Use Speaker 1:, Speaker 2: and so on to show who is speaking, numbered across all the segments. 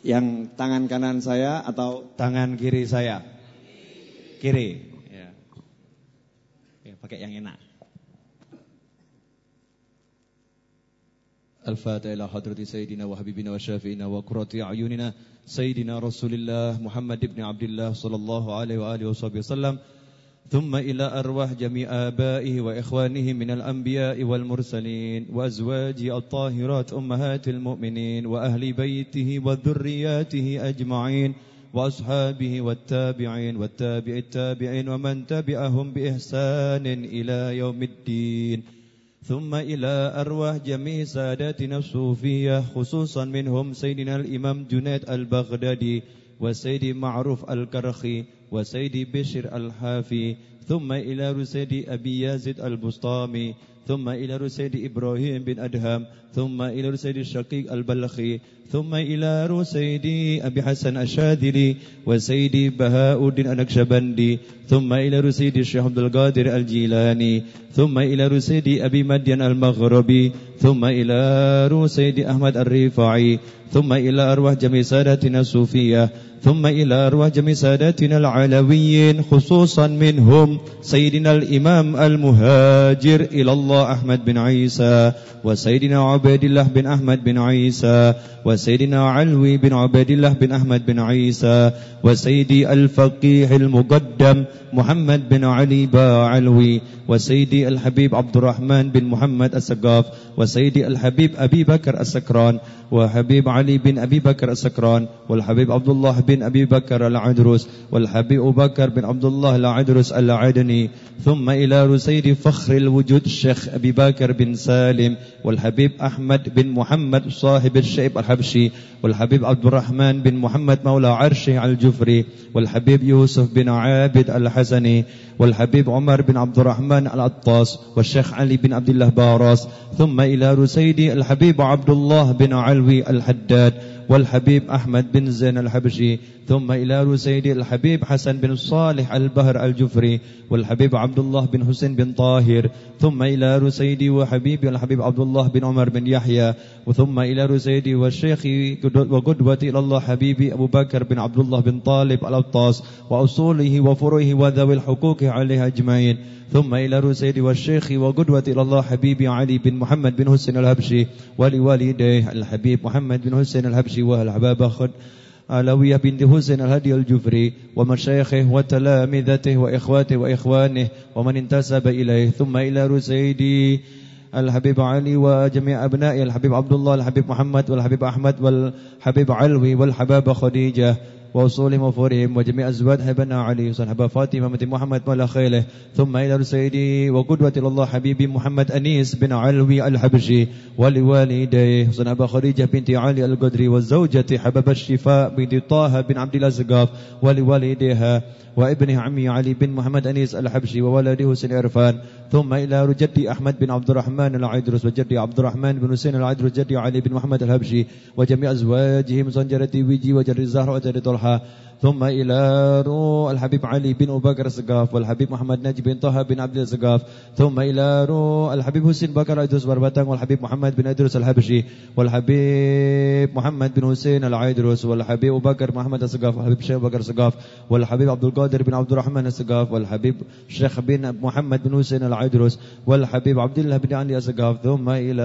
Speaker 1: Yang tangan kanan saya atau
Speaker 2: tangan kiri saya? Kiri. Ya. Ya, pakai yang enak. Al-Fatihah ila hadrati Sayyidina wa Habibina wa Syafi'ina wa Qurrati A'yunina Sayyidina Rasulillah Muhammad ibn Abdullah sallallahu alaihi wa alihi wasallam. ثم إلى أرواح جميع آبائه وإخوانه من الأنبياء والمرسلين وأزواجه الطاهرات أمهات المؤمنين وأهل بيته وذرياته أجمعين وأصحابه والتابعين والتابع التابعين ومن تبعهم بإحسان إلى يوم الدين ثم إلى أرواح جميع ساداتنا الصوفية خصوصا منهم سيدنا الإمام جنيد البغدادي وسيدي معروف الكرخي وسيدي بشر الحافي ثم إلى رسيدي أبي يازد البسطامي ثم إلى رسيدي إبراهيم بن أدهم ثم إلى رسيدي الشقيق البلخي ثم إلى رسيدي أبي حسن الشاذلي وسيدي بهاء الدين النقشبندي ثم إلى رسيدي الشيخ عبد القادر الجيلاني ثم إلى رسيدي أبي مدين المغربي ثم إلى رسيدي أحمد الرفاعي ثم إلى أرواح جميع ساداتنا الصوفية ثم إلى أرواح جميع ساداتنا العلويين خصوصا منهم سيدنا الإمام المهاجر إلى الله أحمد بن عيسى وسيدنا عبيد الله بن أحمد بن عيسى وسيدنا علوي بن عبيد الله بن أحمد بن عيسى وسيدي الفقيه المقدم محمد بن علي باعلوي وسيدي الحبيب عبد الرحمن بن محمد السقاف وسيدي الحبيب أبي بكر السكران وحبيب علي بن أبي بكر السكران والحبيب عبد الله بن أبي بكر العدرس والحبيب بكر بن عبد الله العدرس العدني ثم إلى رسيد فخر الوجود الشيخ أبي بكر بن سالم والحبيب أحمد بن محمد صاحب الشيب الحبشي والحبيب عبد الرحمن بن محمد مولى عرشه الجفري والحبيب يوسف بن عابد الحسني والحبيب عمر بن عبد الرحمن العطاس والشيخ علي بن عبد الله باراس ثم إلى رسيدي الحبيب عبد الله بن علوي الحداد والحبيب أحمد بن زين الحبشي ثم إلى رسيدي الحبيب حسن بن صالح البهر الجفري والحبيب عبد الله بن حسين بن طاهر ثم إلى رسيدي وحبيبي الحبيب عبد الله بن عمر بن يحيى وثم إلى رسيدي والشيخ وقدوتي إلى الله حبيبي أبو بكر بن عبد الله بن طالب الأبطاس وأصوله وفروعه وذوي الحقوق عليها أجمعين ثم إلى رسيدي والشيخ وقدوتي إلى الله حبيبي علي بن محمد بن حسين الحبشي ولوالديه الحبيب محمد بن حسين الحبشي والحباب خد علوية بنت حسين الهدي الجفري ومشايخه وتلامذته وإخواته وإخوانه ومن انتسب إليه ثم إلى رسيدي الحبيب علي وجميع أبنائه الحبيب عبد الله الحبيب محمد والحبيب أحمد والحبيب علوي والحباب خديجة وأصولهم وفورهم وجميع أزواج حبنا علي وصحبه فاطمة بنت محمد مولى خيله ثم إلى سيدي وقدوة الله حبيبي محمد أنيس بن علوي الحبشي ولوالديه وصحبه خديجة بنت علي القدري والزوجة حبب الشفاء بنت طه بن عبد الله الزقاف ولوالديها وابنه عمي علي بن محمد أنيس الحبشي وولده حسين عرفان ثم إلى جدي أحمد بن عبد الرحمن العيدروس وجدي عبد الرحمن بن حسين العيدروس جدي علي بن محمد الحبشي وجميع أزواجهم زنجرتي ويجي وجري الزهر وجري طلحة ثم إلى روح الحبيب علي بن أبو بكر السقاف والحبيب محمد ناجي بن طه بن عبد السقاف ثم إلى روح الحبيب حسين بكر إدريس بربتان والحبيب محمد بن إدريس الحبشي والحبيب محمد بن حسين العيدروس والحبيب أبو بكر محمد السقاف والحبيب شيخ بكر السقاف والحبيب عبد القادر بن عبد الرحمن السقاف والحبيب شيخ بن محمد بن حسين العيدروس والحبيب عبد الله بن علي السقاف ثم إلى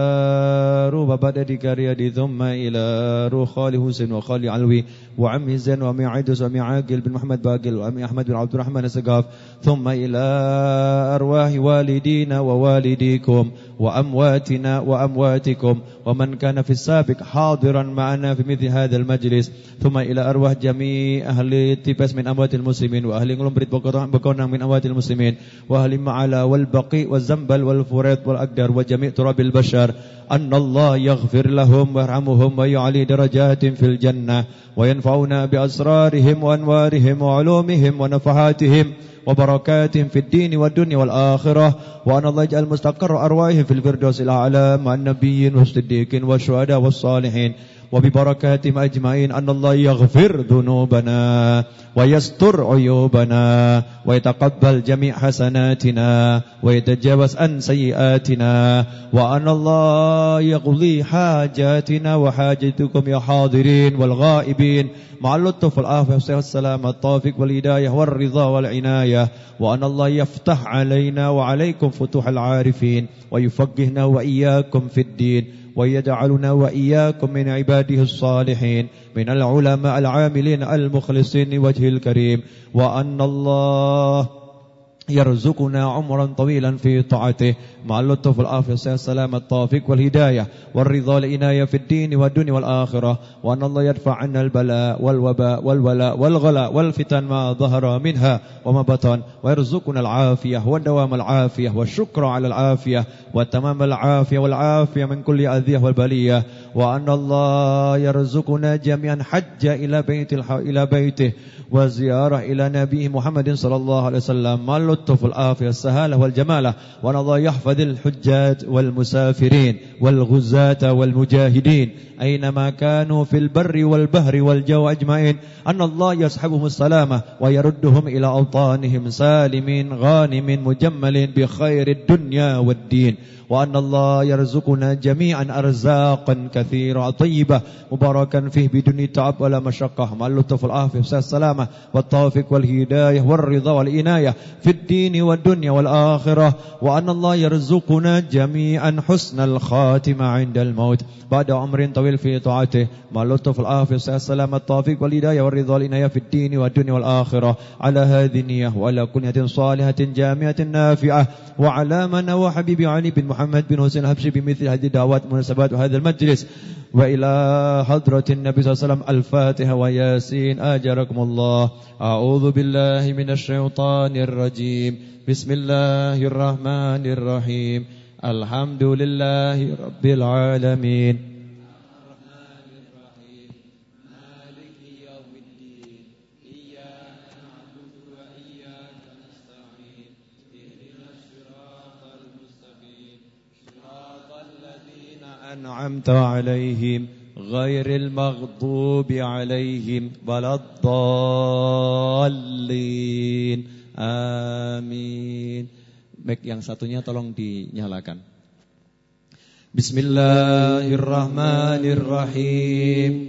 Speaker 2: روح بدر كريدي ثم إلى روح خالي حسين وخالي علوي وعمي زين وعمي عيدروس وعمي عاقل بن محمد باقل وعمي أحمد بن عبد الرحمن السقاف ثم إلى أرواح والدينا ووالديكم وأمواتنا وأمواتكم ومن كان في السابق حاضرا معنا في مثل هذا المجلس ثم إلى أرواح جميع أهل تيبس من أموات المسلمين وأهل غلمبريت بكونا من أموات المسلمين وأهل معلا والبقي والزنبل والفريط والأقدر وجميع تراب البشر أن الله يغفر لهم ويرحمهم ويعلي درجات في الجنة وينفعنا بأسرارهم وأنوارهم وعلومهم ونفحاتهم وبركاتهم في الدين والدنيا والآخرة وأن الله يجعل مستقر أرواحهم في الفردوس الأعلى مع النبيين والصديقين والشهداء والصالحين وببركاتهم أجمعين أن الله يغفر ذنوبنا ويستر عيوبنا ويتقبل جميع حسناتنا ويتجاوز عن سيئاتنا وأن الله يقضي حاجاتنا وحاجتكم يا حاضرين والغائبين مع اللطف والعافية والسلامة التوفيق والهداية والرضا والعناية وأن الله يفتح علينا وعليكم فتوح العارفين ويفقهنا وإياكم في الدين ويجعلنا وإياكم من عباده الصالحين من العلماء العاملين المخلصين وجه الكريم وأن الله يرزقنا عمرا طويلا في طاعته مع اللطف والعافية والسلامة التوفيق والهداية والرضا والعناية في الدين والدنيا والآخرة وأن الله يدفع عنا البلاء والوباء والولاء والغلاء والفتن ما ظهر منها وما بطن ويرزقنا العافية ودوام العافية والشكر على العافية وتمام العافية والعافية من كل أذية والبلية وأن الله يرزقنا جميعا حج إلى بيته وزيارة إلى نبيه محمد صلى الله عليه وسلم مع اللطف والعافية والسهالة والجمالة وأن الله يحفظ الحجاج والمسافرين والغزاة والمجاهدين أينما كانوا في البر والبحر والجو أجمعين أن الله يصحبهم السلامة ويردهم إلى أوطانهم سالمين غانم مجمل بخير الدنيا والدين وأن الله يرزقنا جميعا أرزاقا كثيرة طيبة مباركا فيه بدون تعب ولا مشقة مع اللطف والعافية والسلامة والتوفيق والهداية والرضا والعناية في الدين والدنيا والآخرة وأن الله يرزقنا جميعا حسن الخاتمة عند الموت بعد عمر طويل في طاعته مع اللطف والعافية والسلامة التوفيق والهداية والرضا والعناية في الدين والدنيا والآخرة على هذه النية وعلى كل نية صالحة جامعة نافعة وعلى من هو حبيبي علي بن محمد بن حسين الحبشي بمثل هذه الدعوات مناسبات وهذا المجلس وإلى حضرة النبي صلى الله عليه وسلم الفاتحة وياسين آجركم الله. أعوذ بالله من الشيطان الرجيم. بسم الله الرحمن الرحيم. الحمد لله رب العالمين. أنعمت عليهم غير المغضوب عليهم ولا الضالين. Amin. Mic yang satunya tolong dinyalakan. Bismillahirrahmanirrahim.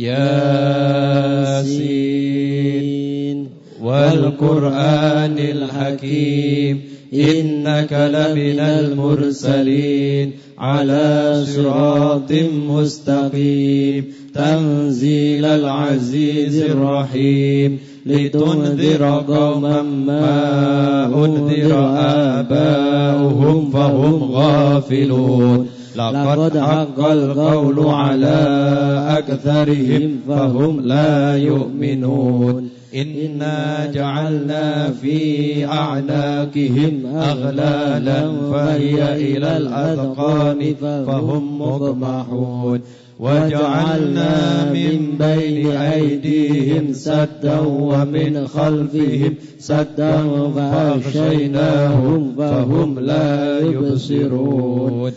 Speaker 2: Yasin wal Qur'anil Hakim. Innaka laminal mursalin ala siratim mustaqim tanzilal azizir rahim litunzira qauman ma unzira aba'uhum fahum ghafilun laqad haqqal qawlu ala aktharihim fahum la yu'minun Inna ja'alna fi a'naqihim aghlalan fahiya ilal adqani fahum muqmahun waja'alna min bayni aydihim saddan wa min khalfihim saddan faghshaynahum fahum la yubsirun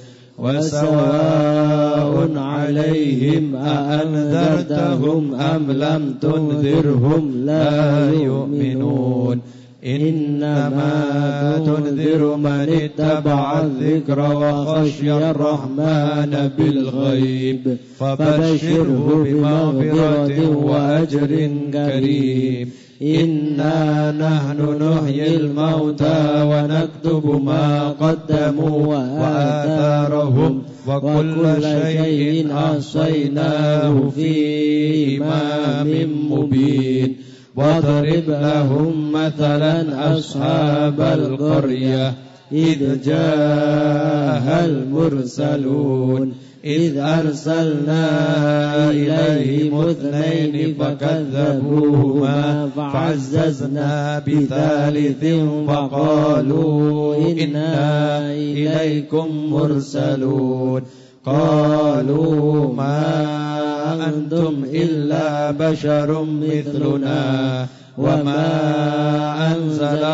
Speaker 2: وسواء عليهم أأنذرتهم أم لم تنذرهم لا يؤمنون إنما تنذر من اتبع الذكر وخشي الرحمن بالغيب فبشره بمغفرة وأجر كريم إنا نحن نحيي الموتى ونكتب ما قدموا وآثارهم وكل شيء أحصيناه في إمام مبين واضرب لهم مثلا أصحاب القرية إذ جاءها المرسلون إذ أرسلنا إليهم اثنين فكذبوهما فعززنا بثالث فقالوا إنا إليكم مرسلون قالوا ما أنتم إلا بشر مثلنا وما أنزل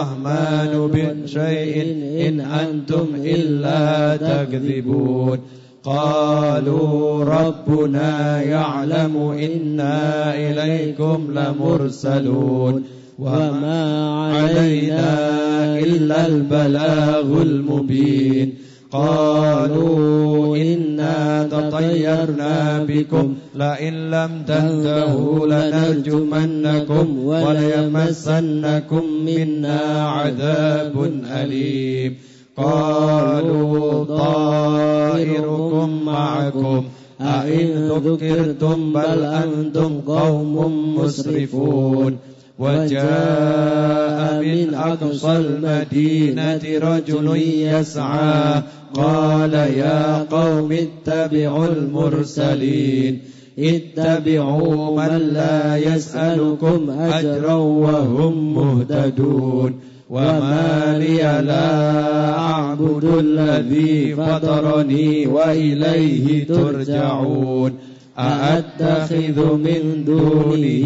Speaker 2: الرحمن من شيء إن أنتم إلا تكذبون قالوا ربنا يعلم إنا إليكم لمرسلون وما علينا إلا البلاغ المبين قالوا إنا تطيرنا بكم لئن لم تنتهوا لنرجمنكم وليمسنكم منا عذاب أليم قالوا طائركم معكم أئن ذكرتم بل أنتم قوم مسرفون وجاء من أقصى المدينة رجل يسعى قال يا قوم اتبعوا المرسلين اتبعوا من لا يسألكم أجرا وهم مهتدون وما لي لا أعبد الذي فطرني وإليه ترجعون أأتخذ من دونه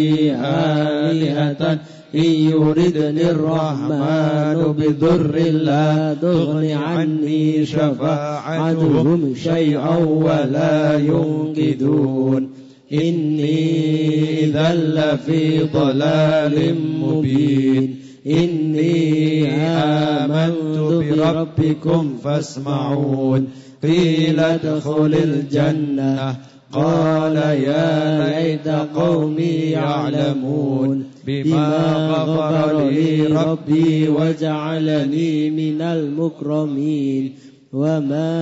Speaker 2: آلهة إن يردني الرحمن بضر لا تغن عني شفاعتهم شيئا ولا ينقذون إني إذا لفي ضلال مبين إني آمنت بربكم فاسمعون قيل ادخل الجنة قال يا ليت قومي يعلمون بما غفر لي ربي وجعلني من المكرمين وما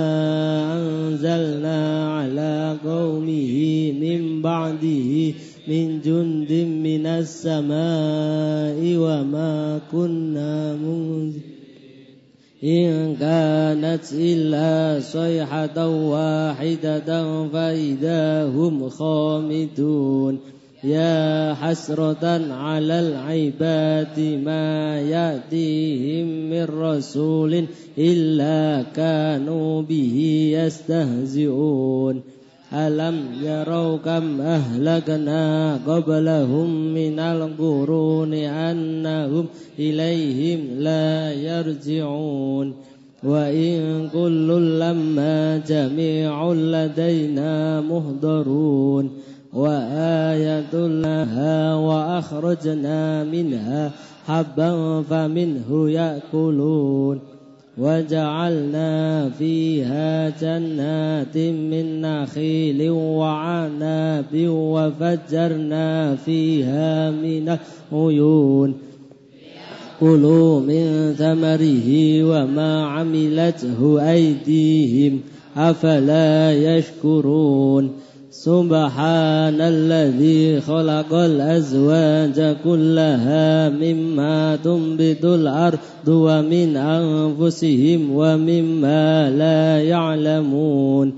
Speaker 2: أنزلنا على قومه من بعده من جند من السماء وما كنا منزلين إن كانت إلا صيحة واحدة فإذا هم خامدون يا حسرة على العباد ما يأتيهم من رسول إلا كانوا به يستهزئون ألم يروا كم أهلكنا قبلهم من القرون أنهم إليهم لا يرجعون وإن كل لما جميع لدينا محضرون وآية لها وأخرجنا منها حبا فمنه يأكلون وجعلنا فيها جنات من نخيل وعناب وفجرنا فيها من العيون كلوا من ثمره وما عملته أيديهم أفلا يشكرون سبحان الذي خلق الأزواج كلها مما تنبت الأرض ومن أنفسهم ومما لا يعلمون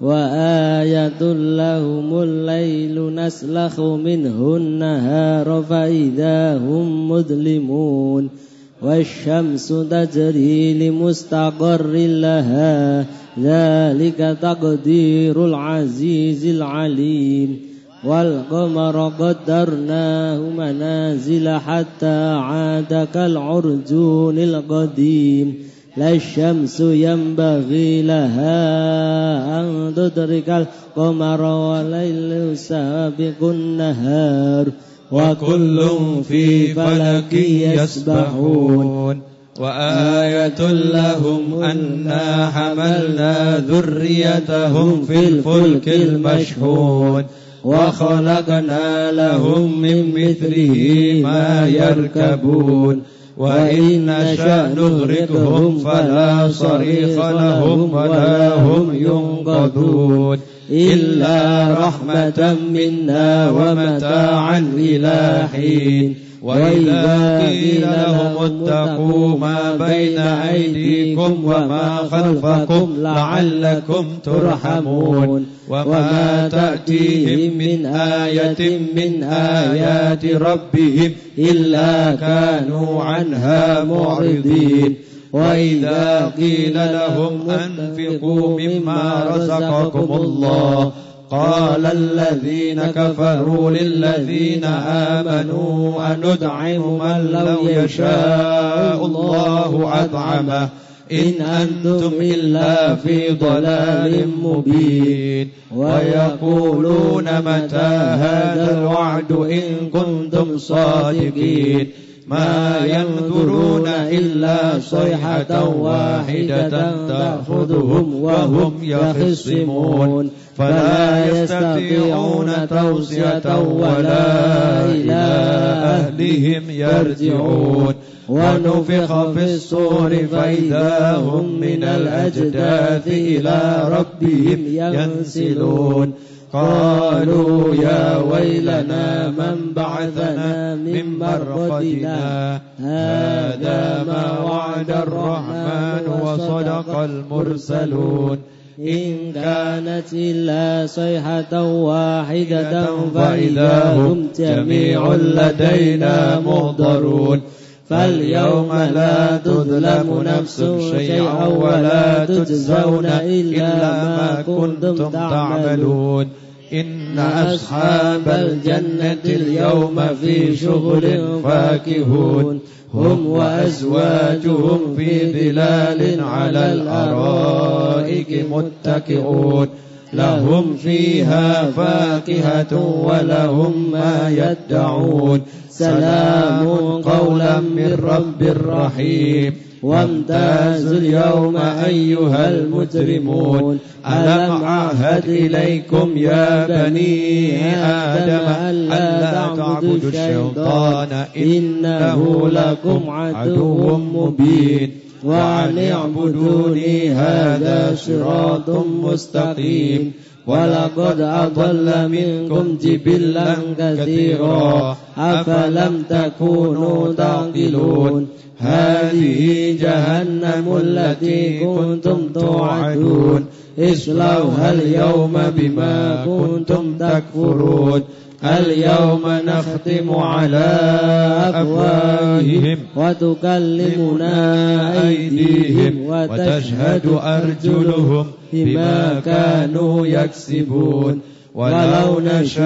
Speaker 2: وآية لهم الليل نسلخ منه النهار فإذا هم مظلمون والشمس تجري لمستقر لها ذلك تقدير العزيز العليم والقمر قدرناه منازل حتى عاد كالعرجون القديم لا الشمس ينبغي لها أن تدرك القمر والليل سابق النهار وكل في فلك يسبحون وآية لهم أنا حملنا ذريتهم في الفلك المشحون وخلقنا لهم من مثله ما يركبون وإن نشأ نغرقهم فلا صريخ لهم ولا هم ينقذون إلا رحمة منا ومتاعا إلى حين وإذا قيل لهم اتقوا ما بين أيديكم وما خلفكم لعلكم ترحمون وما تأتيهم من آية من آيات ربهم إلا كانوا عنها معرضين وإذا قيل لهم أنفقوا مما رزقكم الله قال الذين كفروا للذين آمنوا أندعم من لو يشاء الله أطعمه إن أنتم إلا في ضلال مبين ويقولون متى هذا الوعد إن كنتم صادقين ما ينظرون إلا صيحة واحدة تأخذهم وهم يخصمون فلا يستطيعون توصية ولا إلى أهلهم يرجعون ونفخ في الصور فإذا هم من الأجداث إلى ربهم ينسلون قالوا يا ويلنا من بعثنا من مرقدنا هذا ما وعد الرحمن وصدق المرسلون إن كانت إلا صيحة واحدة فإذا هم جميع لدينا محضرون فاليوم لا تظلم نفس شيئا ولا تجزون إلا ما كنتم تعملون إن أصحاب الجنة اليوم في شغل فاكهون هم وأزواجهم في ظلال على الأرائك متكئون لهم فيها فاكهة ولهم ما يدعون سلام قولا من رب رحيم وامتازوا اليوم أيها المجرمون ألم أعهد إليكم يا بني آدم ألا تعبدوا الشيطان إنه لكم عدو مبين وأن اعبدوني هذا صراط مستقيم ولقد أضل منكم جبلا كثيرا أفلم تكونوا تعقلون هذه جهنم التي كنتم توعدون اصلوها اليوم بما كنتم تكفرون اليوم نختم على أفواههم وتكلمنا أيديهم وتشهد أرجلهم بما كانوا يكسبون ولو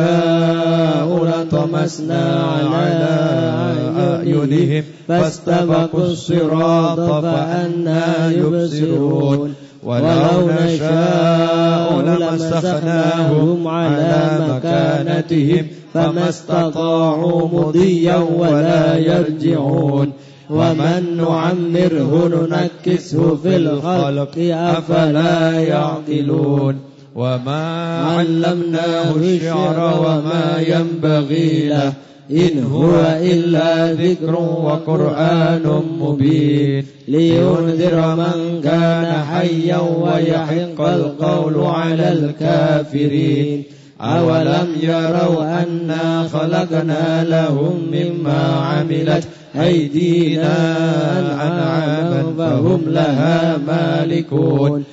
Speaker 2: نشاء لطمسنا على أعينهم فاستبقوا الصراط فأنى يبصرون ولو نشاء لمسخناهم على مكانتهم فما استطاعوا مضيا ولا يرجعون ومن نعمره ننكسه في الخلق أفلا يعقلون وما علمناه الشعر وما ينبغي له إن هو إلا ذكر وقرآن مبين لينذر من كان حيا ويحق القول على الكافرين أولم يروا أنا خلقنا لهم مما عملت أيدينا أنعاما فهم لها مالكون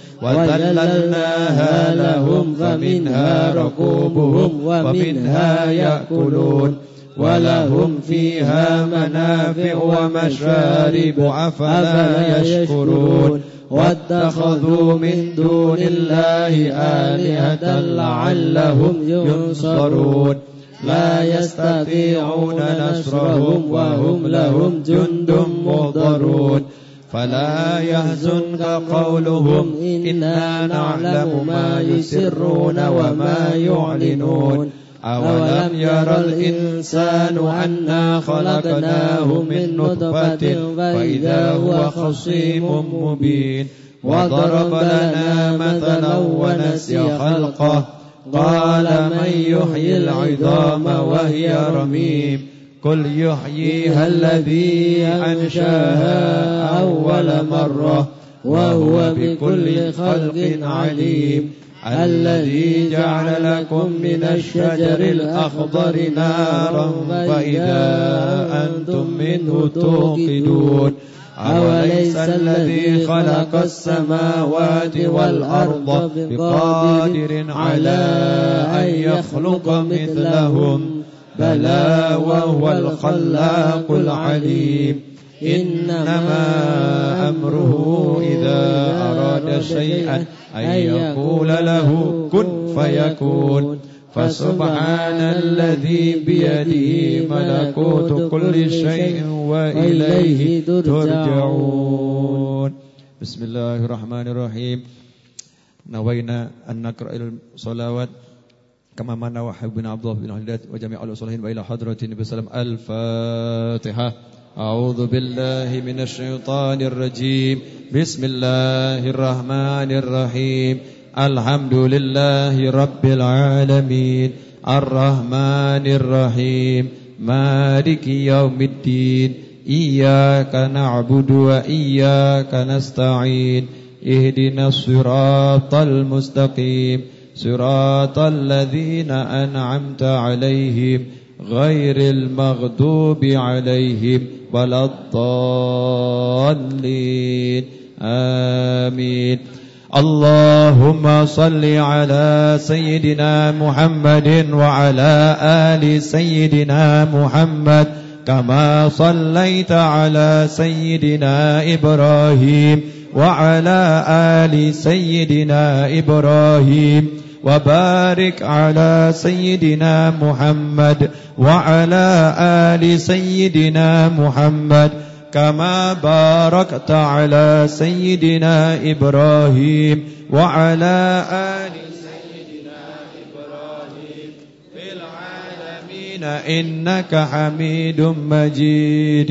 Speaker 2: وذللناها لهم فمنها ركوبهم ومنها يأكلون ولهم فيها منافع ومشارب أفلا يشكرون واتخذوا من دون الله آلهة لعلهم ينصرون لا يستطيعون نصرهم وهم لهم جند مهضرون فلا يحزنك قولهم إنا نعلم ما يسرون وما يعلنون أولم يرى الإنسان أنا خلقناه من نطفة فإذا هو خصيم مبين وضرب لنا مثلا ونسي خلقه قال من يحيي العظام وهي رميم قل يحييها الذي أنشاها أول مرة وهو بكل خلق عليم الذي جعل لكم من الشجر الأخضر نارا فإذا أنتم منه توقدون أوليس الذي خلق السماوات والأرض بقادر على أن يخلق مثلهم بلى وهو الخلاق العليم إنما أمره إذا أراد شيئا أن يقول له كن فيكون فسبحان الذي بيده ملكوت كل شيء وإليه ترجعون Bismillahirrahmanirrahim. Nawaina an naqra'il salawat kama mana wa habibina Abdullah bin Hidayat wa jami'ul salihin wa ila hadratin Nabi sallam. Al-Fatihah. A'udzu billahi minasy syaithanir rajim. Bismillahirrahmanirrahim. Alhamdulillahi rabbil alamin. Ar-Rahmanir Rahim. Maliki yaumiddin. Iyyaka na'budu wa iyyaka nasta'in. Ihdinas siratal mustaqim. Siratal ladzina an'amta 'alaihim ghairil maghdubi 'alaihim waladdallin. Amin. Allahumma salli ala sayyidina Muhammadin wa ala ali sayyidina Muhammad كما صليت على سيدنا إبراهيم وعلى آل سيدنا إبراهيم وبارك على سيدنا محمد وعلى آل سيدنا محمد كما باركت على سيدنا إبراهيم وعلى آل إنك حميد مجيد.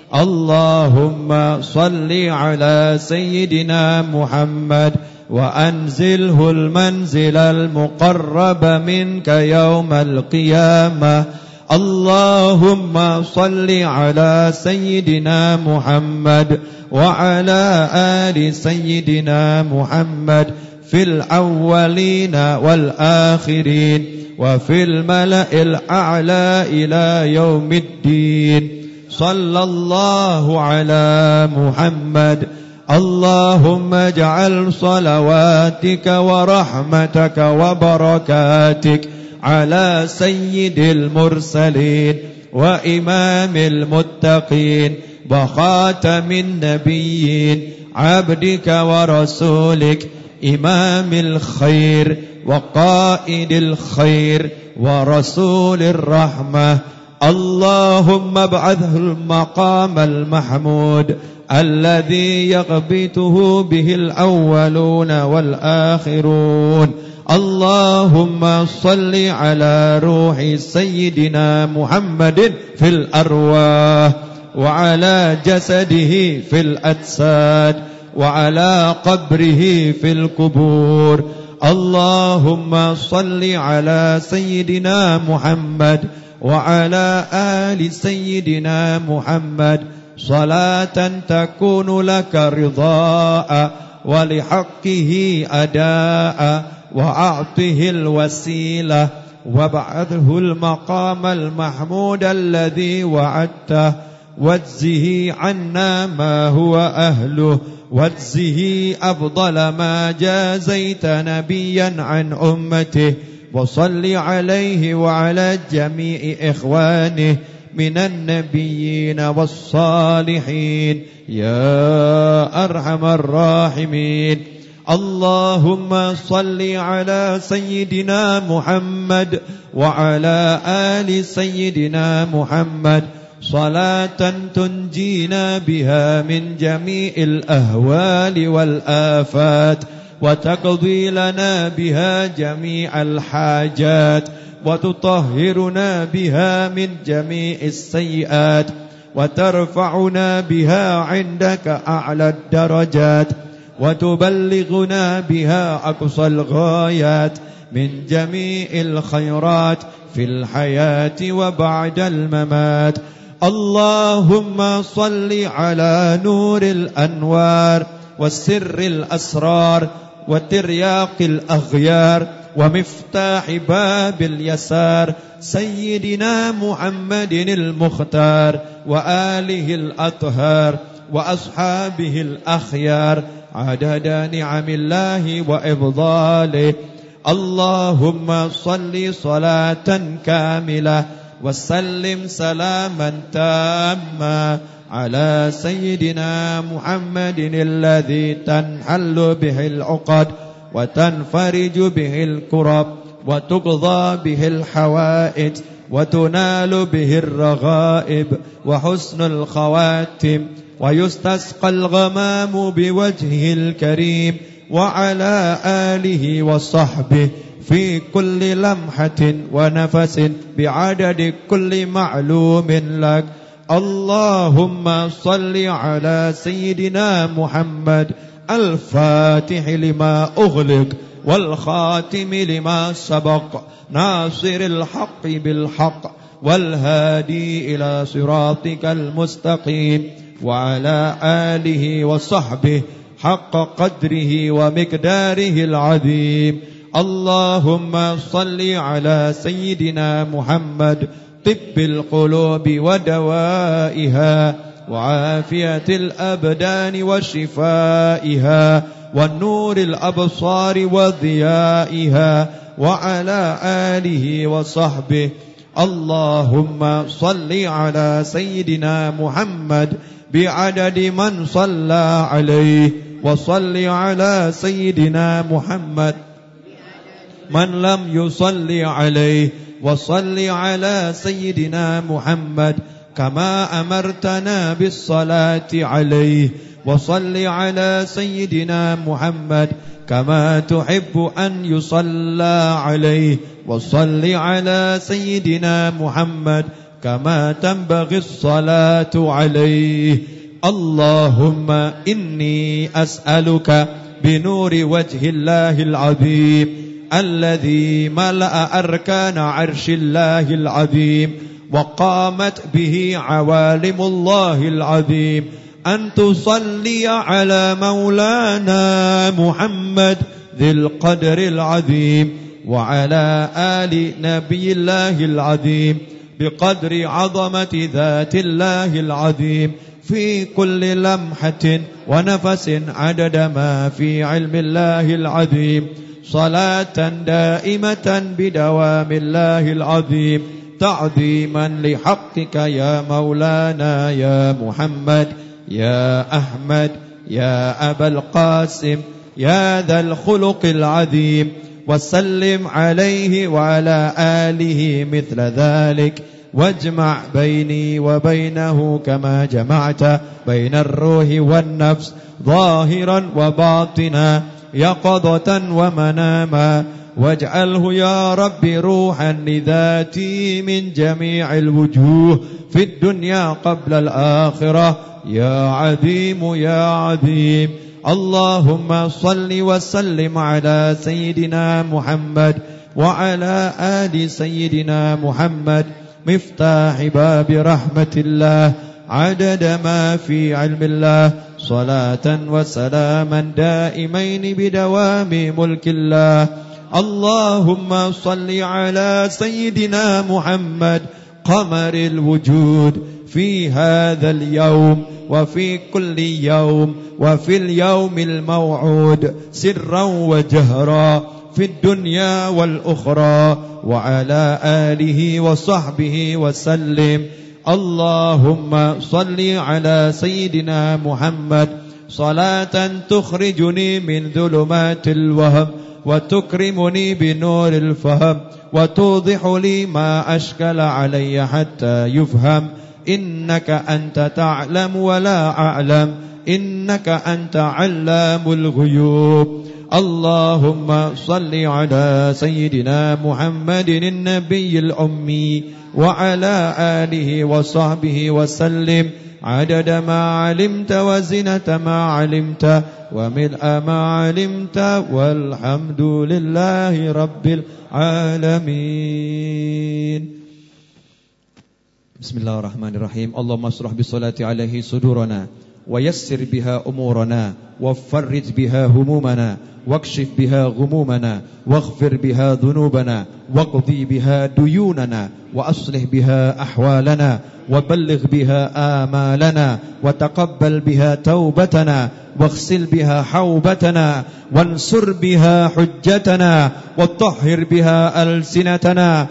Speaker 2: اللهم صل على سيدنا محمد وأنزله المنزل المقرب منك يوم القيامة. اللهم صل على سيدنا محمد وعلى آل سيدنا محمد في الأولين والآخرين وفي الملأ الأعلى إلى يوم الدين. صلى الله على محمد. اللهم اجعل صلواتك ورحمتك وبركاتك على سيد المرسلين وإمام المتقين وخاتم النبيين عبدك ورسولك إمام الخير وقائد الخير ورسول الرحمة. اللهم ابعثه المقام المحمود الذي يغبطه به الأولون والآخرون. اللهم صل على روح سيدنا محمد في الأرواح وعلى جسده في الأجساد وعلى قبره في القبور. اللهم صل على سيدنا محمد وعلى آل سيدنا محمد صلاة تكون لك رضاء ولحقه أداء وأعطه الوسيلة وابعثه المقام المحمود الذي وعدته واجزه عنا ما هو أهله واجزه أفضل ما جازيت نبيا عن أمته. وصل عليه وعلى جميع إخوانه من النبيين والصالحين يا أرحم الراحمين. اللهم صل على سيدنا محمد وعلى آل سيدنا محمد صلاة تنجينا بها من جميع الأهوال والآفات وتقضي لنا بها جميع الحاجات وتطهرنا بها من جميع السيئات وترفعنا بها عندك أعلى الدرجات وتبلغنا بها أقصى الغايات من جميع الخيرات في الحياة وبعد الممات. اللهم صل على نور الأنوار والسر الأسرار وترياق الأغيار ومفتاح باب اليسار سيدنا محمد المختار وآله الأطهار وأصحابه الأخيار عدد نعم الله وإفضاله. اللهم صل صلاة كاملة وسلم سلاما تاما على سيدنا محمد الذي تنحل به العقد وتنفرج به الكرب وتقضى به الحوائج وتنال به الرغائب وحسن الخواتم. ويستسقى الغمام بوجهه الكريم وعلى آله وصحبه في كل لمحة ونفس بعدد كل معلوم لك. اللهم صل على سيدنا محمد الفاتح لما أغلق والخاتم لما سبق ناصر الحق بالحق والهادي إلى صراطك المستقيم وعلى آله وصحبه حق قدره ومقداره العظيم. اللهم صل على سيدنا محمد طب القلوب ودوائها وعافية الأبدان وشفائها والنور الأبصار وضيائها وعلى آله وصحبه. اللهم صل على سيدنا محمد بعدد من صلى عليه وصل على سيدنا محمد من لم يصل عليه وصل على سيدنا محمد كما أمرتنا بالصلاة عليه وصل على سيدنا محمد كما تحب أن يصلى عليه وصل على سيدنا محمد كما تنبغي الصلاة عليه. اللهم إني أسألك بنور وجه الله العظيم الذي ملأ أركان عرش الله العظيم وقامت به عوالم الله العظيم أن تصلي على مولانا محمد ذي القدر العظيم وعلى آل نبي الله العظيم بقدر عظمة ذات الله العظيم في كل لمحة ونفس عدد ما في علم الله العظيم صلاة دائمة بدوام الله العظيم تعظيما لحقك يا مولانا يا محمد يا أحمد يا أبا القاسم يا ذا الخلق العظيم وسلم عليه وعلى آله مثل ذلك واجمع بيني وبينه كما جمعت بين الروح والنفس ظاهرا وباطنا يقظة ومناما واجعله يا رب روحا لذاتي من جميع الوجوه في الدنيا قبل الآخرة يا عظيم يا عظيم. اللهم صل وسلم على سيدنا محمد وعلى آل سيدنا محمد مفتاح باب رحمة الله عدد ما في علم الله صلاة وسلاما دائمين بدوام ملك الله. اللهم صل على سيدنا محمد قمر الوجود في هذا اليوم وفي كل يوم وفي اليوم الموعود سرا وجهرا في الدنيا والأخرى وعلى آله وصحبه وسلم. اللهم صل على سيدنا محمد صلاة تخرجني من ظلمات الوهم وتكرمني بنور الفهم وتوضح لي ما أشكل علي حتى يفهم. إنك أنت تعلم ولا أعلم إنك أنت علام الغيوب. اللهم صل على سيدنا محمد النبي الأمي وعلى آله وصحبه وسلم عدد ما علمت وزنة ما علمت وملء ما علمت والحمد لله رب العالمين. بسم الله الرحمن الرحيم. اللهم اشرح بالصلاة عليه صدورنا ويسر بها أمورنا وفرج بها همومنا واكشف بها غمومنا واغفر بها ذنوبنا واقضي بها ديوننا وأصلح بها أحوالنا وبلغ بها آمالنا وتقبل بها توبتنا واغسل بها حوبتنا وانصر بها حجتنا وطهر بها ألسنتنا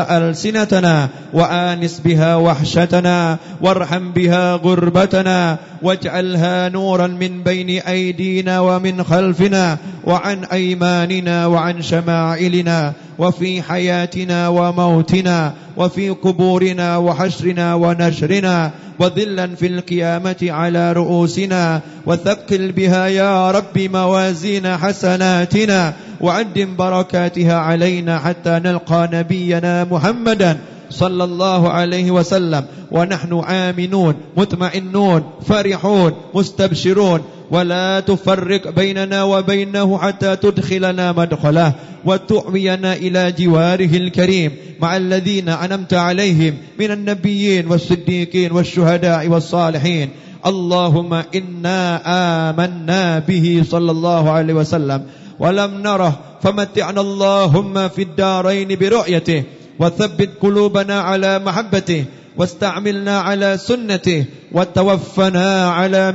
Speaker 2: وآنس بها وحشتنا وارحم بها غربتنا واجعلها نورا من بين أيدينا ومن خلفنا وعن أيماننا وعن شمائلنا وفي حياتنا وموتنا وفي قبورنا وحشرنا ونشرنا وذلا في القيامة على رؤوسنا وثقل بها يا رب موازين حسناتنا وعدم بركاتها علينا حتى نلقى نبينا محمدا صلى الله عليه وسلم ونحن آمنون مطمئنون فرحون مستبشرون ولا تفرق بيننا وبينه حتى تدخلنا مدخله وتؤوينا إلى جواره الكريم مع الذين أنعمت عليهم من النبيين والصديقين والشهداء والصالحين. اللهم إنا آمنا به صلى الله عليه وسلم ولم نره فمتعنا اللهم في الدارين برؤيته وثبت قلوبنا على محبته واستعملنا على سنته وتوفنا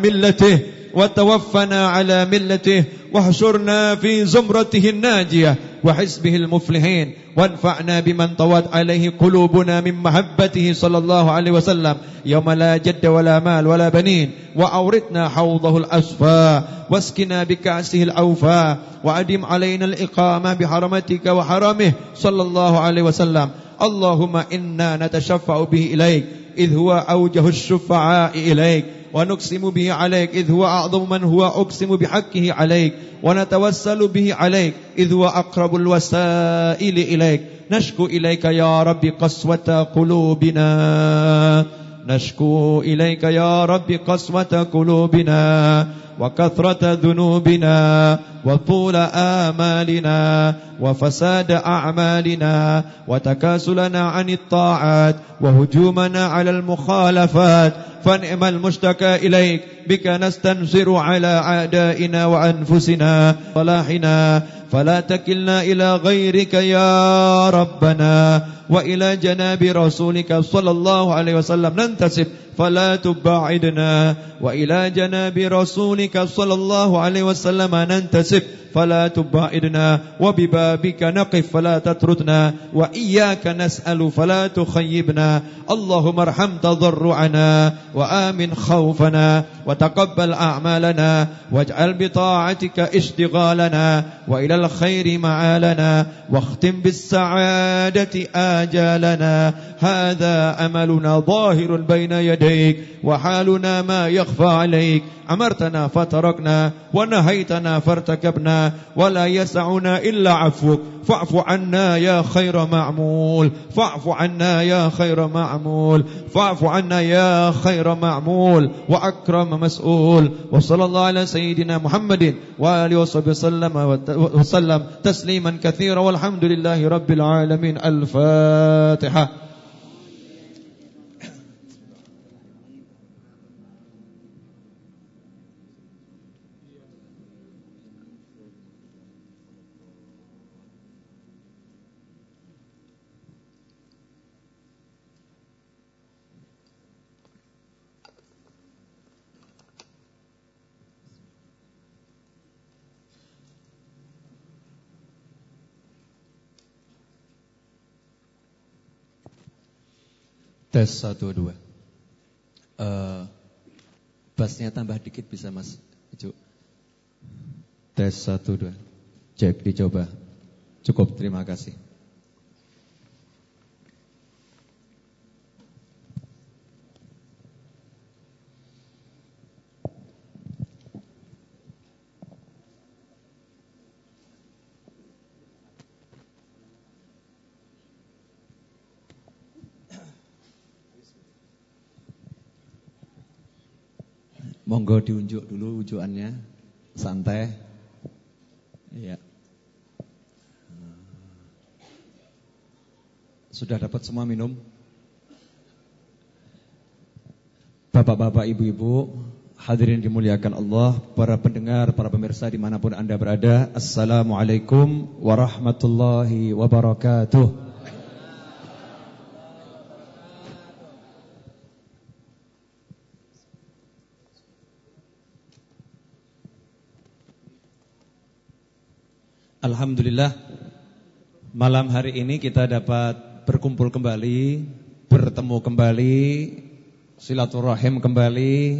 Speaker 2: على ملته واحشرنا في زمرته الناجية وحزبه المفلحين وانفعنا بمن طوت عليه قلوبنا من محبته صلى الله عليه وسلم يوم لا جد ولا مال ولا بنين وأورثنا حوضه الأصفى واسقنا بكأسه الأوفى وأدم علينا الإقامة بحرمتك وحرمه صلى الله عليه وسلم. اللهم إنا نتشفع به إليك إذ هو أوجه الشفعاء إليك ونقسم به عليك إذ هو أعظم من هو أقسم بحقه عليك ونتوسل به عليك إذ هو أقرب الوسائل إليك. نشكو إليك يا رب قسوة قلوبنا وكثرة ذنوبنا وطول آمالنا وفساد أعمالنا وتكاسلنا عن الطاعات وهجومنا على المخالفات فنعم المشتكى إليك بك نستنصر على أعدائنا وأنفسنا صلاحنا فلا تكلنا إلى غيرك يا ربنا وإلى جناب رسولك صلى الله عليه وسلم ننتسب فلا تبعدنا وإلى جناب رسولك صلى الله عليه وسلم ننتسب فلا تبعدنا وببابك نقف فلا تتركنا وإياك نسأل فلا تخيبنا. اللهم ارحم تضرعنا وآمن خوفنا وتقبل أعمالنا واجعل بطاعتك اشتغالنا وإلى الخير معالنا واختم بالسعادة آجالنا. هذا أملنا ظاهر بين يديك وحالنا ما يخفى عليك. أمرتنا فتركنا ونهيتنا فارتكبنا ولا يسعنا إلا عفوك فاعف عنا يا خير معمول وأكرم مسؤول. وصلى الله على سيدنا محمد وآله وصحبه وسلم تسليما كثيرا والحمد لله رب العالمين. الفاتحة. Tes 1, 2. Bassnya tambah dikit bisa Mas Ijo. Tes 1, 2. Cek dicoba. Cukup, terima kasih. Monggo diunjuk dulu unjukannya, santai. Iya. Sudah dapat semua minum? Bapak-bapak, ibu-ibu, hadirin dimuliakan Allah, para pendengar, para pemirsa dimanapun Anda berada, Assalamualaikum warahmatullahi wabarakatuh. Alhamdulillah, malam hari ini kita dapat berkumpul kembali, bertemu kembali, silaturahim kembali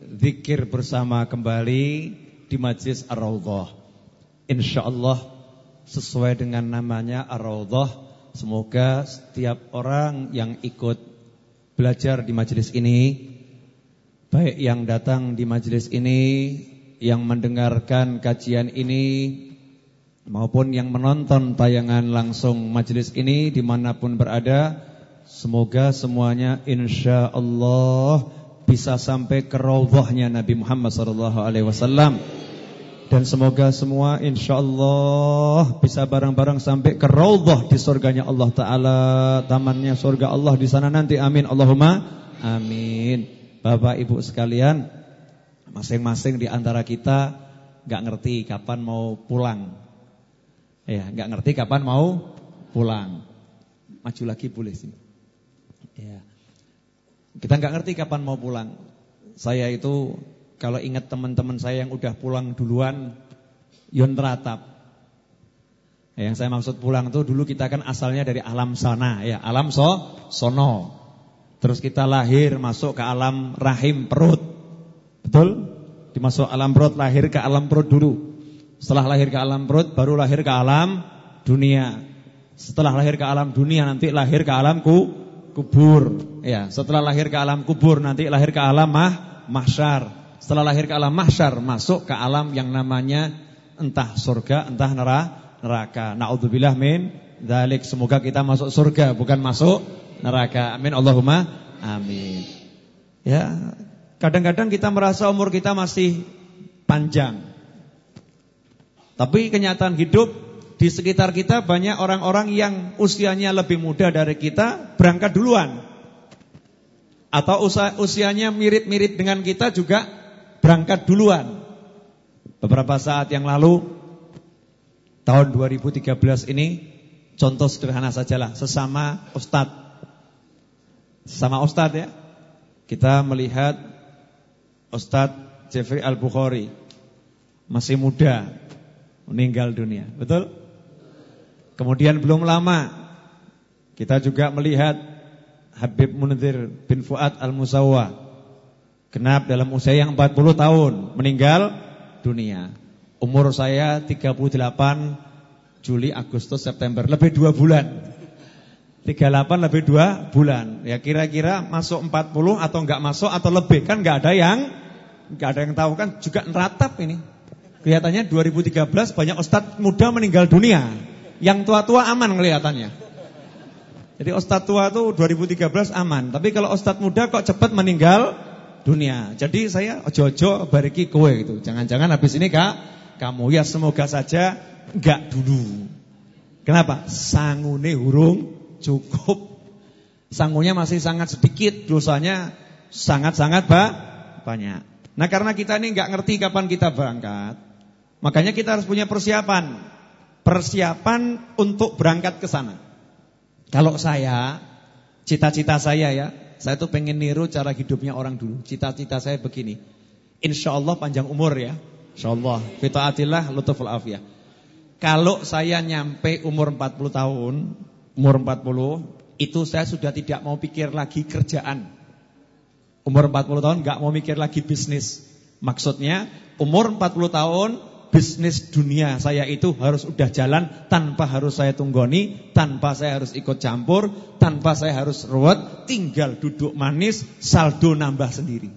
Speaker 2: zikir bersama kembali di Majlis Ar-Raudhah. Insyaallah sesuai dengan namanya Ar-Raudhah, semoga setiap orang yang ikut belajar di majelis ini, baik yang datang di majelis ini, yang mendengarkan kajian ini, maupun yang menonton tayangan langsung majelis ini dimanapun berada, semoga semuanya insyaallah bisa sampai ke raudhahnya Nabi Muhammad SAW. Dan semoga semua insyaallah bisa bareng-bareng sampai ke raudhah di surganya Allah Ta'ala, tamannya surga Allah di sana nanti. Amin Allahumma amin. Bapak Ibu sekalian, masing-masing di antara kita gak ngerti kapan mau pulang. Ya, gak ngerti kapan mau pulang. Maju lagi boleh sih. Ya. Kita gak ngerti kapan mau pulang. Saya itu kalau ingat teman-teman saya yang udah pulang duluan, yon teratap. Yang saya maksud pulang tuh dulu kita kan asalnya dari alam sana, ya, alam sono. Terus kita lahir masuk ke alam rahim perut. Betul? Dimasuk alam perut, lahir ke alam perut dulu. Setelah lahir ke alam perut baru lahir ke alam dunia. Setelah lahir ke alam dunia nanti lahir ke alam kubur. Ya, setelah lahir ke alam kubur nanti lahir ke alam mahsyar. Setelah lahir ke alam mahsyar masuk ke alam yang namanya entah surga entah neraka. Na'udzubillah min dzalik. Semoga kita masuk surga bukan masuk neraka. Amin Allahumma amin. Ya, kadang-kadang kita merasa umur kita masih panjang. Tapi kenyataan hidup di sekitar kita banyak orang-orang yang usianya lebih muda dari kita berangkat duluan. Atau usianya mirip-mirip dengan kita juga berangkat duluan. Beberapa saat yang lalu, tahun 2013 ini, contoh sederhana sajalah, sesama ustadz ya, kita melihat Ustadz Jeffrey Al-Bukhari masih muda meninggal dunia, betul? Kemudian belum lama kita juga melihat Habib Munzir bin Fuad Al-Musawwa, genap dalam usia yang 40 tahun meninggal dunia. Umur saya 38, Juli, Agustus, September, lebih 2 bulan. 38 lebih 2 bulan. Ya kira-kira masuk 40 atau enggak masuk atau lebih, kan enggak ada yang tahu, kan juga neratap ini. Kelihatannya 2013 banyak ustadz muda meninggal dunia. Yang tua-tua aman kelihatannya. Jadi ustadz tua tuh 2013 aman, tapi kalau ustadz muda kok cepat meninggal dunia. Jadi saya ojo-ojo bariki kowe gitu. Jangan-jangan habis ini kamu, ya semoga saja enggak dulu. Kenapa? Sangune hurung cukup. Sangunya masih sangat sedikit, dosanya sangat-sangat banyak. Nah, karena kita ini enggak ngerti kapan kita berangkat, makanya kita harus punya persiapan untuk berangkat ke sana. Kalau saya, cita-cita saya ya, saya tuh pengen niru cara hidupnya orang dulu. Cita-cita saya begini, insyaallah panjang umur ya, insyaallah fitaatillah lutuful afiyah. Kalau saya nyampe umur 40 tahun, umur 40, itu saya sudah tidak mau pikir lagi kerjaan. Umur 40 tahun gak mau mikir lagi bisnis. Maksudnya umur 40 tahun bisnis dunia saya itu harus udah jalan, tanpa harus saya tunggoni, tanpa saya harus ikut campur, tanpa saya harus ruwet, tinggal duduk manis, saldo nambah sendiri.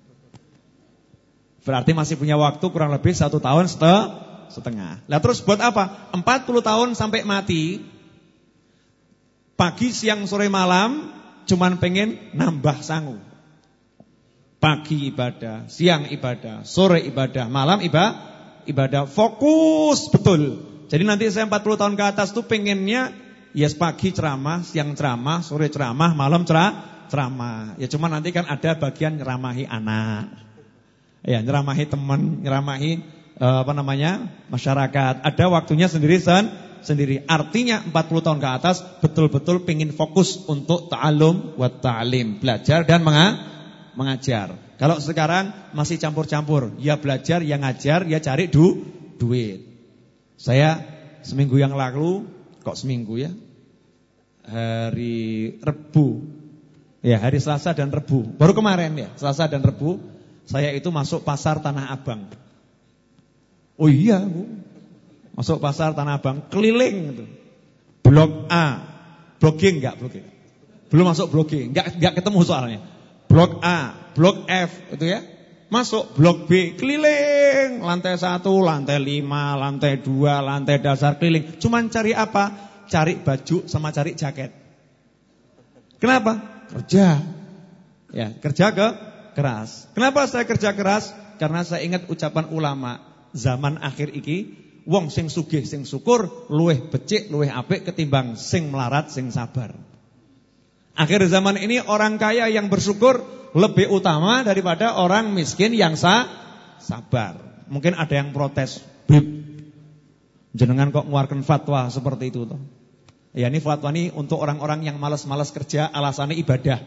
Speaker 2: Berarti masih punya waktu kurang lebih 1 tahun setengah. Lah terus buat apa? 40 tahun sampai mati, pagi, siang, sore, malam cuman pengen nambah sangu. Pagi ibadah, siang ibadah, sore ibadah, malam ibadah, fokus betul. Jadi nanti saya 40 tahun ke atas tuh pengennya ya pagi ceramah, siang ceramah, sore ceramah, malam ceramah. Ya cuma nanti kan ada bagian nyeramahi anak, ya nyeramahi teman, nyeramahi masyarakat. Ada waktunya sendiri. Artinya 40 tahun ke atas betul-betul pengen fokus untuk ta'allum wa ta'lim, belajar dan mengajar. Kalau sekarang masih campur-campur, ya belajar, ya ngajar, ya cari duit. Saya seminggu yang lalu, kok seminggu ya? Hari Rebu. Ya, hari Selasa dan Rebu. Baru kemarin ya, Selasa dan Rebu
Speaker 3: Saya itu masuk pasar Tanah Abang. Oh iya, Bu. Masuk pasar Tanah Abang, keliling gitu. Blok A. Blok G enggak, Blok G. Belum masuk Blok G, enggak ketemu soalnya. Blok A, Blok F itu ya. Masuk Blok B, keliling. Lantai 1, lantai 5, lantai 2, lantai dasar keliling. Cuman cari apa? Cari baju sama cari jaket. Kenapa? Kerja. Ya, kerja keras. Kenapa saya kerja keras? Karena saya ingat ucapan ulama zaman akhir iki, wong sing sugih sing syukur luweh becik luweh apik ketimbang sing melarat sing sabar. Akhir zaman ini orang kaya yang bersyukur lebih utama daripada orang miskin yang sabar. Mungkin ada yang protes, "Bib, jenengan kok ngeluarkan fatwa seperti itu toh?" Ya, ini fatwa ini untuk orang-orang yang malas-malas kerja, alasannya ibadah.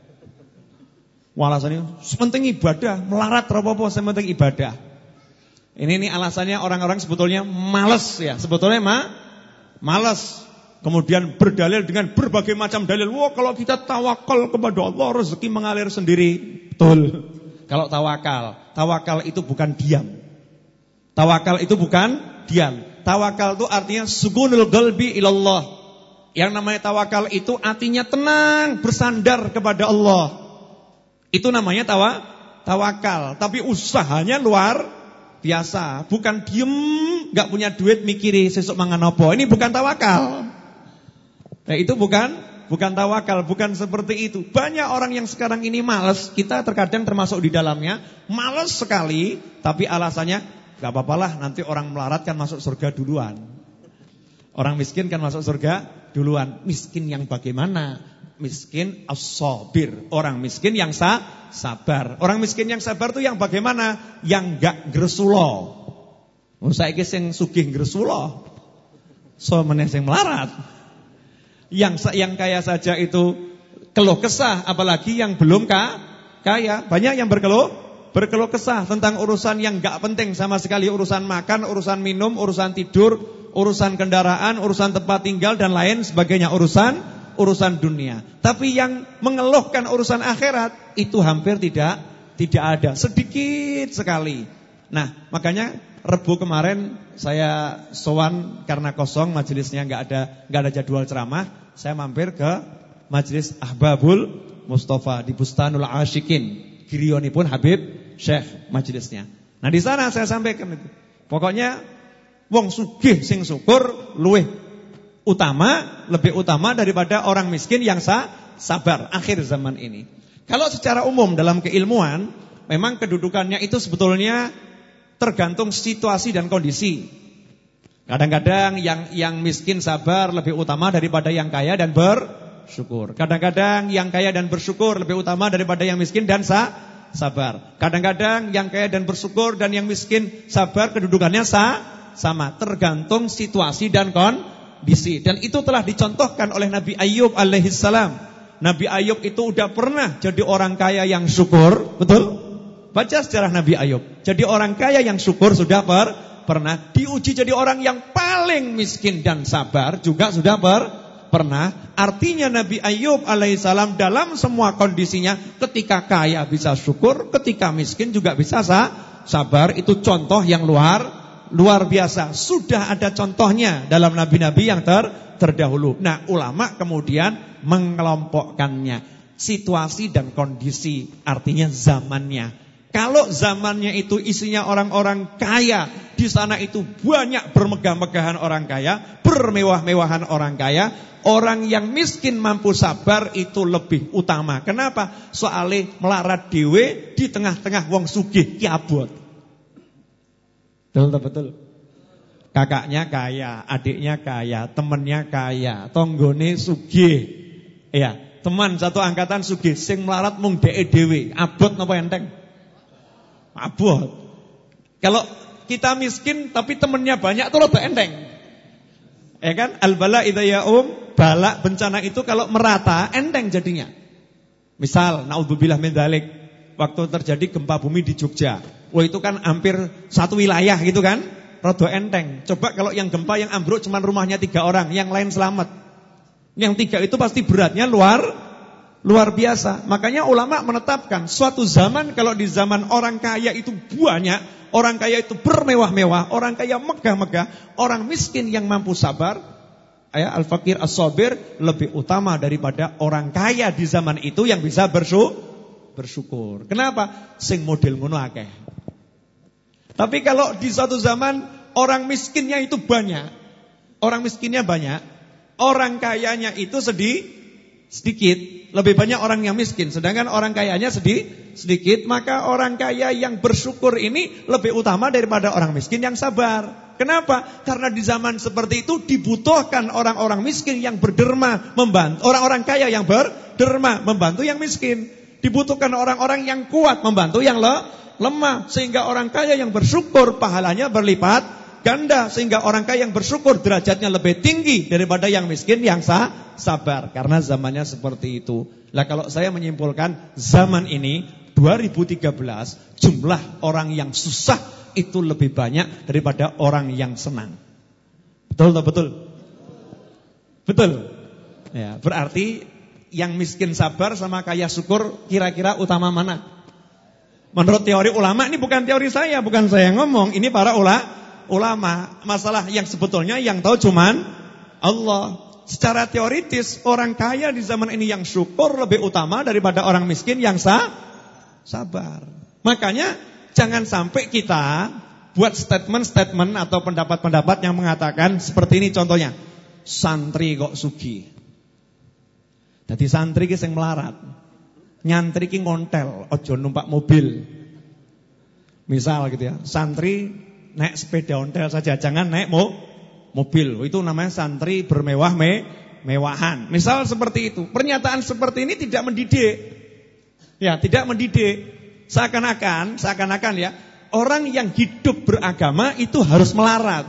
Speaker 3: Alasannya sepenting ibadah, melarat apa-apa, sepenting ibadah. Ini alasannya orang-orang sebetulnya malas ya, sebetulnya malas. Kemudian berdalil dengan berbagai macam dalil. Wah, kalau kita tawakal kepada Allah, rezeki mengalir sendiri. Betul. Kalau tawakal itu bukan diam. Tawakal itu bukan diam. Tawakal itu artinya sukunul qalbi ilallah. Yang namanya tawakal itu artinya tenang, bersandar kepada Allah. Itu namanya tawakal. Tapi usahanya luar biasa. Bukan diem, gak punya duit mikiri sesuk mangan apa. Ini bukan tawakal. Nah, itu bukan tawakal, bukan seperti itu. Banyak orang yang sekarang ini malas, kita terkadang termasuk di dalamnya, malas sekali, tapi alasannya gak apa-apalah, nanti orang melarat kan masuk surga duluan. Orang miskin kan masuk surga duluan. Miskin yang bagaimana? Miskin as-sabir, orang miskin yang sabar. Orang miskin yang sabar itu yang bagaimana? Yang gak gresulo. Saiki sing sugih gresulo, so meneh sing melarat. Yang kaya saja itu keluh kesah, apalagi yang belum kaya. Banyak yang berkeluh kesah tentang urusan yang gak penting sama sekali. Urusan makan, urusan minum, urusan tidur, urusan kendaraan, urusan tempat tinggal dan lain sebagainya. Urusan dunia. Tapi yang mengeluhkan urusan akhirat itu hampir tidak ada, sedikit sekali. Nah, makanya Rebu kemarin saya sowan karena kosong majelisnya nggak ada jadwal ceramah. Saya mampir ke majelis Ahbabul Mustafa di Bustanul Asyikin. Girionipun Habib Syekh majelisnya. Nah, di sana saya sampaikan itu. Pokoknya wong sugih sing syukur lebih utama daripada orang miskin yang sabar akhir zaman ini. Kalau secara umum dalam keilmuan, memang kedudukannya itu sebetulnya tergantung situasi dan kondisi. Kadang-kadang yang miskin sabar lebih utama daripada yang kaya dan bersyukur. Kadang-kadang yang kaya dan bersyukur lebih utama daripada yang miskin dan sabar. Kadang-kadang yang kaya dan bersyukur dan yang miskin sabar kedudukannya sama. Tergantung situasi dan kondisi. Dan itu telah dicontohkan oleh Nabi Ayub alaihissalam. Nabi Ayub itu udah pernah jadi orang kaya yang syukur. Betul? Baca sejarah Nabi Ayub. Jadi orang kaya yang syukur sudah pernah. Diuji jadi orang yang paling miskin dan sabar juga sudah pernah. Artinya Nabi Ayub alaihissalam dalam semua kondisinya, ketika kaya bisa syukur, ketika miskin juga bisa sabar. Itu contoh yang luar biasa. Sudah ada contohnya dalam nabi-nabi yang terdahulu. Nah, ulama kemudian mengelompokkannya. Situasi dan kondisi, artinya zamannya. Kalau zamannya itu isinya orang-orang kaya, di sana itu banyak bermegah-megahan orang kaya, bermewah-mewahan orang kaya. Orang yang miskin mampu sabar itu lebih utama. Kenapa? Soalnya melarat dewe di tengah-tengah wong sugih ki abot. Betul. Kakaknya kaya, adiknya kaya, temennya kaya, tonggone sugih. Ya, teman satu angkatan sugih, sing melarat mung dhek dhewe. Abot napa enteng? Abot. Kalau kita miskin tapi temennya banyak tuh lebih enteng. Ya kan? Al-bala idza ya'um, bala bencana itu kalau merata enteng jadinya. Misal naudzubillah min dzalik, waktu terjadi gempa bumi di Jogja. Wah, itu kan hampir satu wilayah gitu kan? Rada enteng. Coba kalau yang gempa yang ambruk cuma rumahnya 3 orang, yang lain selamat. Yang 3 itu pasti beratnya luar Luar biasa. Makanya ulama menetapkan suatu zaman kalau di zaman orang kaya itu banyak, orang kaya itu bermewah-mewah, orang kaya megah-megah, orang miskin yang mampu sabar, al-fakir as-sabir lebih utama daripada orang kaya di zaman itu yang bisa bersyukur. Kenapa? Sing model ngono akeh. Tapi kalau di suatu zaman orang miskinnya itu banyak, orang miskinnya banyak, orang kayanya itu sedikit. Lebih banyak orang yang miskin, sedangkan orang kayanya sedikit, maka orang kaya yang bersyukur ini lebih utama daripada orang miskin yang sabar. Kenapa? Karena di zaman seperti itu dibutuhkan orang-orang miskin yang berderma membantu, orang-orang kaya yang berderma membantu yang miskin. Dibutuhkan orang-orang yang kuat membantu yang lemah, sehingga orang kaya yang bersyukur pahalanya berlipat ganda, sehingga orang kaya yang bersyukur derajatnya lebih tinggi daripada yang miskin yang sabar. Karena zamannya seperti itu. Lah kalau saya menyimpulkan zaman ini 2013 jumlah orang yang susah itu lebih banyak daripada orang yang senang. Betul atau betul? Betul. Ya, berarti yang miskin sabar sama kaya syukur kira-kira utama mana? Menurut teori ulama, ini bukan teori saya, bukan saya yang ngomong, ini para ulama. Masalah yang sebetulnya yang tahu cuman Allah. Secara teoritis orang kaya di zaman ini yang syukur lebih utama daripada orang miskin yang sabar. Makanya jangan sampai kita buat statement-statement atau pendapat-pendapat yang mengatakan seperti ini contohnya. Santri kok sugih. Dadi santri ki sing melarat. Nyantri ki ngontel, ojo numpak mobil. Misal gitu ya. Santri naik sepeda ontel saja, jangan naik mobil. Itu namanya santri bermewah-mewahan. Misal seperti itu. Pernyataan seperti ini tidak mendidik. Ya, tidak mendidik. Seakan-akan ya, orang yang hidup beragama itu harus melarat.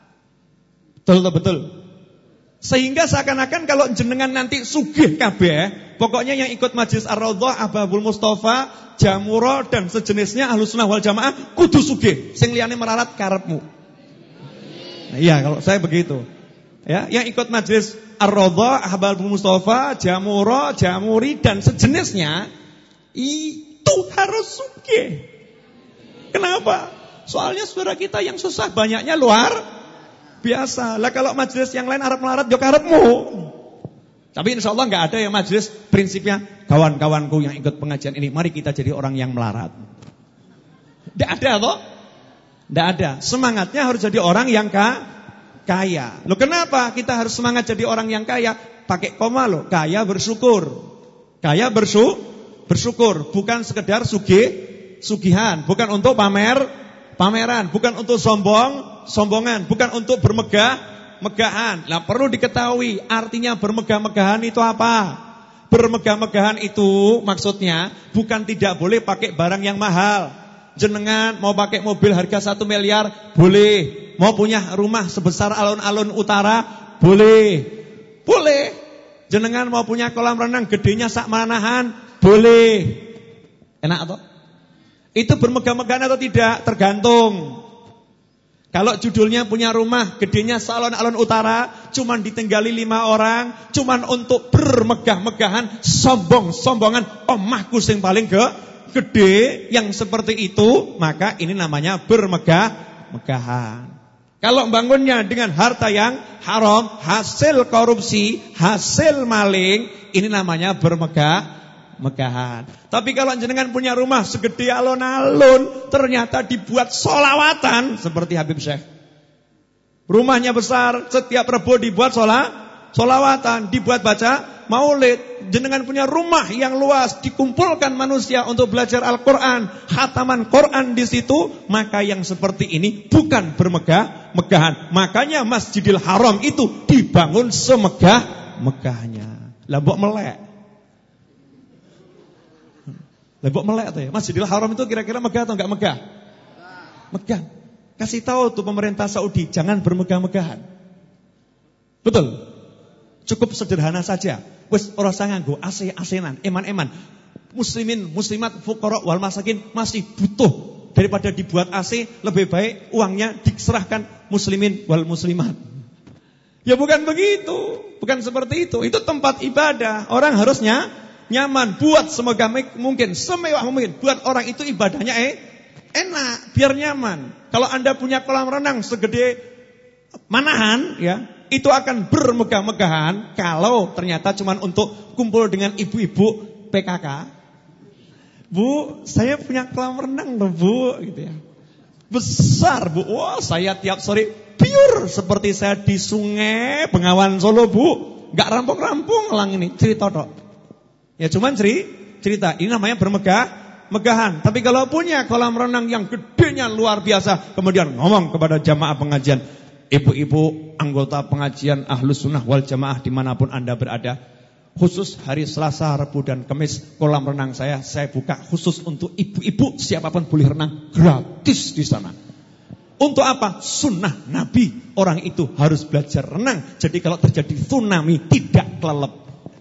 Speaker 3: Betul. Sehingga seakan-akan kalau jenengan nanti sugih kabeh, pokoknya yang ikut Majelis Ar-Raudhah, Ahbabul Mustafa, Jamuro dan sejenisnya Ahlus Sunnah wal Jamaah kudu sugih, sing liyane melarat karepmu. Nah, iya kalau saya begitu. Ya, yang ikut Majelis Ar-Raudhah, Ahbabul Mustafa, Jamuro, Jamuri dan sejenisnya itu harus sugih. Kenapa? Soalnya saudara kita yang susah banyaknya luar biasa. Lah kalau majelis yang lain arep melarat yo karepmu. Tapi insyaallah enggak ada yang majelis prinsipnya kawan-kawanku yang ikut pengajian ini mari kita jadi orang yang melarat. Enggak ada toh? Enggak ada. Semangatnya harus jadi orang yang kaya. Loh kenapa kita harus semangat jadi orang yang kaya? Pakai koma loh, kaya bersyukur. Kaya bersyukur, bukan sekedar sugihan, bukan untuk pameran, bukan untuk sombongan, bukan untuk bermegah-megahan. Lah perlu diketahui artinya bermegah-megahan itu apa? Bermegah-megahan itu maksudnya bukan tidak boleh pakai barang yang mahal. Jenengan mau pakai mobil harga 1 miliar boleh, mau punya rumah sebesar alun-alun utara boleh. Jenengan mau punya kolam renang gedenya sak manahan boleh. Enak atau? Itu bermegah-megahan atau tidak? Tergantung. Kalau judulnya punya rumah gedenya salon-alun utara, cuman ditinggali 5 orang, cuman untuk bermegah-megahan, sombongan, omahku sing paling gede, yang seperti itu, maka ini namanya bermegah-megahan. Kalau bangunnya dengan harta yang haram, hasil korupsi, hasil maling, ini namanya bermegah-megahan. Tapi kalau jenengan punya rumah segede alun-alun, ternyata dibuat sholawatan seperti Habib Syekh. Rumahnya besar, setiap Rebo dibuat sholawatan, dibuat baca maulid. Jenengan punya rumah yang luas, dikumpulkan manusia untuk belajar Al-Quran, khataman Quran di situ, maka yang seperti ini bukan bermegah-megahan. Makanya Masjidil Haram itu dibangun semegah-megahnya. Lah mbok melek. Lebok melek tuh ya. Masjidil Haram itu kira-kira megah atau enggak megah? Megah. Kasih tahu tuh pemerintah Saudi jangan bermegah-megahan. Betul. Cukup sederhana saja. Wis ora usah nganggo AC-AC-an, eman-eman. Muslimin, muslimat, fuqara wal masakin masih butuh daripada dibuat AC, lebih baik uangnya diserahkan muslimin wal muslimat. Ya bukan begitu. Bukan seperti itu. Itu tempat ibadah. Orang harusnya nyaman, buat semoga mungkin, semewah mungkin. Buat orang itu ibadahnya enak, biar nyaman. Kalau Anda punya kolam renang segede Manahan, ya, itu akan bermegah-megahan. Kalau ternyata cuma untuk kumpul dengan ibu-ibu PKK. Bu, saya punya kolam renang loh Bu, gitu ya. Besar Bu, wah saya tiap sore pure seperti saya di Sungai Bengawan Solo Bu. Gak rampung-rampung lang ini, cerita tok. Ya cuman cerita, ini namanya bermegah-megahan. Tapi kalau punya kolam renang yang gedenya luar biasa, kemudian ngomong kepada jamaah pengajian, ibu-ibu anggota pengajian Ahlus Sunnah wal Jamaah dimanapun Anda berada, khusus hari Selasa, Rabu dan Kamis kolam renang saya buka khusus untuk ibu-ibu, siapapun boleh renang gratis di sana. Untuk apa? Sunnah Nabi, orang itu harus belajar renang. Jadi kalau terjadi tsunami tidak kelelep.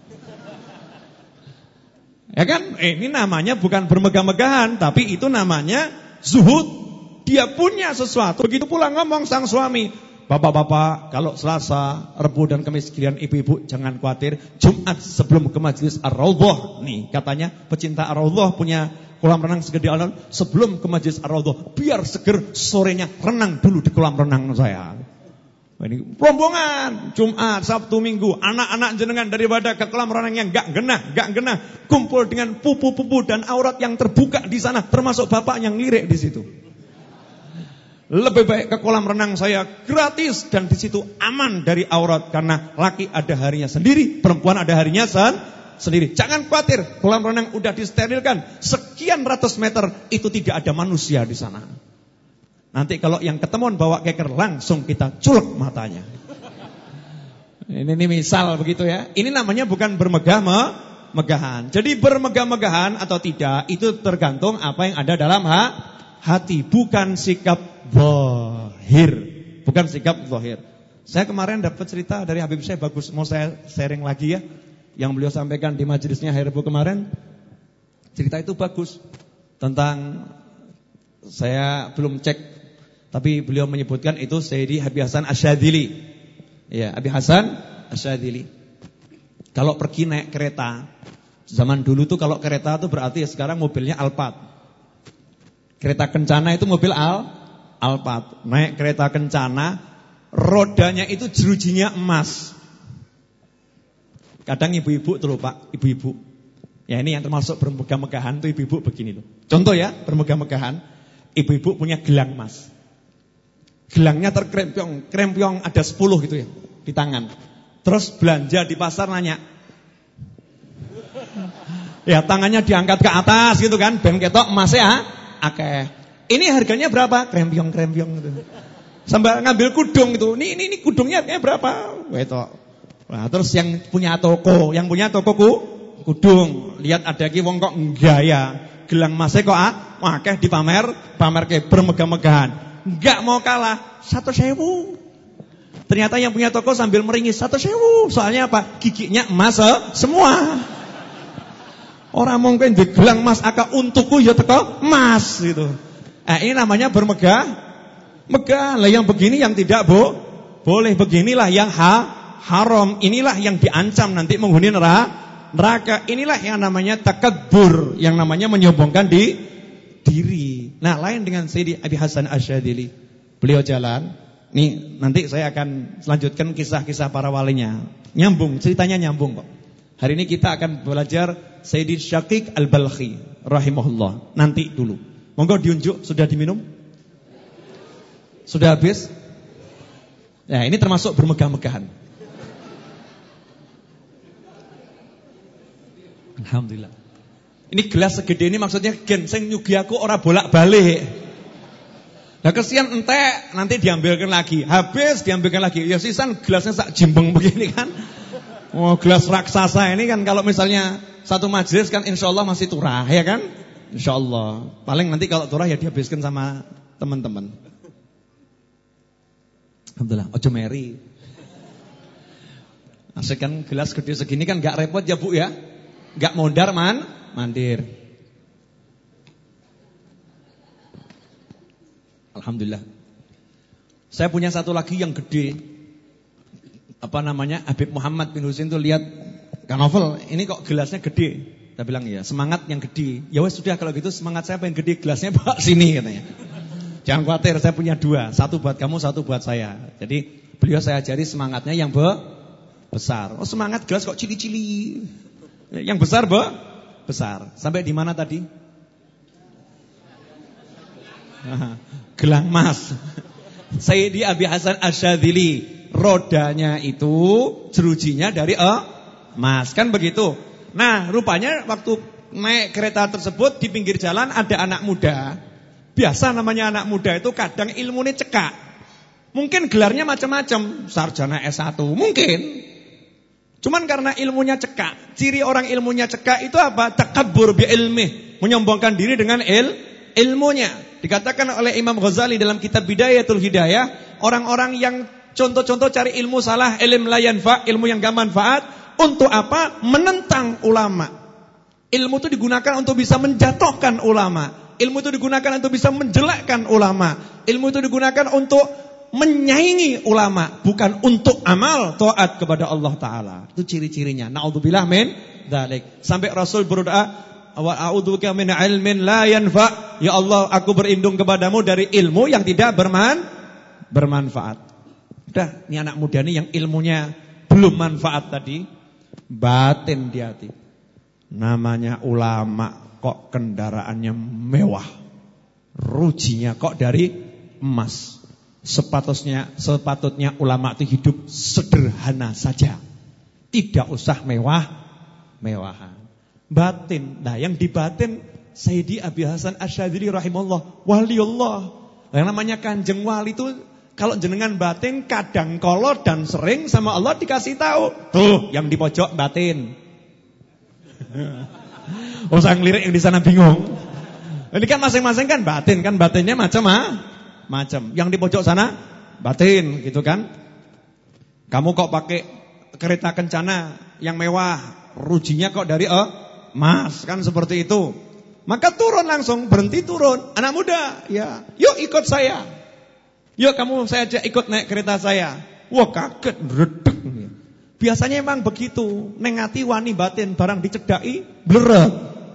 Speaker 3: Ya kan? Ini namanya bukan bermegah-megahan, tapi itu namanya zuhud. Dia punya sesuatu. Begitu pula ngomong sang suami, bapak-bapak, kalau Selasa, Rabu dan Kamis sekalian ibu-ibu jangan khawatir, Jumat sebelum ke majelis Ar-Raudhah. Nih, katanya pecinta Ar-Raudhah punya kolam renang segede alun, sebelum ke majelis Ar-Raudhah biar seger, sorenya renang dulu di kolam renang saya. Ini rombongan Jumat, Sabtu, Minggu, anak-anak jenengan daripada ke kolam renang yang gak genah, kumpul dengan pupu-pupu dan aurat yang terbuka di sana, termasuk bapak yang lirik di situ. Lebih baik ke kolam renang saya gratis dan di situ aman dari aurat, karena laki ada harinya sendiri, perempuan ada harinya sendiri. Jangan khawatir, kolam renang udah disterilkan sekian ratus meter, itu tidak ada manusia di sana. Nanti kalau yang ketemuan bawa keker, langsung kita culek matanya. Ini misal begitu ya. Ini namanya bukan bermegah-megahan. Jadi bermegah-megahan atau tidak itu tergantung apa yang ada dalam hati, bukan sikap zahir. Bukan sikap zahir. Saya kemarin dapat cerita dari Habib saya bagus, mau saya sharing lagi ya. Yang beliau sampaikan di majelisnya hari Rabu kemarin. Cerita itu bagus. Tentang, saya belum cek, tapi beliau menyebutkan itu Sayyidi Habib Hasan Asyadzili. Ya, Habib Hasan Asyadzili. Kalau pergi naik kereta, zaman dulu tuh kalau kereta tuh berarti ya sekarang mobilnya Alphard. Kereta kencana itu mobil Alphard. Naik kereta kencana, rodanya itu jerujinya emas. Kadang ibu-ibu tuh loh Pak, ibu-ibu. Ya ini yang termasuk bermegah-megahan tuh ibu-ibu begini tuh. Contoh ya, bermegah-megahan. Ibu-ibu punya gelang emas. Gelangnya terkrempiong ada 10 gitu ya di tangan. Terus belanja di pasar nanya. Ya tangannya diangkat ke atas gitu kan, ben ketok emasnya akeh. Ini harganya berapa? Krempiong gitu. Sambil ngambil kudung gitu. Ini kudungnya harganya berapa? Wetok. Nah, terus yang punya toko kudung, lihat ada ki wong kok gaya, gelang emasnya kok akeh dipamer ke bermegah-megahan. Enggak mau kalah, 1.000. Ternyata yang punya toko sambil meringis 1.000. Soalnya apa? Giginya emas semua. Orang mungkin di gelang emas aka untukku ya teko emas gitu. Ini namanya bermegah. Lah yang begini yang tidak boleh, beginilah yang haram. Inilah yang diancam nanti menghuni neraka. Inilah yang namanya takabbur, yang namanya menyombongkan diri. Nah, lain dengan Sayyidi Habib Hasan Asyadzili. Beliau jalan. Nih, nanti saya akan selanjutkan kisah-kisah para walinya. Nyambung, ceritanya nyambung kok. Hari ini kita akan belajar Sayyidi Syaqiq Al-Balkhi rahimahullah. Nanti dulu. Monggo diunjuk, sudah diminum? Sudah habis? Nah, ini termasuk bermegah-megahan. Alhamdulillah. Ini gelas segede ini maksudnya gen sing nyugi aku ora bolak-balik. Nah kesian entek nanti diambilkan lagi. Habis diambilkan lagi. Ya sisan gelasnya sak jimbeng begini kan. Oh gelas raksasa ini kan kalau misalnya satu majelis kan insyaallah masih turah ya kan? Insyaallah. Paling nanti kalau turah ya dihabiskan sama teman-teman. Alhamdulillah, ojo meri. Asik kan gelas gede segini kan gak repot ya Bu ya. Gak mondar mandir. Alhamdulillah. Saya punya satu lagi yang gede. Apa namanya? Habib Muhammad bin Husin tuh lihat Kanovel, ini kok gelasnya gede. Saya bilang iya, semangat yang gede. Ya wes sudah kalau gitu semangat saya pengen gede, gelasnya bawa sini katanya. Jangan khawatir, saya punya 2, 1 buat kamu, 1 buat saya. Jadi beliau saya ajari semangatnya yang besar. Oh semangat gelas kok cili-cili. Yang besar besar. Sampai di mana tadi? Gelang emas. Sayyidi Abi Hasan Asyadzili, rodanya itu jerujinya dari emas, kan begitu. Nah, rupanya waktu naik kereta tersebut di pinggir jalan ada anak muda. Biasa namanya anak muda itu kadang ilmunya cekak. Mungkin gelarnya macam-macam, sarjana S1, mungkin. Cuman karena ilmunya cekak. Ciri orang ilmunya cekak itu apa? Takabbur bi ilmih, menyombongkan diri dengan ilmunya. Dikatakan oleh Imam Ghazali dalam kitab Bidayatul Hidayah, orang-orang yang contoh-contoh cari ilmu salah, ilmu la yanfa, ilmu yang gak manfaat, untuk apa? Menentang ulama. Ilmu itu digunakan untuk bisa menjatuhkan ulama. Ilmu itu digunakan untuk bisa menjelekkan ulama. Ilmu itu digunakan untuk menyaingi ulama, bukan untuk amal taat kepada Allah Ta'ala. Itu ciri-cirinya. Na'udzubillah min dzalik. Sampai Rasul berdoa, wa a'udzubika min ilmin la yanfa. Ya Allah, aku berlindung kepadamu dari ilmu yang tidak bermanfaat. Udah, ini anak muda ini yang ilmunya belum manfaat tadi, batin di hati. Namanya ulama kok kendaraannya mewah, rujinya kok dari emas. Sepatutnya ulama itu hidup sederhana saja, tidak usah mewah-mewahan. Batin, nah yang di batin Sayyidi Abi Hasan Asyadzili rahimahullah, waliullah. Yang namanya kanjeng wali itu kalau jenengan batin kadang kolot dan sering sama Allah dikasih tahu. Tuh, yang di pojok batin. Usah ngelirik yang di sana bingung. Ini kan masing-masing kan batin, kan batinnya macam. Yang di pojok sana batin, gitu kan? Kamu kok pakai kereta kencana yang mewah, rujinya kok dari emas, kan seperti itu. Maka turun langsung, berhenti turun. Anak muda, ya, yuk ikut saya. Yuk kamu saya ajak ikut naik kereta saya. Wah kaget, redek. Biasanya emang begitu. Nengati wani batin, barang dicedai, bleret.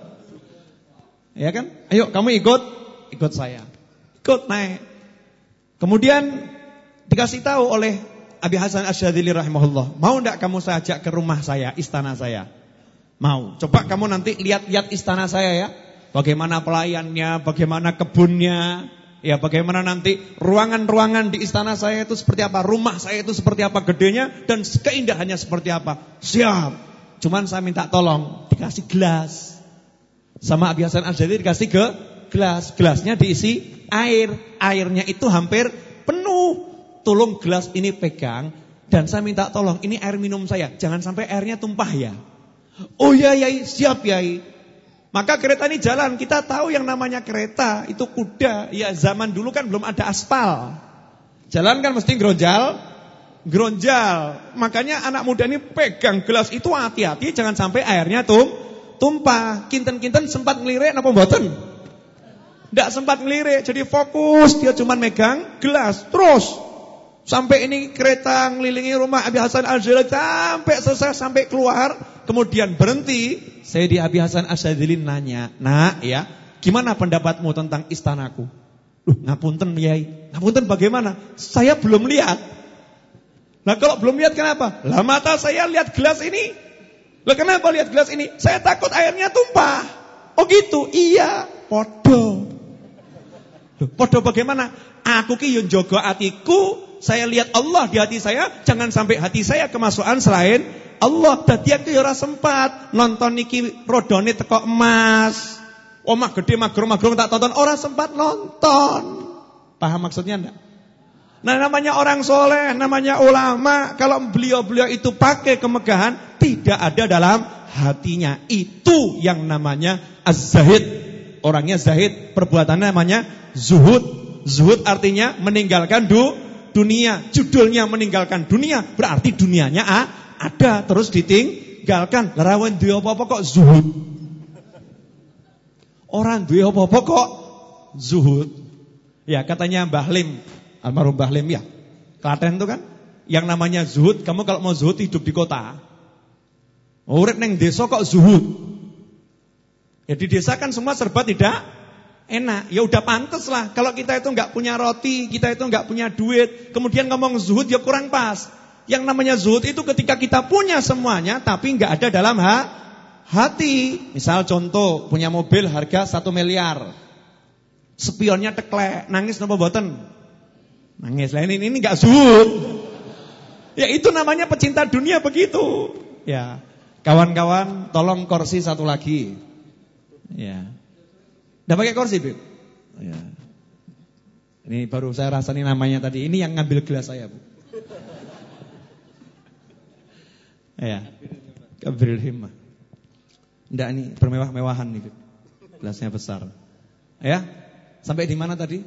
Speaker 3: Ya kan? Ayo kamu ikut saya. Ikut naik. Kemudian dikasih tahu oleh Abi Hasan Asyadzili rahimahullah, mau enggak kamu saya ajak ke rumah saya, istana saya? Mau. Coba kamu nanti lihat-lihat istana saya ya. Bagaimana pelayannya, bagaimana kebunnya, ya bagaimana nanti ruangan-ruangan di istana saya itu seperti apa, rumah saya itu seperti apa gedenya dan keindahannya seperti apa. Siap. Cuman saya minta tolong dikasih gelas. Sama Abi Hasan Asyadzili dikasih gelas. Gelasnya diisi air. Airnya itu hampir penuh. Tolong gelas ini pegang dan saya minta tolong ini air minum saya. Jangan sampai airnya tumpah ya. Oh ya Yai, siap Yai. Maka kereta ini jalan. Kita tahu yang namanya kereta itu kuda. Ya zaman dulu kan belum ada aspal. Jalan kan mesti geronjal. Makanya anak muda ini pegang gelas itu hati-hati jangan sampai airnya tumpah. Kinten-kinten sempat ngelirik napa mboten? Ndak sempat ngelirik. Jadi fokus dia cuma megang gelas. Terus sampai ini kereta ngelilingi rumah Abi Hasan Asyadzili sampai selesai, sampai keluar, kemudian berhenti. Sayyidi Abi Hasan Asyadzili nanya, "Nak, ya, gimana pendapatmu tentang istanaku?" "Loh, ngapunten Yai." "Ngapunten bagaimana?" "Saya belum lihat." "Lah kalau belum lihat kenapa?" "Lah mata saya lihat gelas ini." "Lah kenapa lihat gelas ini?" "Saya takut airnya tumpah." "Oh gitu." "Iya, podo." "Loh, podo bagaimana?" "Aku ki yo njaga atiku. Saya lihat Allah di hati saya, jangan sampai hati saya kemasukan selain Allah." Dadi aku ora sempat nonton niki rodone teko emas. Omah gede magrong-magrong tak tonton, ora sempat nonton. Paham maksudnya enggak? Nah namanya orang soleh, namanya ulama, kalau beliau-beliau itu pakai kemegahan, tidak ada dalam hatinya. Itu yang namanya az-zahid. Orangnya zahid, perbuatannya namanya zuhud. Zuhud artinya meninggalkan dunia. Judulnya meninggalkan dunia, berarti dunianya ada terus ditinggalkan. Larawan duwe apa-apa kok zuhud. Orang duwe apa-apa kok zuhud. Ya katanya Mbah Lim, almarhum Mbah Lim ya, Klaten itu kan, yang namanya zuhud, kamu kalau mau zuhud hidup di kota. Urip neng desa kok zuhud. Ya di desa kan semua serba tidak enak. Ya udah pantes lah. Kalau kita itu enggak punya roti, kita itu enggak punya duit, kemudian ngomong zuhud ya kurang pas. Yang namanya zuhud itu ketika kita punya semuanya tapi enggak ada dalam hati. Misal contoh, punya mobil harga 1 miliar. Spionnya teklek, nangis napa mboten? Nangis. Lah ini enggak zuhud. Ya itu namanya pecinta dunia begitu. Ya. Kawan-kawan, tolong kursi satu lagi. Ya. Udah pakai kursi, Bib? Ya. Ini baru saya rasani namanya tadi. Ini yang ngambil gelas saya, Bu. Ya. Kabiril himmah. Enggak, ini bermewah-mewahan nih, Bib. Gelasnya besar. Ya. Sampai di mana tadi?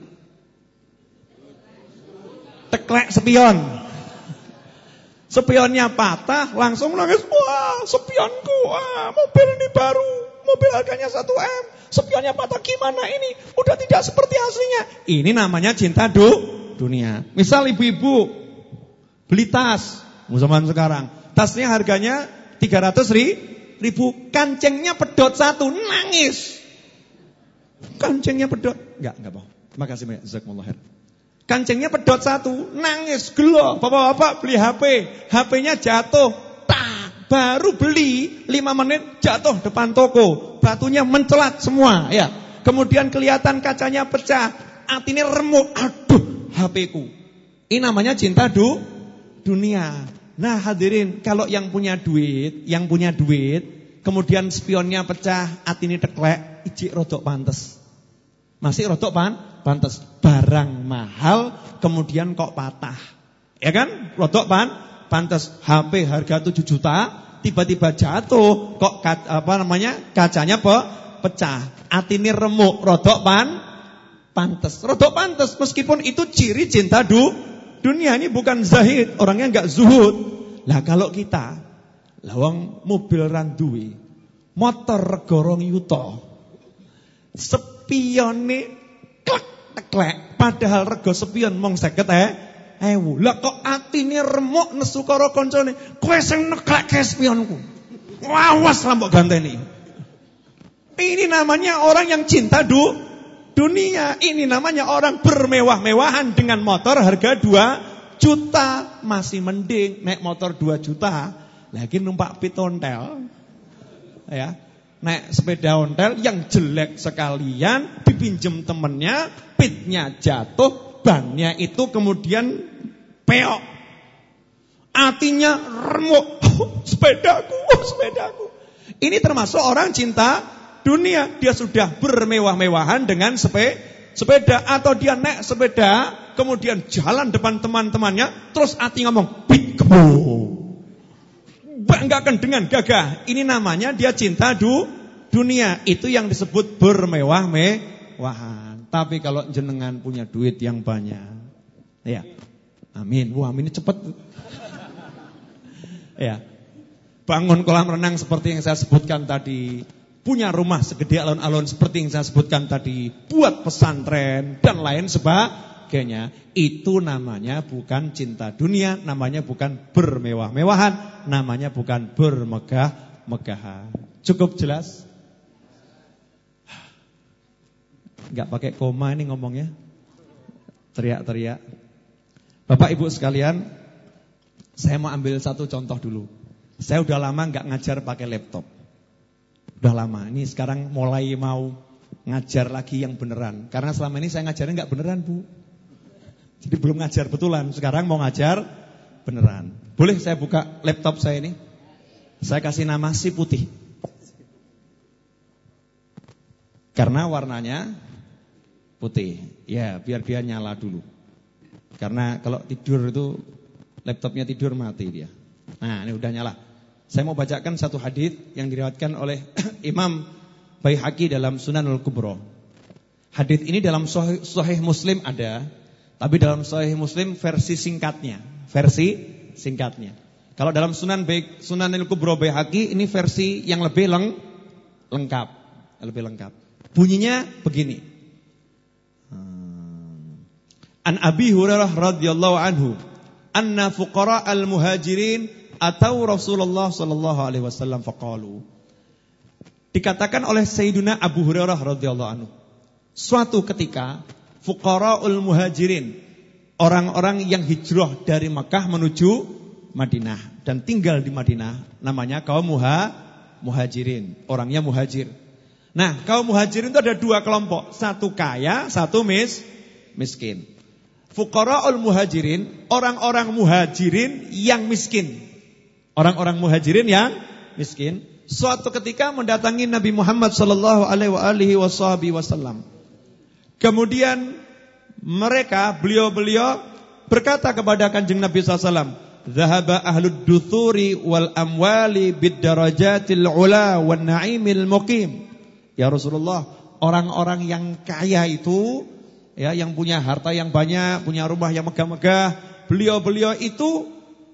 Speaker 3: Teklek spion. Spionnya patah, langsung nangis. Wah, spionku, mobil ini baru, mobil harganya 1 M. Spionnya patah, gimana ini? Udah tidak seperti aslinya. Ini namanya cinta dunia. Misal ibu-ibu beli tas, zaman sekarang, tasnya harganya 300.000, kancingnya pedot 1, nangis. Kancingnya pedot, enggak bohong. Terima kasih banyak, jazakumullah khair. Kancingnya pedot 1, nangis, gelo. Bapak-bapak beli HP, HP-nya jatuh, baru beli 5 menit jatuh depan toko, batunya mencelat semua, ya. Kemudian kelihatan kacanya pecah, atine remuk, aduh, HP-ku. Ini namanya cinta dunia. Nah, hadirin, kalau yang punya duit, kemudian spionnya pecah, atine teklek, ijik rodok pantes. Masih rodok pantes. Barang mahal kemudian kok patah. Ya kan? Rodok pantes. HP harga 7 juta tiba-tiba jatuh, kok kacanya pecah. Atine remuk, rodok pantes. Rodok pantes meskipun itu ciri cinta dunia. Ini bukan zahid, orangnya enggak zuhud. Lah kalau kita lawang mobil randuwe, motor gorong yuto, spione teklek, padahal rego spion mong 50.000. Lah kok atine remuk nesu karo koncone, kowe sing neklekke spionku. Awas lah mbok ganteni. Ini namanya orang yang cinta dunia. Ini namanya orang bermewah-mewahan dengan motor harga 2 juta. Masih mending naik motor 2 juta lagi numpak pit ontel. Ya. Naik sepeda ontel yang jelek sekalian, dipinjem temennya, pitnya jatuh, bannya itu kemudian peok. Atinya remuk, sepedaku. Ini termasuk orang cinta dunia. Dia sudah bermewah-mewahan dengan sepeda. Atau dia naik sepeda, kemudian jalan depan teman-temannya, terus ati ngomong, pit kebo. Banggakan dengan gagah. Ini namanya dia cinta dunia. Itu yang disebut bermewah-mewahan. Tapi kalau jenengan punya duit yang banyak, ya, amin. Wah, amin cepet. Ya, bangun kolam renang seperti yang saya sebutkan tadi, punya rumah segede alun-alun seperti yang saya sebutkan tadi, buat pesantren dan lain sebagainya. Itu namanya bukan cinta dunia, namanya bukan bermewah-mewahan, namanya bukan bermegah-megahan. Cukup jelas? Enggak pakai koma ini ngomongnya. Teriak-teriak. Bapak Ibu sekalian, saya mau ambil satu contoh dulu. Saya udah lama enggak ngajar pakai laptop. Udah lama. Ini sekarang mulai mau ngajar lagi yang beneran. Karena selama ini saya ngajarnya enggak beneran, Bu. Jadi belum ngajar betulan, sekarang mau ngajar beneran. Boleh saya buka laptop saya ini? Saya kasih nama si putih. Karena warnanya putih. Ya, biar dia nyala dulu. Karena kalau tidur itu laptopnya tidur mati dia. Nah, ini udah nyala. Saya mau bacakan satu hadis yang diriwayatkan oleh Imam Baihaqi dalam Sunanul Kubra. Hadis ini dalam Sahih Muslim ada. Tapi dalam Sahih Muslim versi singkatnya. Kalau dalam Sunanul Kubra Baihaqi ini versi yang lebih lengkap. Bunyinya begini. An Abi Hurairah radhiyallahu anhu, anna fuqara al-muhajirin atau Rasulullah sallallahu alaihi wasallam faqalu. Dikatakan oleh Sayyidina Abu Hurairah radhiyallahu anhu, suatu ketika fuqaraul muhajirin, orang-orang yang hijrah dari Makkah menuju Madinah dan tinggal di Madinah, namanya kaum muhajirin, orangnya muhajir. Nah, kaum muhajirin itu ada dua kelompok, satu kaya, satu miskin. Fuqaraul muhajirin, orang-orang muhajirin yang miskin. Orang-orang muhajirin yang miskin suatu ketika mendatangi Nabi Muhammad sallallahu alaihi wasallam. Kemudian beliau berkata kepada Kanjeng Nabi sallallahu alaihi wasallam, "Dhahaba ahlud duthuri wal amwali bid darajatil ula wan na'imil muqim." Ya Rasulullah, orang-orang yang kaya itu, ya, yang punya harta yang banyak, punya rumah yang megah-megah, beliau itu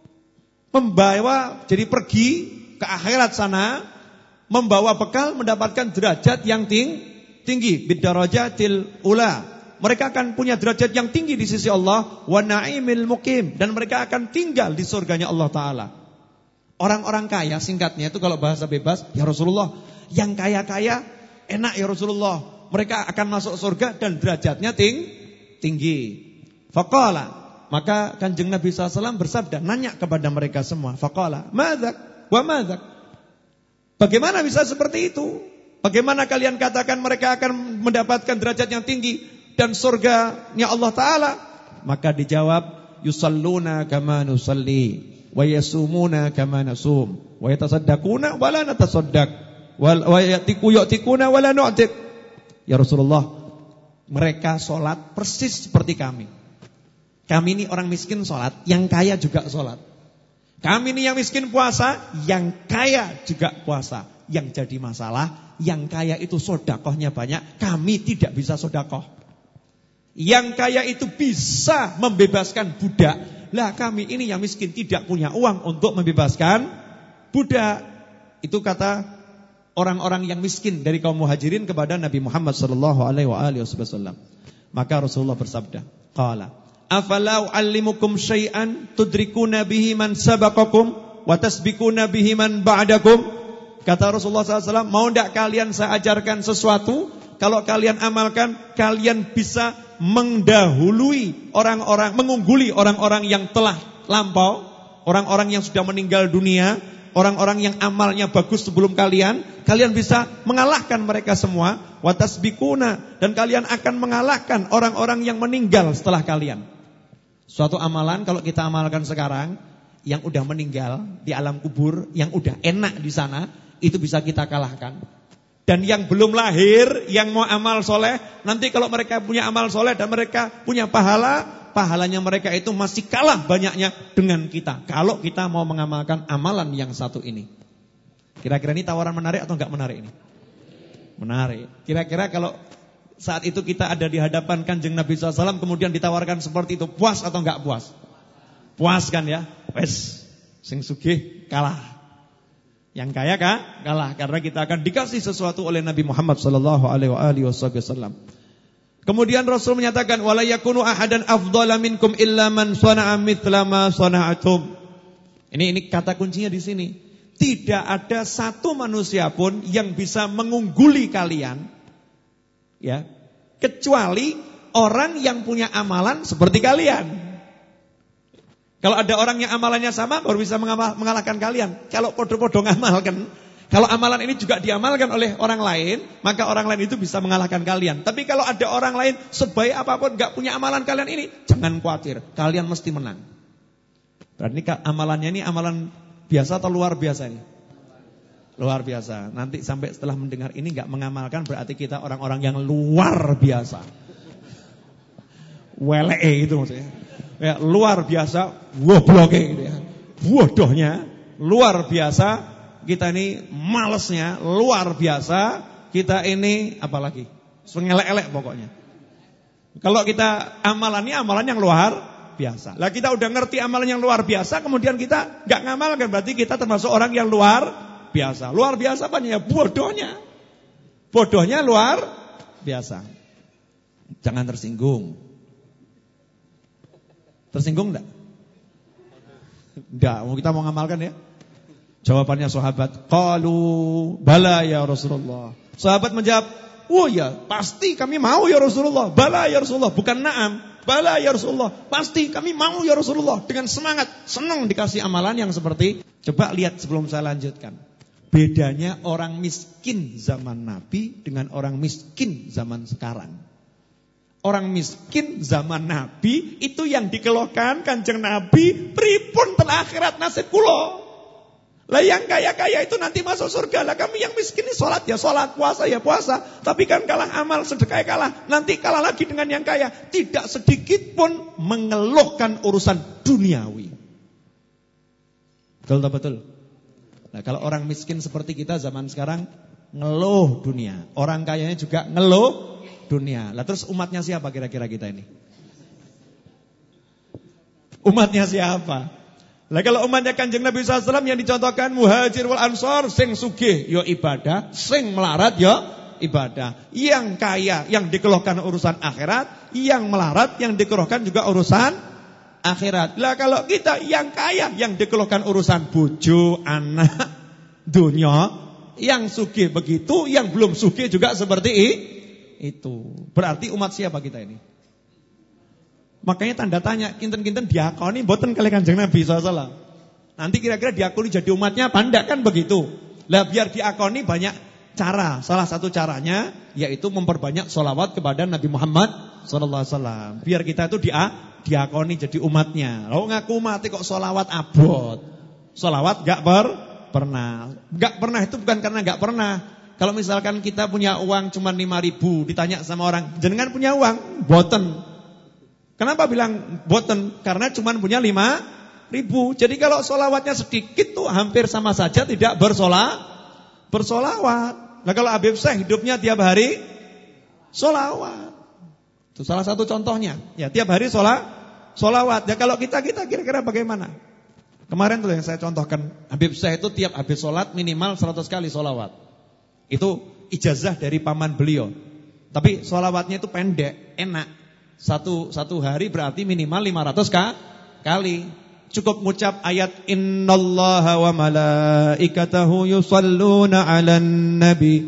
Speaker 3: pergi ke akhirat sana, membawa bekal mendapatkan derajat yang tinggi, bidarajatil ula. Mereka akan punya derajat yang tinggi di sisi Allah, wa na'imil muqim, dan mereka akan tinggal di surganya Allah Ta'ala. Orang-orang kaya, singkatnya itu kalau bahasa bebas, ya Rasulullah, yang kaya-kaya enak ya Rasulullah, mereka akan masuk surga dan derajatnya tinggi. Faqala, maka Kanjeng Nabi SAW bersabda, nanya kepada mereka semua. Faqala, madzak wa madzak. Bagaimana bisa seperti itu? Bagaimana kalian katakan mereka akan mendapatkan derajat yang tinggi dan surganya Allah Ta'ala? Maka dijawab, yusalluna kama nusalli, wa yasumuna kama nasum, wa yatasaddaquna wa la natasaddaq, wa yu'tikuna wa la nu'tik. Ya Rasulullah, mereka sholat persis seperti kami. Kami ini orang miskin sholat, yang kaya juga sholat. Kami ini yang miskin puasa, yang kaya juga puasa. Yang jadi masalah, yang kaya itu sodakohnya banyak, kami tidak bisa sodakoh. Yang kaya itu bisa membebaskan budak, lah kami ini yang miskin tidak punya uang untuk membebaskan budak. Itu kata orang-orang yang miskin dari kaum muhajirin kepada Nabi Muhammad sallallahu alaihi wasallam. Maka Rasulullah bersabda, qala afala u'allimukum syai'an tudrikuna bihi man sabaqakum wa tasbiquna bihi man ba'dakum. Kata Rasulullah SAW, mau tidak kalian saya ajarkan sesuatu, kalau kalian amalkan, kalian bisa mendahului orang-orang, mengungguli orang-orang yang telah lampau, orang-orang yang sudah meninggal dunia, orang-orang yang amalnya bagus sebelum kalian bisa mengalahkan mereka semua. Wa tasbiquna, dan kalian akan mengalahkan orang-orang yang meninggal setelah kalian. Suatu amalan kalau kita amalkan sekarang, yang udah meninggal di alam kubur, yang udah enak di sana, itu bisa kita kalahkan. Dan yang belum lahir, yang mau amal soleh, nanti kalau mereka punya amal soleh dan mereka punya pahalanya mereka itu masih kalah banyaknya dengan kita, kalau kita mau mengamalkan amalan yang satu ini. Kira-kira ini tawaran menarik atau enggak menarik ini? Menarik. Kira-kira kalau saat itu kita ada di hadapan Kanjeng Nabi SAW, kemudian ditawarkan seperti itu, puas atau enggak puas? Puas kan ya? Wes, sing sugih kalah. Yang kaya kalah, karena kita akan dikasih sesuatu oleh Nabi Muhammad sallallahu alaihi wasallam. Kemudian Rasul menyatakan, wala yakunu ahadan afdhala minkum illa man sana'a mithla ma sana'atum. Ini kata kuncinya di sini. Tidak ada satu manusia pun yang bisa mengungguli kalian, ya, kecuali orang yang punya amalan seperti kalian. Kalau ada orang yang amalannya sama, baru bisa mengalahkan kalian. Kalau podo-podo ngamalkan, kalau amalan ini juga diamalkan oleh orang lain, maka orang lain itu bisa mengalahkan kalian. Tapi kalau ada orang lain sebaik apapun gak punya amalan kalian ini, jangan khawatir, kalian mesti menang. Berarti amalannya ini amalan biasa atau luar biasa ini? Luar biasa. Nanti sampai setelah mendengar ini gak mengamalkan, berarti kita orang-orang yang luar biasa. Wele itu maksudnya. Ya, luar biasa, wobloke gitu ya. Bodohnya luar biasa, kita ini malesnya luar biasa, kita ini apalagi? Sengelek-elek pokoknya. Kalau kita amalan yang luar biasa. Lah kita udah ngerti amalan yang luar biasa, kemudian kita enggak ngamalkan, berarti kita termasuk orang yang luar biasa. Luar biasa apanya? Ya bodohnya. Bodohnya luar biasa. Jangan tersinggung. Tersinggung enggak? Enggak, kita mau ngamalkan ya. Jawabannya sahabat, qalu bala ya Rasulullah. Sahabat menjawab, oh ya, pasti kami mau ya Rasulullah. Bala ya Rasulullah, bukan na'am. Bala ya Rasulullah, pasti kami mau ya Rasulullah. Dengan semangat, senang dikasih amalan yang seperti. Coba lihat sebelum saya lanjutkan. Bedanya orang miskin zaman Nabi dengan orang miskin zaman sekarang. Orang miskin zaman Nabi itu yang dikeluhkan Kanjeng Nabi, pripun telah akhirat nasib kula. Lah yang kaya-kaya itu nanti masuk surga. Lah kami yang miskin ini sholat ya sholat, puasa ya puasa. Tapi kan kalah amal, sedekah kalah. Nanti kalah lagi dengan yang kaya. Tidak sedikit pun mengeluhkan urusan duniawi. Betul tak betul? Nah kalau orang miskin seperti kita zaman sekarang, ngeluh dunia. Orang kayanya juga ngeluh dunia. Lah terus umatnya siapa kira-kira kita ini? Umatnya siapa? Lah kalau umatnya Kanjeng Nabi SAW yang dicontohkan muhajir wal ansor, sing sugih yo ibadah, sing melarat yo ibadah. Yang kaya yang dikeluhkan urusan akhirat, yang melarat yang dikeluhkan juga urusan akhirat. Lah kalau kita yang kaya yang dikeluhkan urusan bojo, anak, dunia, yang sugih begitu, yang belum sugih juga seperti itu. Berarti umat siapa kita ini? Makanya tanda tanya, kinten-kinten diakoni mboten kali Kanjeng Nabi SAW. Nanti kira-kira diakoni jadi umatnya apa enggak, kan begitu. Lah biar diakoni banyak cara. Salah satu caranya yaitu memperbanyak sholawat kepada Nabi Muhammad SAW. Biar kita itu diakoni jadi umatnya. Kalau ngaku mati kok sholawat abot. Sholawat enggak pernah. Enggak pernah itu bukan karena enggak pernah. Kalau misalkan kita punya uang cuma 5.000, ditanya sama orang, jenengan punya uang? Boten. Kenapa bilang boten? Karena cuma punya 5.000. Jadi kalau sholawatnya sedikit tuh hampir sama saja tidak bersolawat. Nah kalau Habib Syekh hidupnya tiap hari sholawat. Itu salah satu contohnya. Ya tiap hari sholawat. Ya kalau kita kira-kira bagaimana? Kemarin tuh yang saya contohkan, Habib Syekh itu tiap habis sholat minimal 100 kali sholawat. Itu ijazah dari paman beliau. Tapi sholawatnya itu pendek, enak. Satu hari berarti minimal 500 kali. Cukup ngucap ayat innallaha wa malaikatahu yusalluna 'alan nabi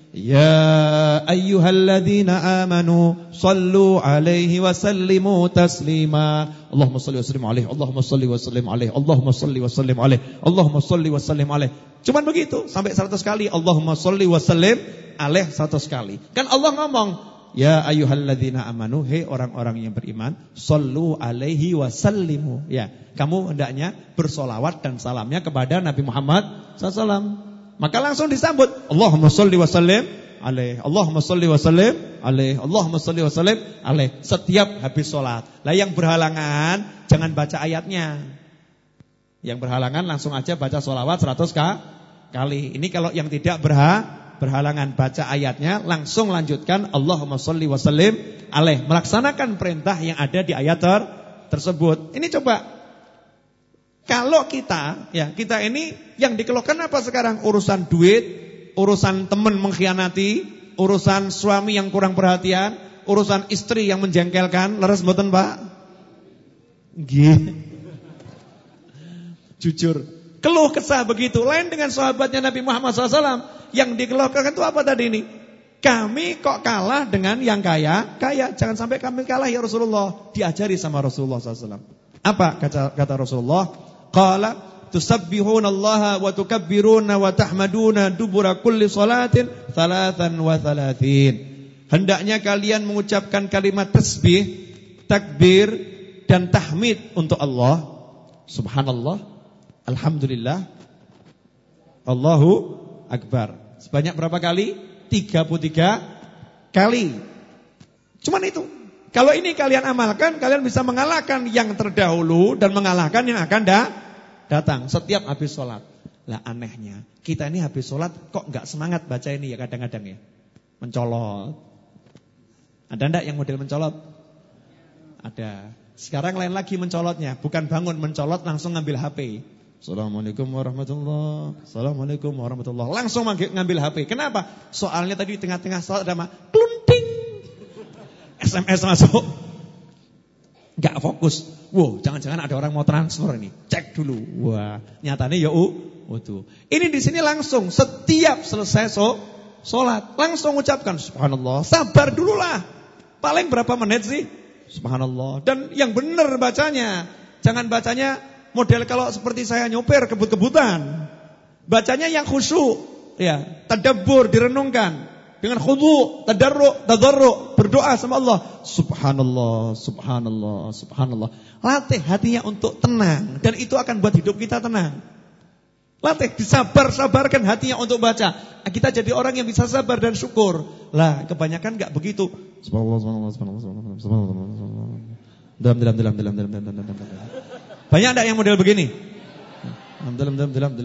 Speaker 3: ya ayyuhalladzina amanu sallu 'alaihi wa sallimu taslima. Allahumma shalli wa sallim 'alaihi, Allahumma shalli wa sallim 'alaihi, Allahumma shalli wa sallim 'alaihi, Allahumma shalli wa sallim 'alaihi. Cuman begitu sampai 100 kali Allahumma shalli wa sallim 'alaihi 100 kali. Kan Allah ngomong ya ayyuhalladzina amanu, hei orang-orang yang beriman, sallu alaihi wa sallimu. Ya, kamu hendaknya bersolawat dan salamnya kepada Nabi Muhammad SAW. Maka langsung disambut, Allahumma shalli wa sallim alaihi, Allahumma shalli wa sallim alaihi, Allahumma shalli wa sallim alaihi. Setiap habis sholat. Lah yang berhalangan jangan baca ayatnya. Yang berhalangan langsung aja baca sholawat 100 kali. Ini kalau yang tidak berhalangan baca ayatnya, langsung lanjutkan Allahumma sholli wa sallim alaih, melaksanakan perintah yang ada di ayat tersebut. Ini coba kalau kita ini yang dikeluhkan apa sekarang? Urusan duit, urusan teman mengkhianati, urusan suami yang kurang perhatian, urusan istri yang menjengkelkan. Leres mboten, Pak? Nggih. Jujur, keluh kesah begitu. Lain dengan sahabatnya Nabi Muhammad SAW. Yang dikeluhkan itu apa tadi ini? Kami kok kalah dengan yang kaya? Jangan sampai kami kalah ya Rasulullah. Diajari sama Rasulullah SAW. Apa kata Rasulullah? Qala tusabbihunallaha wa tukabbiruna wa tahmaduna dubura kulli salatin 33. Hendaknya kalian mengucapkan kalimat tasbih, takbir dan tahmid untuk Allah. Subhanallah, alhamdulillah, Allahu akbar. Sebanyak berapa kali? 33 kali. Cuman itu. Kalau ini kalian amalkan, kalian bisa mengalahkan yang terdahulu dan mengalahkan yang akan datang setiap habis sholat. Lah anehnya, kita ini habis sholat kok gak semangat baca ini ya kadang-kadang ya. Mencolot. Ada enggak yang model mencolot? Ada. Sekarang lain lagi mencolotnya, bukan bangun mencolot langsung ngambil HP. Assalamualaikum warahmatullahi, Assalamualaikum warahmatullahi. Langsung ngambil HP. Kenapa? Soalnya tadi di tengah-tengah salat ada klunting, SMS masuk. Gak fokus. Wow, jangan-jangan ada orang mau transfer ini. Cek dulu. Wah, nyatanya ya wudu. Ini di sini langsung setiap selesai sholat langsung ucapkan subhanallah. Sabar dululah. Paling berapa menit sih? Subhanallah. Dan yang benar bacanya. Jangan bacanya model kalau seperti saya nyopir kebut-kebutan. Bacanya yang khusyuk, ya, tadabbur, direnungkan dengan khudu', tadarru', berdoa sama Allah. Subhanallah, subhanallah, subhanallah. Latih hatinya untuk tenang dan itu akan buat hidup kita tenang. Latih disabar-sabarkan hatinya untuk baca. Kita jadi orang yang bisa sabar dan syukur. Lah, kebanyakan enggak begitu. Subhanallah, subhanallah, subhanallah, subhanallah, subhanallah. Dalam. Banyak enggak yang model begini? Dalam.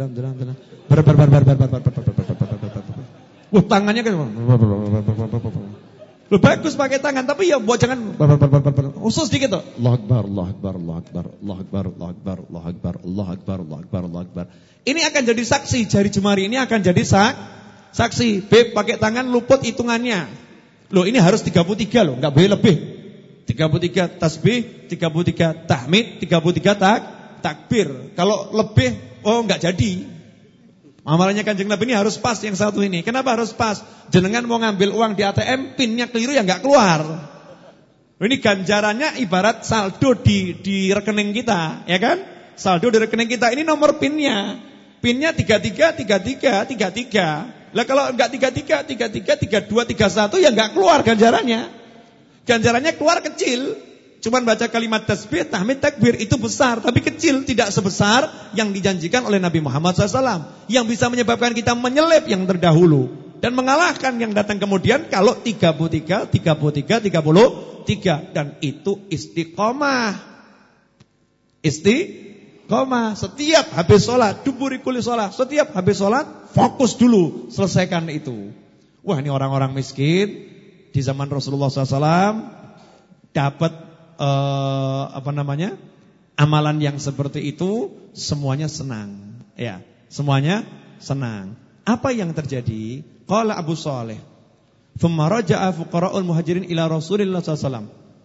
Speaker 3: Tangannya kan. Lu bagus pakai tangan, tapi ya buat jangan usus dikit tuh. Allahu Akbar, Allahu Akbar, Allahu Akbar, Allahu Akbar, Allahu Akbar, Allahu Akbar, Allahu Akbar, Allahu Akbar, Allahu Akbar. Ini akan jadi saksi, jari jemari ini akan jadi saksi. Beb pakai tangan luput hitungannya. Loh ini harus 33 loh, enggak boleh lebih. 33 tasbih, 33 tahmid, 33 takbir. Kalau lebih enggak jadi. Amalannya Kanjeng Nabi ini harus pas yang satu ini. Kenapa harus pas? Jenengan mau ngambil uang di ATM, pinnya keliru ya enggak keluar. Ini ganjarannya ibarat saldo di rekening kita, ya kan? Saldo di rekening kita ini nomor pinnya. Pinnya 33. Lah kalau enggak 33, 32, 31 ya enggak keluar ganjarannya. Ganjarannya keluar kecil. Cuman baca kalimat tasbih, tahmid, takbir itu besar, tapi kecil, tidak sebesar yang dijanjikan oleh Nabi Muhammad SAW. Yang bisa menyebabkan kita menyelip yang terdahulu dan mengalahkan yang datang kemudian kalau 33. Dan itu istiqomah. Istiqomah. Setiap habis sholat, duburi kulli sholat, setiap habis sholat, fokus dulu, selesaikan itu. Wah, ini orang-orang miskin di zaman Rasulullah SAW dapat amalan yang seperti itu, semuanya senang. Ya, semuanya senang. Apa yang terjadi? Qala Abu Shalih, "Tsumma raja'a fuqara'ul muhajirin ila Rasulillah sallallahu."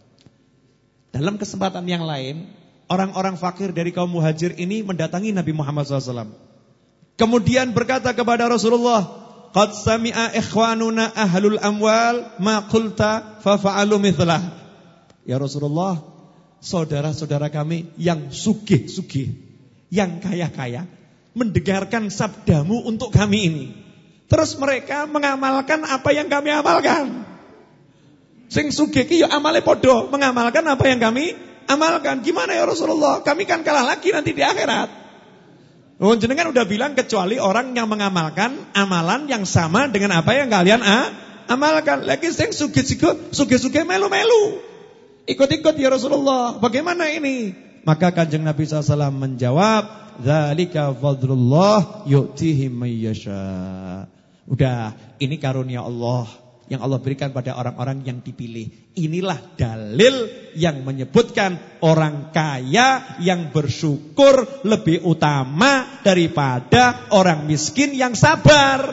Speaker 3: Dalam kesempatan yang lain, orang-orang fakir dari kaum muhajir ini mendatangi Nabi Muhammad SAW. Kemudian berkata kepada Rasulullah, "Qad sami'a ikhwanuna ahlul amwal ma qulta fa fa'alu mithlah." Ya Rasulullah, saudara-saudara kami yang sugih-sugih, yang kaya-kaya, mendengarkan sabdamu untuk kami ini. Terus mereka mengamalkan apa yang kami amalkan. Sing sugih ki ya amale podo, mengamalkan apa yang kami amalkan. Gimana ya Rasulullah? Kami kan kalah lagi nanti di akhirat. Oh, jenengan udah bilang kecuali orang yang mengamalkan amalan yang sama dengan apa yang kalian amalkan. Lagi sing sugih-sugih melu-melu. Ikut-ikut ya Rasulullah. Bagaimana ini? Maka Kanjeng Nabi SAW menjawab, "Dzalika fadlullah yu'tihi may yasha." Udah, ini karunia Allah yang Allah berikan pada orang-orang yang dipilih. Inilah dalil yang menyebutkan orang kaya yang bersyukur lebih utama daripada orang miskin yang sabar.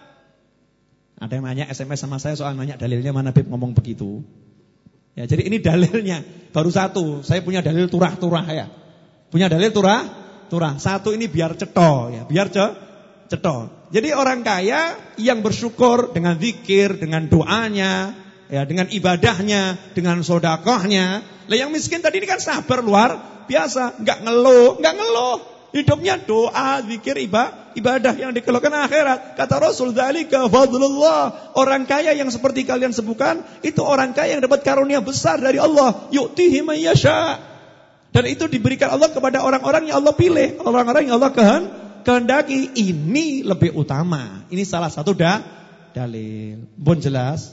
Speaker 3: Ada yang nanya SMS sama saya soal nanya dalilnya mana Bib ngomong begitu. Ya, jadi ini dalilnya baru satu. Saya punya dalil turah-turah ya. Punya dalil turah. Satu ini biar cetho ya, biar cetho. Jadi orang kaya yang bersyukur dengan zikir, dengan doanya, ya, dengan ibadahnya, dengan sedekahnya. Lah yang miskin tadi ini kan sabar luar biasa, enggak ngeluh. Hidupnya doa, zikir, ibadah yang dikeluhkan akhirat. Kata Rasul, "Dzalika fadlullah." Orang kaya yang seperti kalian sebutkan, itu orang kaya yang dapat karunia besar dari Allah. Yu'tihi may yasha. Dan itu diberikan Allah kepada orang-orang yang Allah pilih, orang-orang yang Allah kehendaki. Ini lebih utama. Ini salah satu dalil. Pun jelas.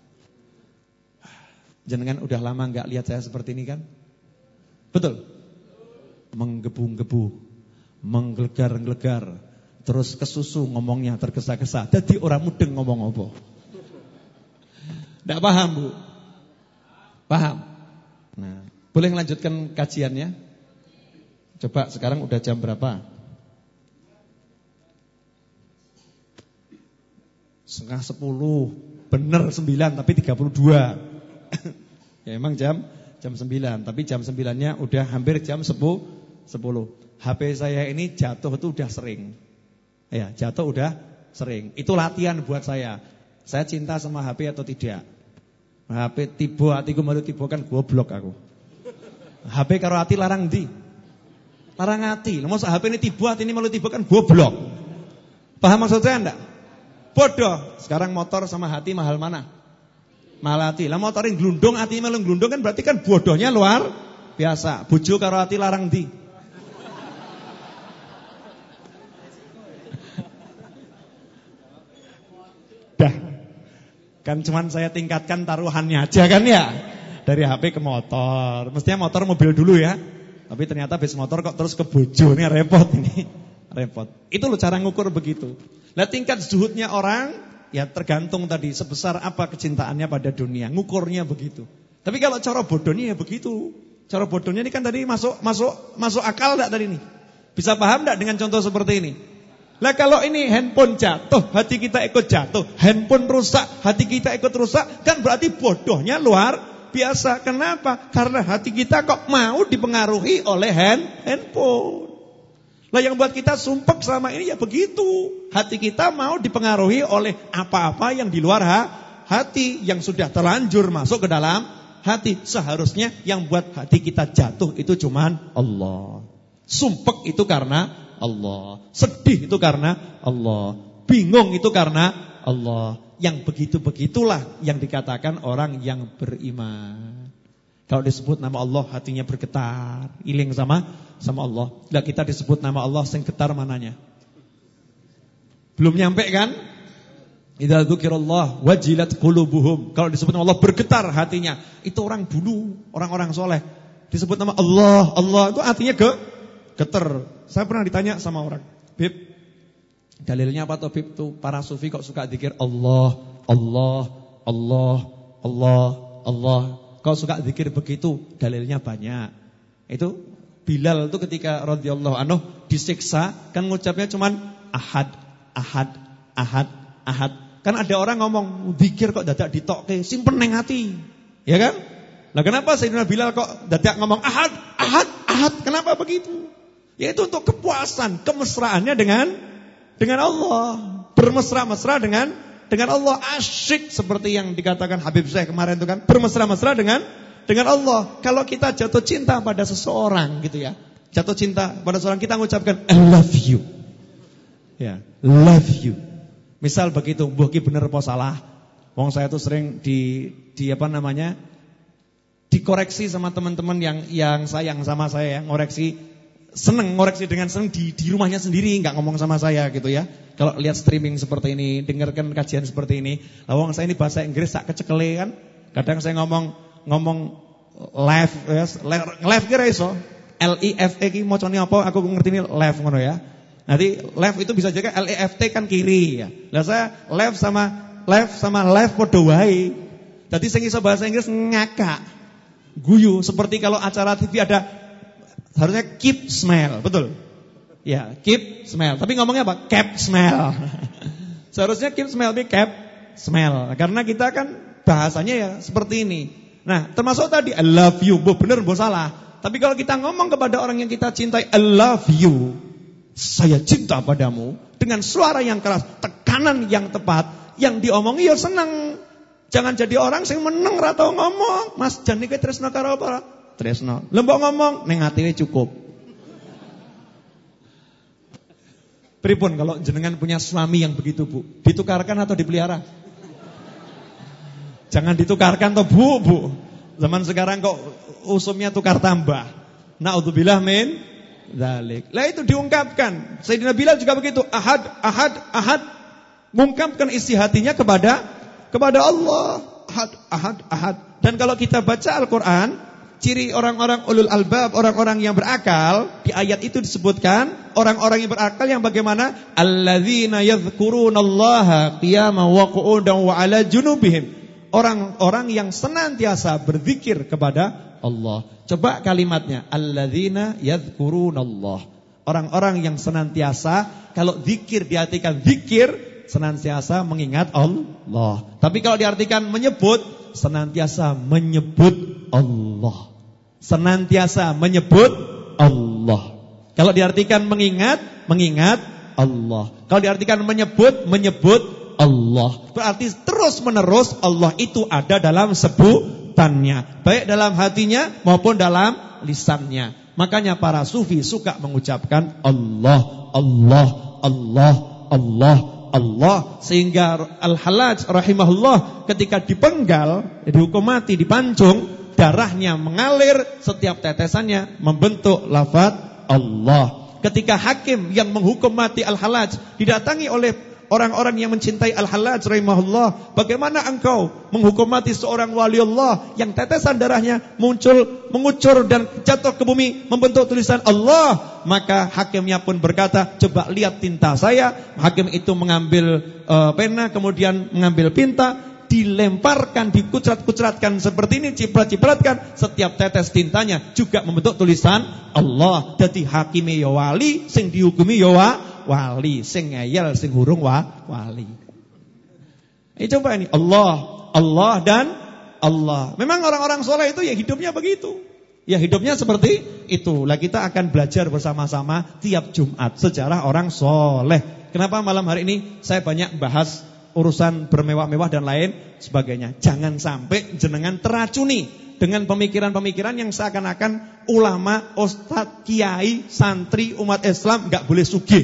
Speaker 3: Jenengan udah lama enggak lihat saya seperti ini kan? Betul? Menggebu-gebu, menggelegar-gelegar, terus kesusu ngomongnya tergesa-gesa. Jadi orang mudeng ngomong apa? Tidak paham, Bu? Paham? Nah, boleh melanjutkan kajiannya? Coba sekarang udah jam berapa? 9:30. Bener 9 tapi 32. Ya emang jam 9, tapi jam 9-nya udah hampir jam 10. HP saya ini jatuh itu udah sering. Ya, jatuh udah sering. Itu latihan buat saya. Saya cinta sama HP atau tidak? HP tiba hatiku malu tiba kan goblok aku. HP karo hati larang ndi? Larang hati. Lah mosok HP ini tiba hati ini malu tiba kan goblok. Paham maksud saya enggak? Bodoh. Sekarang motor sama hati mahal mana? Mahal hati. Lah motor yang glundung hati malu glundung kan berarti kan bodohnya luar biasa. Bojo karo hati larang ndi? Dah. Kan cuman saya tingkatkan taruhannya aja kan ya. Dari HP ke motor. Mestinya motor mobil dulu ya. Tapi ternyata bis motor kok terus ke bojo. Ini repot ini. Repot. Itu loh cara ngukur begitu. Lah tingkat zuhudnya orang ya tergantung tadi sebesar apa kecintaannya pada dunia. Ngukurnya begitu. Tapi kalau cara bodohnya ya begitu. Cara bodohnya ini kan tadi masuk akal enggak tadi ini? Bisa paham enggak dengan contoh seperti ini? Lah kalau ini handphone jatuh, hati kita ikut jatuh. Handphone rusak, hati kita ikut rusak. Kan berarti bodohnya luar biasa. Kenapa? Karena hati kita kok mau dipengaruhi oleh handphone. Lah yang buat kita sumpek selama ini ya begitu. Hati kita mau dipengaruhi oleh apa-apa yang di luar hati. Yang sudah terlanjur masuk ke dalam hati. Seharusnya yang buat hati kita jatuh itu cuman Allah. Sumpek itu karena Allah. Sedih itu karena Allah. Bingung itu karena Allah. Yang begitu-begitulah yang dikatakan orang yang beriman. Kalau disebut nama Allah hatinya bergetar, iling sama Allah. Lah kita disebut nama Allah sing getar mananya? Belum nyampe kan? Idza dzukirallah wajilat qulubuhum. Kalau disebut nama Allah bergetar hatinya. Itu orang dulu, orang-orang soleh. Disebut nama Allah, Allah itu artinya getar. Saya pernah ditanya sama orang, Bib, dalilnya apa toh Bib tuh para sufi kok suka zikir Allah, Allah, Allah, Allah, Allah. Kau suka zikir begitu, dalilnya banyak. Itu Bilal itu ketika radhiyallahu anhu disiksa kan ngucapnya cuman ahad, ahad, ahad, ahad. Kan ada orang ngomong zikir kok dadak ditokke, simpen neng hati. Ya kan? Lah kenapa Sayyidina Bilal kok dadak ngomong ahad, ahad, ahad? Kenapa begitu? Yaitu untuk kepuasan, kemesraannya dengan Allah. Bermesra-mesra dengan Allah. Asyik seperti yang dikatakan Habib Syekh kemarin itu kan. Bermesra-mesra dengan Allah. Kalau kita jatuh cinta pada seseorang gitu ya. Jatuh cinta pada seseorang kita mengucapkan I love you. Ya, love you. Misal begitu, mbuh ki bener apa salah. Wong saya tuh sering di apa namanya? Dikoreksi sama teman-teman yang sayang sama saya, seneng ngoreksi dengan seneng di rumahnya sendiri, nggak ngomong sama saya gitu ya. Kalau lihat streaming seperti ini, dengarkan kajian seperti ini, lawang saya ini bahasa Inggris tak kecekele kan. Kadang saya ngomong live, live kira iso. LIFE ki mocone apa? Aku ngerti ini live ngono ya. Nanti live itu bisa juga LEFT kan kiri ya. Lah saya live sama live padha wae. Dadi sing iso bahasa Inggris ngakak. Guyu seperti kalau acara TV ada harusnya keep smile, betul? Ya, keep smile. Tapi ngomongnya apa? Cap smile. Seharusnya keep smile, tapi cap smile. Karena kita kan bahasanya ya seperti ini. Nah, termasuk tadi I love you, bener bo salah. Tapi kalau kita ngomong kepada orang yang kita cintai, I love you, saya cinta padamu, dengan suara yang keras, tekanan yang tepat, yang diomongi ya seneng. Jangan jadi orang sing meneng ra tau ngomong. Mas jan iki tresno karo apa? Tresno. Lembok ngomong ning atine cukup. Pripun kalau jenengan punya suami yang begitu, Bu? Ditukarkan atau dipelihara? Jangan ditukarkan toh, Bu. Zaman sekarang kok usumnya tukar tambah. Naudzubillah min dzalik. Lah itu diungkapkan. Sayyidina Bilal juga begitu. Ahad, ahad, ahad. Mengungkapkan isi hatinya kepada Allah. Ahad, ahad, ahad. Dan kalau kita baca Al-Qur'an, ciri orang-orang ulul albab, orang-orang yang berakal, di ayat itu disebutkan orang-orang yang berakal yang bagaimana? Alladzina yadhkurunallaha qiyaman wa qu'udan wa 'ala junubihim. Orang-orang yang senantiasa berzikir kepada Allah. Coba kalimatnya, alladzina yadhkurunallah. Orang-orang yang senantiasa kalau zikir diartikan zikir, senantiasa mengingat Allah. Tapi kalau diartikan menyebut, senantiasa menyebut Allah. Senantiasa menyebut Allah. Kalau diartikan mengingat Allah. Kalau diartikan menyebut Allah. Berarti terus menerus Allah itu ada dalam sebutannya, baik dalam hatinya maupun dalam lisannya. Makanya para sufi suka mengucapkan Allah, Allah, Allah, Allah, Allah. Sehingga Al-Hallaj rahimahullah ketika dipenggal, dihukum mati, dipancung, darahnya mengalir, setiap tetesannya membentuk lafaz Allah. Ketika hakim yang menghukum mati Al-Hallaj didatangi oleh orang-orang yang mencintai Al-Hallaj rahimahullah, bagaimana engkau menghukum mati seorang wali Allah yang tetesan darahnya mengucur dan jatuh ke bumi membentuk tulisan Allah? Maka hakimnya pun berkata, coba lihat tinta saya. Hakim itu mengambil pena, kemudian mengambil tinta, dilemparkan, dikucrat-kucratkan seperti ini, ciprat-cipratkan, setiap tetes tintanya juga membentuk tulisan Allah. Jadi hakime ya wali, sing dihukumi ya wali, sing ngeyel, sing hurung wali. Ini coba ini Allah, Allah dan Allah. Memang orang-orang soleh itu ya hidupnya begitu. Ya hidupnya seperti itu. Lah kita akan belajar bersama-sama tiap Jumat sejarah orang soleh. Kenapa malam hari ini saya banyak bahas urusan bermewah-mewah dan lain sebagainya. Jangan sampai jenengan teracuni dengan pemikiran-pemikiran yang seakan-akan ulama, ustadz, kiai, santri, umat Islam gak boleh sugih.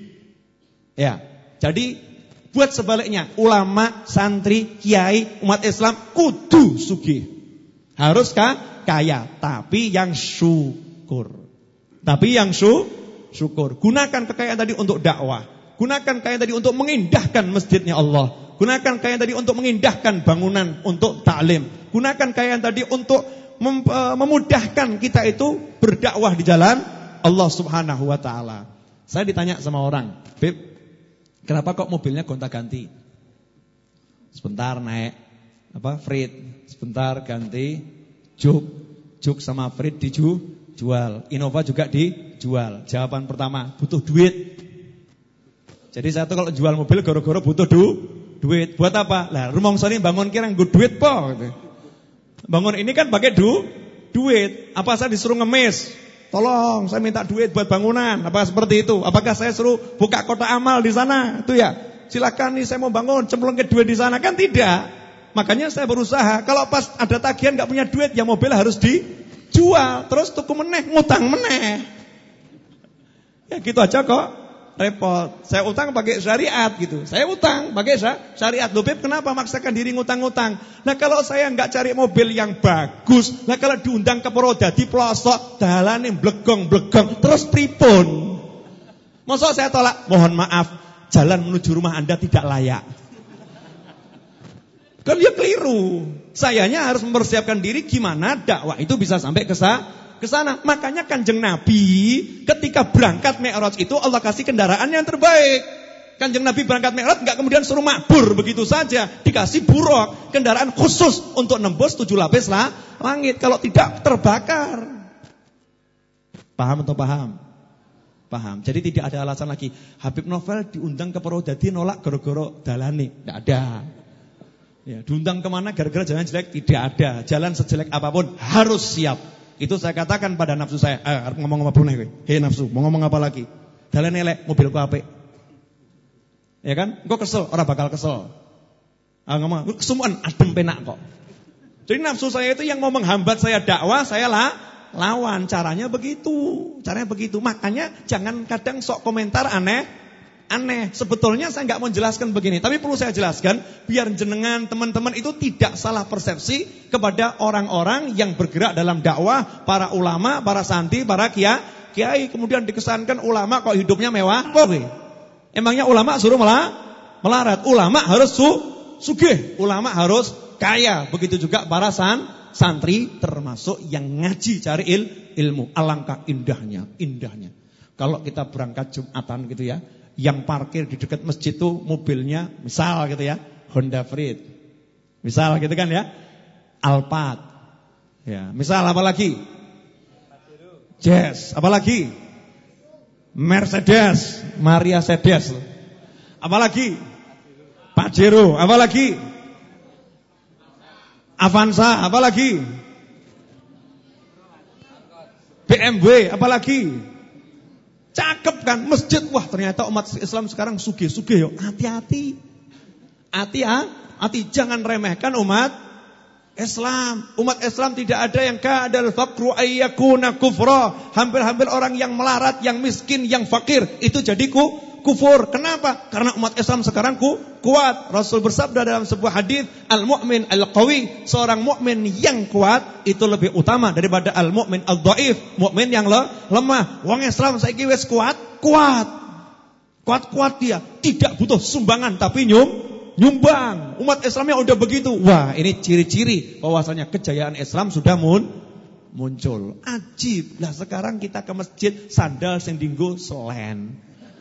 Speaker 3: Ya, jadi buat sebaliknya, ulama, santri, kiai, umat Islam kudu sugih. Haruskah kaya, tapi yang syukur. Tapi yang syukur. Gunakan kekayaan tadi untuk dakwah. Gunakan kekayaan tadi untuk mengindahkan masjidnya Allah. Gunakan kekayaan tadi untuk mengindahkan bangunan untuk taklim. Gunakan kekayaan tadi untuk memudahkan kita itu berdakwah di jalan Allah Subhanahu wa taala. Saya ditanya sama orang, "Beb, kenapa kok mobilnya gonta-ganti? Sebentar naik Frit, sebentar ganti juk sama Frit dijual, Innova juga dijual." Jawaban pertama, butuh duit. Jadi saya tuh kalau jual mobil goro-goro butuh duit. Buat apa? Lah rumangsa ini bangun kira nggo duit po gitu. Bangun ini kan pakai duit. Apa saya disuruh ngemis? Tolong, saya minta duit buat bangunan. Apa seperti itu? Apakah saya suruh buka kotak amal di sana? Itu ya. Silakan nih saya mau bangun, cemplung ke duit di sana. Kan tidak. Makanya saya berusaha. Kalau pas ada tagihan enggak punya duit, ya mobil harus dijual. Terus tuku meneh, ngutang meneh. Ya gitu aja kok. Repot. Saya utang pakai syariat gitu. Saya utang pakai syariat. Loh Beb, kenapa maksakan diri ngutang-ngutang? Nah kalau saya enggak cari mobil yang bagus, nah kalau diundang ke Purwodadi pelosok, dalane blegong-blegong, terus pripun? Masa saya tolak? Mohon maaf, jalan menuju rumah Anda tidak layak. Kan dia keliru. Sayanya harus mempersiapkan diri gimana dakwah itu bisa sampai ke sana. Makanya Kanjeng Nabi ketika berangkat Mi'raj itu Allah kasih kendaraan yang terbaik. Kanjeng Nabi berangkat Mi'raj enggak kemudian suruh mabur begitu saja, dikasih buruk, kendaraan khusus untuk nembus 7 lapis langit. Kalau tidak terbakar. Paham atau paham? Paham. Jadi tidak ada alasan lagi Habib Novel diundang ke Purwodadi nolak gara-gara dalane. Tidak ada. Ya, diundang kemana gara-gara jalan jelek? Tidak ada. Jalan sejelek apapun harus siap. Itu saya katakan pada nafsu saya, ngomong apa puneh kowe? Hei nafsu, mau ngomong apa lagi? Dalan elek, mobilku apik. Ya kan? Engko kesel, ora bakal kesel. Ngomong, kesumun adem penak kok. Jadi nafsu saya itu yang mau menghambat saya dakwah, saya lawan. Caranya begitu. Makanya jangan kadang sok komentar aneh. Sebetulnya saya enggak mau jelaskan begini, tapi perlu saya jelaskan biar jenengan teman-teman itu tidak salah persepsi kepada orang-orang yang bergerak dalam dakwah, para ulama, para santri, para kiai, kemudian dikesankan ulama kok hidupnya mewah. Emangnya ulama suruh melarat? Ulama harus sugih, ulama harus kaya. Begitu juga para santri termasuk yang ngaji cari ilmu. Alangkah indahnya. Kalau kita berangkat Jumatan gitu ya, yang parkir di dekat masjid itu mobilnya misal gitu ya, Honda Freed. Misal gitu kan ya. Alphard. Ya, misal apa lagi? Jazz, apa lagi? Mercedes, Maria Sedes. Apa lagi? Pajero, apa lagi? Avanza, apa lagi? BMW, apa lagi? Cakep kan masjid. Wah, ternyata umat Islam sekarang sugih-sugih yo. Hati-hati. Hati jangan remehkan umat Islam. Umat Islam tidak ada yang ka'adal faqru ayyakuna kufra. Hampir-hampir orang yang melarat, yang miskin, yang fakir itu jadi kufur. Kenapa? Karena umat Islam sekarang kuat. Rasul bersabda dalam sebuah hadis, al-mu'min al-qawi, seorang mukmin yang kuat itu lebih utama daripada al-mu'min al-dhaif, mukmin yang lemah. Wong Islam saiki wis kuat. Kuat dia, tidak butuh sumbangan tapi nyumbang. Umat Islamnya udah begitu. Wah, ini ciri-ciri bahwasanya kejayaan Islam sudah muncul. Ajib. Lah sekarang kita ke masjid sandal sing dienggo selen.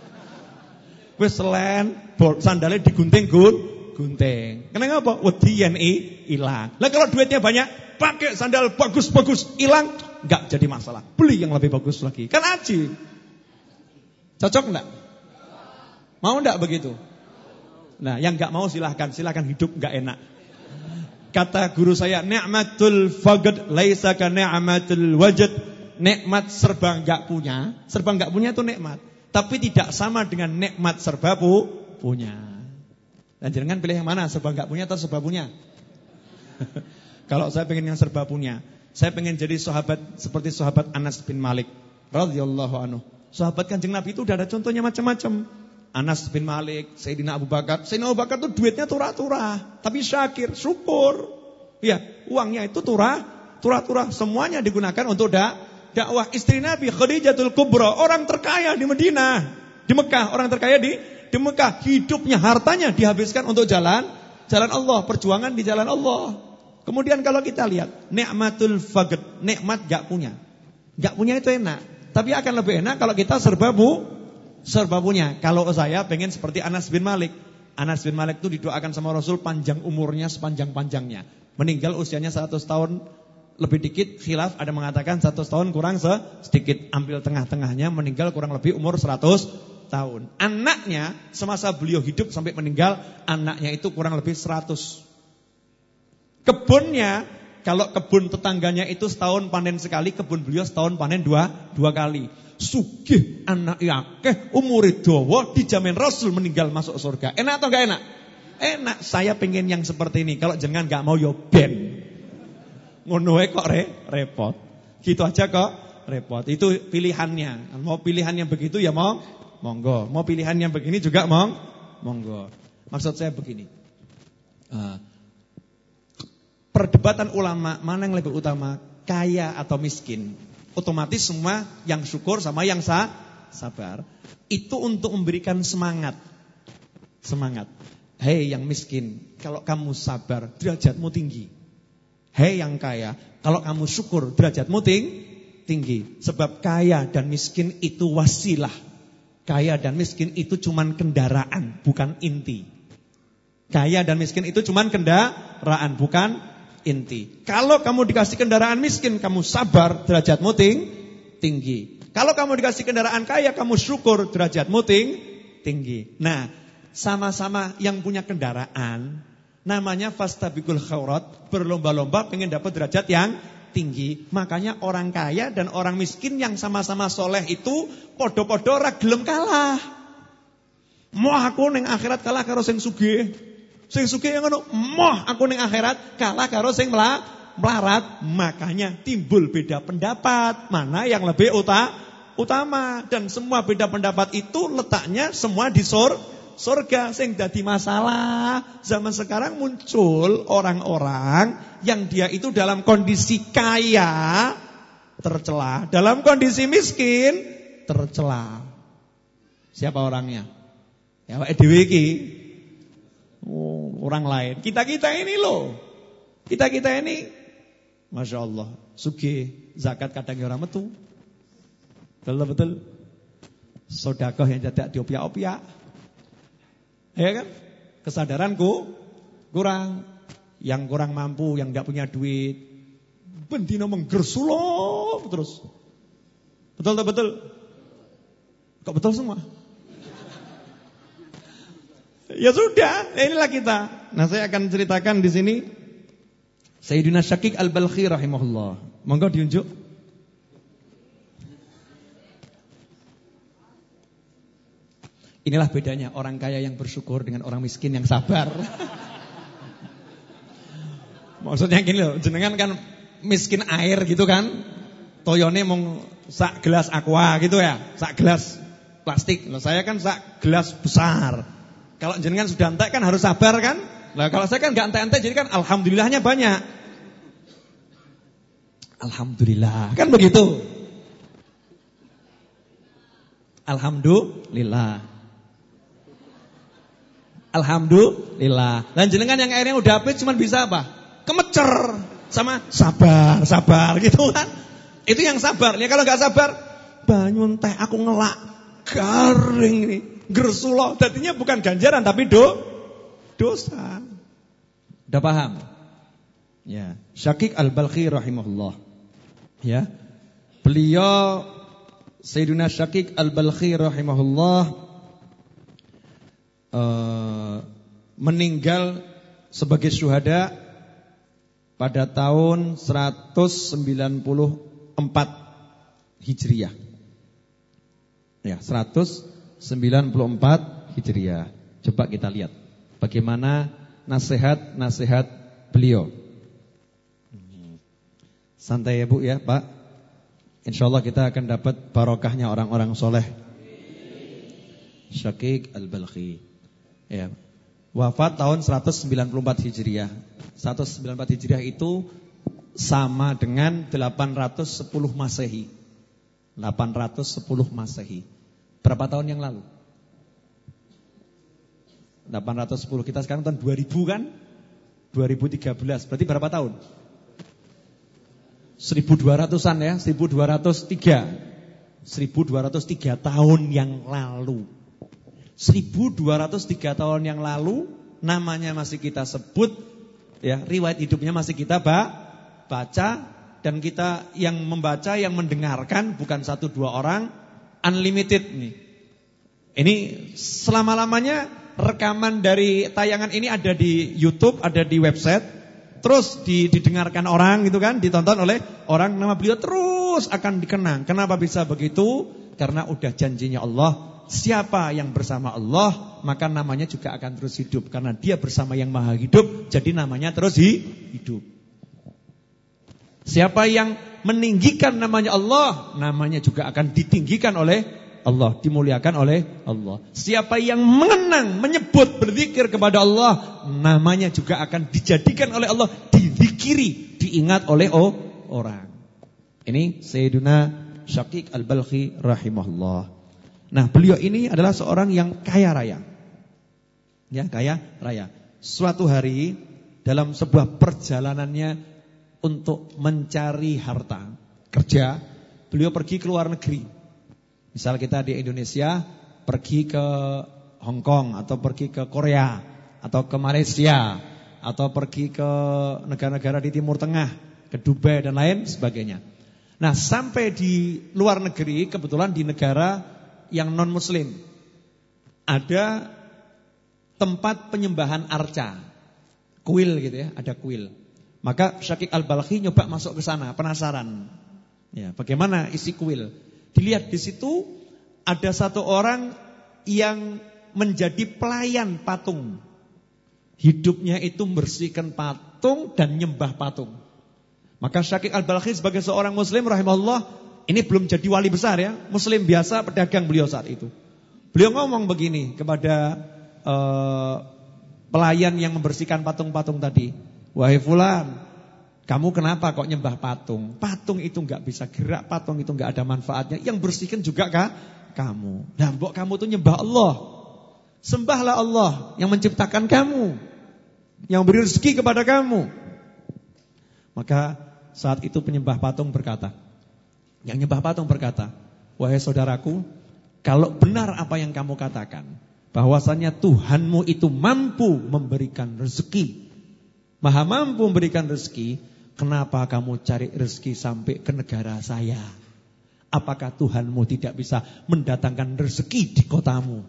Speaker 3: Wis selen, sandalnya digunting-gunting. Kenapa? Wedi yen ilang. Lah kalau duitnya banyak, pakai sandal bagus-bagus, hilang enggak jadi masalah. Beli yang lebih bagus lagi. Kan ajib. Cocok enggak? Mau enggak begitu? Nah, yang enggak mau silahkan hidup enggak enak. Kata guru saya, ni'matul faqd laisa ka ni'matul wajad. Nikmat serba enggak punya itu nikmat. Tapi tidak sama dengan nikmat serba punya. Dan jangan pilih yang mana, serba enggak punya atau serba punya. Kalau saya pengen yang serba punya, saya pengen jadi sahabat seperti sahabat Anas bin Malik radhiyallahu anhu. Sahabat Kanjeng Nabi itu udah ada contohnya macam-macam. Anas bin Malik, Sayyidina Abu Bakar. Sayyidina Abu Bakar itu duitnya turah-turah, tapi syakir, syukur. Ya, uangnya itu turah-turah, semuanya digunakan untuk dakwah. Istri Nabi Khadijatul Kubra, orang terkaya di Madinah, di Mekah, orang terkaya di Mekah, hidupnya, hartanya dihabiskan untuk jalan Allah, perjuangan di jalan Allah. Kemudian kalau kita lihat nikmatul faqd, nikmat enggak punya. Enggak punya itu enak, tapi akan lebih enak kalau kita serba punya. Kalau saya pengen seperti Anas bin Malik. Anas bin Malik itu didoakan sama Rasul panjang umurnya sepanjang-panjangnya. Meninggal usianya 100 tahun lebih dikit, khilaf ada mengatakan 100 tahun kurang sedikit. Ambil tengah-tengahnya, meninggal kurang lebih umur 100 tahun. Anaknya semasa beliau hidup sampai meninggal, anaknya itu kurang lebih 100. Kebunnya, kalau kebun tetangganya itu setahun panen sekali, kebun beliau setahun panen dua kali. Sugih, anak akeh, umur dawa, dijamin Rasul meninggal masuk surga. Enak atau enggak enak? Enak. Saya pengen yang seperti ini. Kalau jangan enggak mau yo ben. Ngono kok repot. Gitu aja kok repot. Itu pilihannya. Mau pilihan yang begitu ya monggo. Mau pilihan yang begini juga monggo. Maksud saya begini. Perdebatan ulama mana yang lebih utama, kaya atau miskin? Otomatis semua yang syukur sama yang sabar. Itu untuk memberikan semangat. Hei yang miskin, kalau kamu sabar, derajatmu tinggi. Hei yang kaya, kalau kamu syukur, derajatmu tinggi. Sebab kaya dan miskin itu wasilah. Kaya dan miskin itu cuman kendaraan, bukan inti. Kaya dan miskin itu cuman kendaraan, bukan inti. Kalau kamu dikasih kendaraan miskin, kamu sabar, derajatmu tinggi. Kalau kamu dikasih kendaraan kaya, kamu syukur, derajatmu tinggi. Nah, sama-sama yang punya kendaraan, namanya fastabiqul khairat, berlomba-lomba pengen dapat derajat yang tinggi. Makanya orang kaya dan orang miskin yang sama-sama soleh itu podo-podo ora gelem kalah. Mau aku ning akhirat kalah karo sing sugih. Sing sugih yang ngono, moh aku ning akhirat kalah karo sing melarat. Makanya timbul beda pendapat, mana yang lebih utama. Dan semua beda pendapat itu letaknya semua di surga. Sing dadi masalah zaman sekarang muncul orang-orang yang dia itu dalam kondisi kaya tercela, dalam kondisi miskin tercela. Siapa orangnya? Ya awake dhewe iki. Orang lain. Kita ini loh. Kita ini, Masya Allah, sugih, zakat kadang orang metu. Betul. Sedekah yang tidak diopiak-opiak. Ya kan? Kesadaranku kurang. Yang kurang mampu, yang enggak punya duit, bendino menggersuloh terus. Betul. Kok betul semua? Ya sudah, inilah kita. Nah, saya akan ceritakan di sini Sayyidina Syakik Al-Balkhi rahimahullah. Monggo diunjuk. Inilah bedanya orang kaya yang bersyukur dengan orang miskin yang sabar. Maksudnya gini loh, jenengan kan miskin air gitu kan. Toyone mung sak gelas aqua gitu ya, sak gelas plastik. Loh, saya kan sak gelas besar. Kalau jenengan sudah entek kan harus sabar kan? Nah, kalau saya kan enggak entek-entek jadi kan alhamdulillahnya banyak. Alhamdulillah, kan begitu. Alhamdulillah. Alhamdulillah. Dan jenengan yang airnya udah habis cuma bisa apa? Kemecer sama sabar gitu kan. Itu yang sabar. Ya kalau enggak sabar, banyu teh aku ngelak garing ini, gersulo. Tadinya bukan ganjaran tapi dosa. Udah paham? Ya, Syaqiq Al-Balkhi rahimahullah. Ya. Beliau Sayyidina Syaqiq Al-Balkhi rahimahullah meninggal sebagai syuhada pada tahun 194 Hijriah. Ya, 194 Hijriah. Coba kita lihat bagaimana nasihat-nasihat beliau. Santai ya Bu ya Pak. InsyaAllah kita akan dapat barokahnya orang-orang soleh. Syaqiq Al-Balkhi. Ya. Wafat tahun 194 Hijriah. 194 Hijriah itu sama dengan 810 Masehi. 810 Masehi. Berapa tahun yang lalu? 810, kita sekarang tahun 2000 kan? 2013, berarti berapa tahun? 1200-an ya, 1203 tahun yang lalu. 1203 tahun yang lalu, namanya masih kita sebut, ya, riwayat hidupnya masih kita baca, dan kita yang membaca, yang mendengarkan bukan 1-2 orang, unlimited nih. Ini selama-lamanya rekaman dari tayangan ini ada di YouTube, ada di website. Terus didengarkan orang gitu kan, ditonton oleh orang, nama beliau terus akan dikenang. Kenapa bisa begitu? Karena udah janjinya Allah, siapa yang bersama Allah, maka namanya juga akan terus hidup. Karena dia bersama yang maha hidup, jadi namanya terus hidup. Siapa yang meninggikan namanya Allah, namanya juga akan ditinggikan oleh Allah, dimuliakan oleh Allah. Siapa yang mengenang, menyebut, berzikir kepada Allah, namanya juga akan dijadikan oleh Allah, dizikiri, diingat oleh orang. Ini Sayyiduna Syaqiq Al-Balkhi rahimahullah. Nah, beliau ini adalah seorang yang kaya raya. Ya, kaya raya. Suatu hari dalam sebuah perjalanannya untuk mencari harta, kerja, beliau pergi ke luar negeri. Misal kita di Indonesia pergi ke Hong Kong atau pergi ke Korea atau ke Malaysia atau pergi ke negara-negara di Timur Tengah, ke Dubai dan lain sebagainya. Nah, sampai di luar negeri, kebetulan di negara yang non-muslim, ada tempat penyembahan arca, kuil gitu ya, ada kuil. Maka Syaqiq Al-Balkhi nyoba masuk ke sana, penasaran. Ya, bagaimana isi kuil? Dilihat di situ ada satu orang yang menjadi pelayan patung. Hidupnya itu membersihkan patung dan nyembah patung. Maka Syaqiq Al-Balkhi sebagai seorang muslim rahimahullah, ini belum jadi wali besar ya, muslim biasa, pedagang beliau saat itu. Beliau ngomong begini kepada pelayan yang membersihkan patung-patung tadi. Wahai fulan, kamu kenapa kok nyembah patung? Patung itu enggak bisa gerak, patung itu enggak ada manfaatnya. Yang bersihkan juga kamu. Nah, mbok kamu tuh nyembah Allah. Sembahlah Allah yang menciptakan kamu, yang beri rezeki kepada kamu. Maka saat itu penyembah patung berkata, yang nyembah patung berkata, wahai saudaraku, kalau benar apa yang kamu katakan, bahwasannya Tuhanmu itu mampu memberikan rezeki, maha mampu memberikan rezeki, kenapa kamu cari rezeki sampai ke negara saya? Apakah Tuhanmu tidak bisa mendatangkan rezeki di kotamu?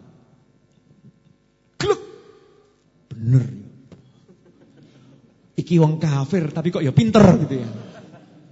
Speaker 3: Gluk. Bener. Iki wong kafir tapi kok ya pinter gitu ya.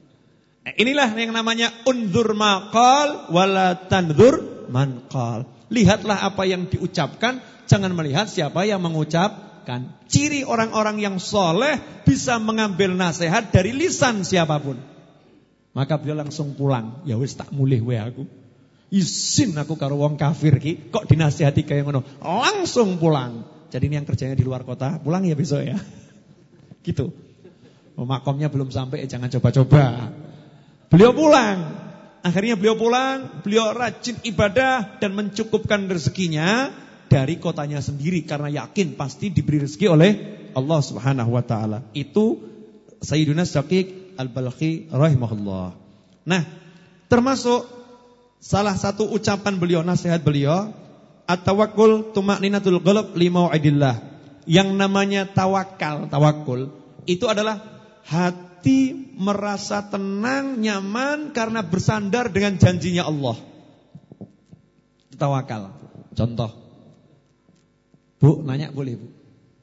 Speaker 3: Inilah yang namanya unzur maqal wala tanzur man qal. Lihatlah apa yang diucapkan, jangan melihat siapa yang mengucapkan. Ciri orang-orang yang soleh bisa mengambil nasihat dari lisan siapapun. Maka beliau langsung pulang. Ya wis tak mulih wae aku. Izin aku karo wong kafir ki, kok dinasihati kayak ngono. Langsung pulang. Jadi ini yang kerjanya di luar kota, pulang ya besok ya. Gitu. Makomnya belum sampai, jangan coba-coba. Beliau pulang. Akhirnya beliau pulang, beliau rajin ibadah dan mencukupkan rezekinya dari kotanya sendiri karena yakin pasti diberi rezeki oleh Allah Subhanahu wa taala. Itu Sayyiduna Syaqiq Al-Balkhi rahimahullah. Nah, termasuk salah satu ucapan beliau, nasihat beliau, at-tawakkul tuma'ninatul qalb li mau'idillah. Yang namanya tawakul itu adalah hati merasa tenang, nyaman karena bersandar dengan janjinya Allah. Tawakal. Contoh. Bu, nanya boleh, Bu?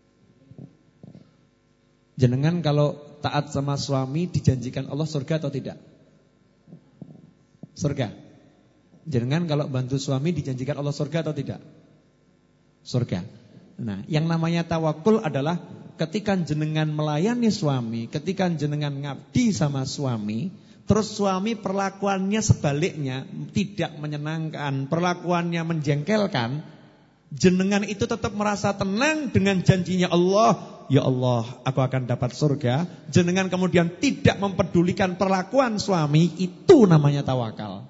Speaker 3: Jenengan kalau taat sama suami dijanjikan Allah surga atau tidak? Surga. Jenengan kalau bantu suami dijanjikan Allah surga atau tidak? Surga. Nah, yang namanya tawakul adalah ketika jenengan melayani suami, ketika jenengan ngabdi sama suami, terus suami perlakuannya sebaliknya, tidak menyenangkan, perlakuannya menjengkelkan, jenengan itu tetap merasa tenang dengan janjinya Allah. Ya Allah, aku akan dapat surga. Jenengan kemudian tidak mempedulikan perlakuan suami, itu namanya tawakal.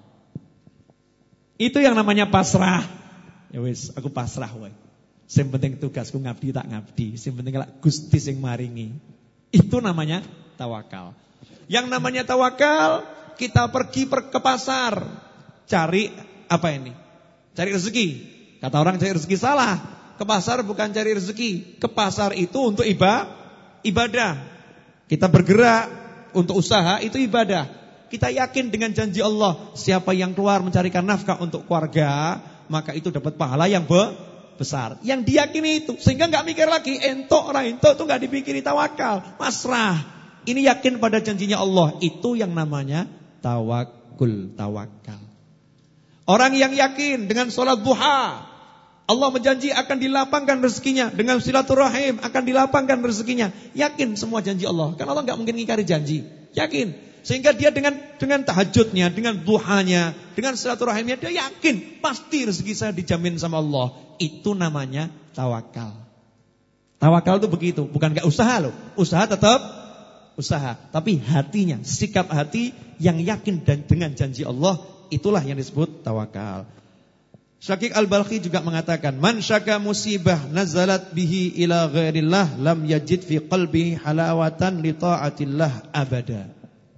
Speaker 3: Itu yang namanya pasrah. Ya wis, aku pasrah wae. Sing penting tugasku ngabdi tak ngabdi, sing penting lak Gusti sing maringi. Itu namanya tawakal. Yang namanya tawakal, kita pergi ke pasar, cari apa ini? Cari rezeki. Kata orang cari rezeki salah. Ke pasar bukan cari rezeki, ke pasar itu untuk ibadah. Kita bergerak untuk usaha itu ibadah. Kita yakin dengan janji Allah, siapa yang keluar mencarikan nafkah untuk keluarga, maka itu dapat pahala yang besar. Yang diyakini itu, sehingga enggak mikir lagi entok ora entok itu enggak dipikiri, tawakal, pasrah. Ini yakin pada janjinya Allah, itu yang namanya tawakul. Orang yang yakin dengan sholat duha, Allah menjanji akan dilapangkan rezekinya, dengan silaturahim akan dilapangkan rezekinya. Yakin semua janji Allah. Karena Allah enggak mungkin ngingkari janji. Yakin. Sehingga dia dengan tahajudnya, dengan duhanya, dengan silaturahimnya, dia yakin pasti rezeki saya dijamin sama Allah. Itu namanya tawakal. Tawakal itu begitu, bukan enggak usaha loh. Usaha tetap usaha, tapi hatinya, sikap hati yang yakin dan dengan janji Allah, itulah yang disebut tawakal. Syaqiq Al-Balkhi juga mengatakan, man syaka musibah nazalat bihi ila ghairillah lam yajid fi qalbihi halawatan li ta'atillah abada.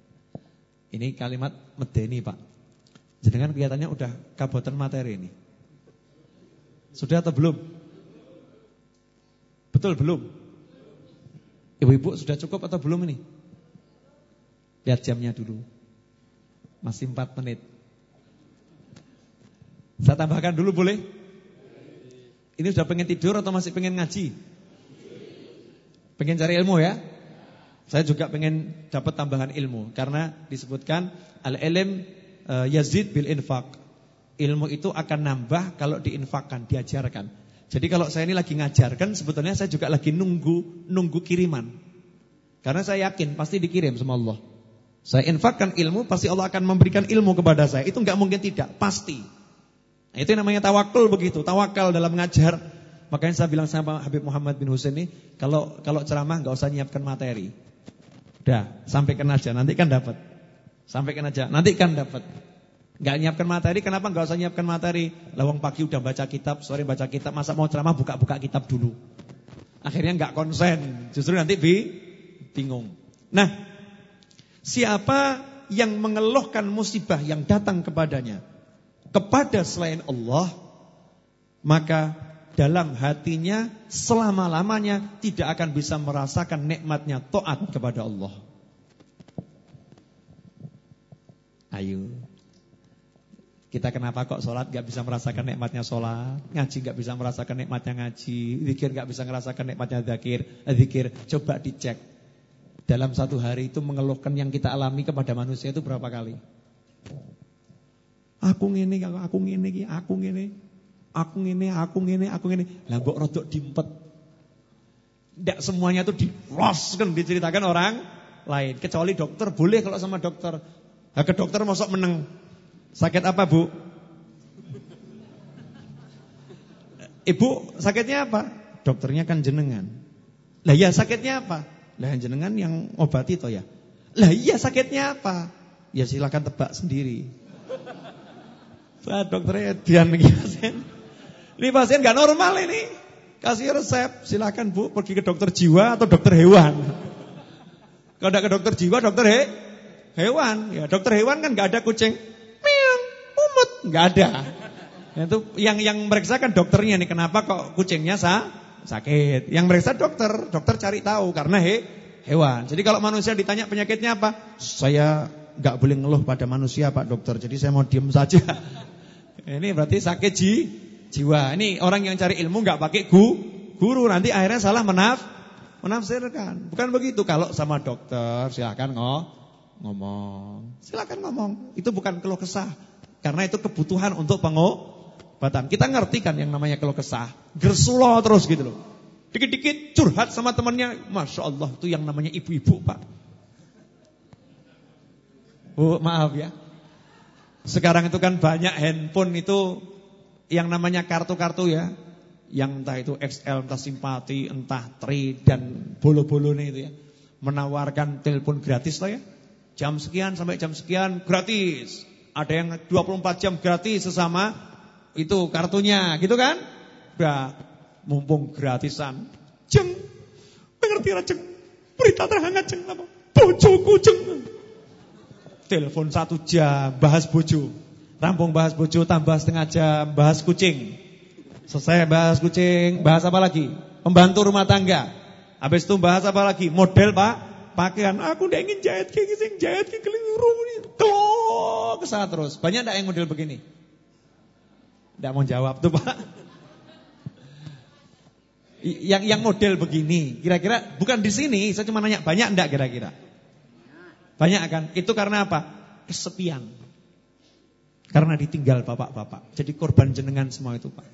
Speaker 3: Ini kalimat medeni, Pak. Jenengan kelihatannya udah kaboten materi ini. Sudah atau belum? Betul belum? Ibu-ibu sudah cukup atau belum ini? Lihat jamnya dulu. Masih 4 menit. Saya tambahkan dulu boleh? Ini sudah pengen tidur atau masih pengen ngaji? Pengen cari ilmu ya? Saya juga pengen dapat tambahan ilmu. Karena disebutkan al-ilm yazid bil infaq. Ilmu itu akan nambah kalau diinfakkan, diajarkan. Jadi kalau saya ini lagi ngajarkan, sebetulnya saya juga lagi nunggu kiriman. Karena saya yakin pasti dikirim sama Allah. Saya infakkan ilmu, pasti Allah akan memberikan ilmu kepada saya. Itu enggak mungkin tidak, pasti. Nah, itu namanya tawakul begitu, tawakal dalam mengajar. Makanya saya bilang sama Habib Muhammad bin Husain ini, kalau ceramah enggak usah nyiapkan materi. Udah, sampaikan aja, nanti kan dapat. Sampaikan aja, nanti kan dapat. Enggak nyiapkan materi, kenapa enggak usah nyiapkan materi? Lawang pagi udah baca kitab, sore baca kitab, masa mau ceramah buka-buka kitab dulu. Akhirnya enggak konsen, justru nanti bingung. Nah, siapa yang mengeluhkan musibah yang datang kepadanya kepada selain Allah, maka dalam hatinya selama-lamanya tidak akan bisa merasakan nikmatnya taat kepada Allah. Ayo, kita kenapa kok sholat gak bisa merasakan nikmatnya sholat, ngaji gak bisa merasakan nikmatnya ngaji, zikir gak bisa merasakan nikmatnya zikir. Coba dicek, dalam satu hari itu mengeluhkan yang kita alami kepada manusia itu berapa kali? Aku ngene. Aku ngene. Lah mbok rodok dimpet. Ndak semuanya tuh diroskan diceritakan orang lain. Kecuali dokter, boleh kalau sama dokter. Nah, ke dokter mosok meneng. Sakit apa, Bu? Ibu, sakitnya apa? Dokternya kan jenengan. Lah iya sakitnya apa? Lah jenengan yang obati toh ya. Lah iya sakitnya apa? Ya silakan tebak sendiri. Pak dokternya dian iki pasien. Ini pasien enggak normal ini. Kasih resep, silakan Bu pergi ke dokter jiwa atau dokter hewan. Kalau enggak ke dokter jiwa, dokter hewan. Ya, dokter hewan kan enggak ada kucing. Miang, umut, enggak ada. Itu yang meriksa kan dokternya nih, kenapa kok kucingnya sakit. Yang meriksa dokter cari tahu karena hewan. Jadi kalau manusia ditanya penyakitnya apa? Saya enggak boleh ngeluh pada manusia Pak dokter, jadi saya mau diem saja. Ini berarti sakit jiwa. Ini orang yang cari ilmu enggak pakai guru, nanti akhirnya salah menafsirkan. Bukan begitu. Kalau sama dokter silakan ngomong. Silakan ngomong. Itu bukan keluh kesah. Karena itu kebutuhan untuk pengobatan. Kita ngerti kan yang namanya keluh kesah. Gersulo terus gitu loh. Dikit-dikit curhat sama temannya. Masya Allah itu yang namanya ibu-ibu Pak. Bu maaf ya. Sekarang itu kan banyak handphone itu yang namanya kartu-kartu ya. Yang entah itu XL, entah simpati, entah tri dan bolo-bolone itu ya. Menawarkan telepon gratis lah ya. Jam sekian sampai jam sekian gratis. Ada yang 24 jam gratis sesama itu kartunya, gitu kan? Udah mumpung gratisan. Jeng, mengerti ra jeng? Berita terhangat jeng apa? Bojoku jeng. Telepon 1 jam bahas bojo. Rampung bahas bojo tambah setengah jam bahas kucing. Selesai bahas kucing, bahas apa lagi? Pembantu rumah tangga. Habis itu bahas apa lagi? Model pakaian. Aku udah ingin jahit kayak gini, jahit kayak keliru nih. Kesana terus. Banyak enggak yang model begini? Enggak mau jawab tuh, Pak. Yang model begini, kira-kira bukan di sini, saya cuma nanya, banyak enggak kira-kira? Banyak kan? Itu karena apa? Kesepian. Karena ditinggal bapak-bapak. Jadi korban jenengan semua itu, Pak.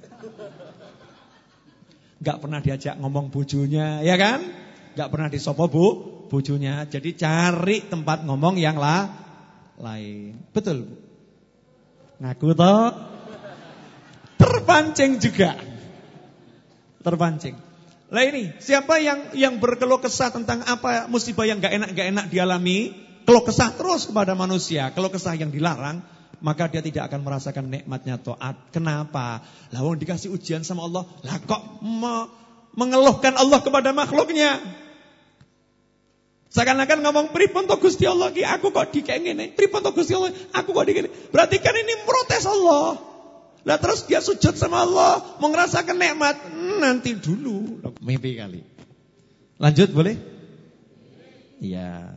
Speaker 3: Enggak pernah diajak ngomong bojonya, ya kan? Enggak pernah disopo bojonya. Jadi cari tempat ngomong yang lain. Betul, Bu? Ngaku toh? Terpancing juga. Terpancing. Lah ini, siapa yang berkeluh kesah tentang apa musibah yang enggak enak dialami, keluh kesah terus kepada manusia, keluh kesah yang dilarang, maka dia tidak akan merasakan nikmatnya taat. Kenapa? Lah wong dikasih ujian sama Allah, lah kok mengeluhkan Allah kepada makhluknya. Seakan-akan ngomong pripun to Gusti Allah ki aku kok dikek ngene. Pripun to Gusti Allah aku kok dikene. Berarti kan ini protes Allah. Lah terus dia sujud sama Allah, mau ngerasakan nikmat, nanti dulu. Mimpi kali. Lanjut boleh? Iya.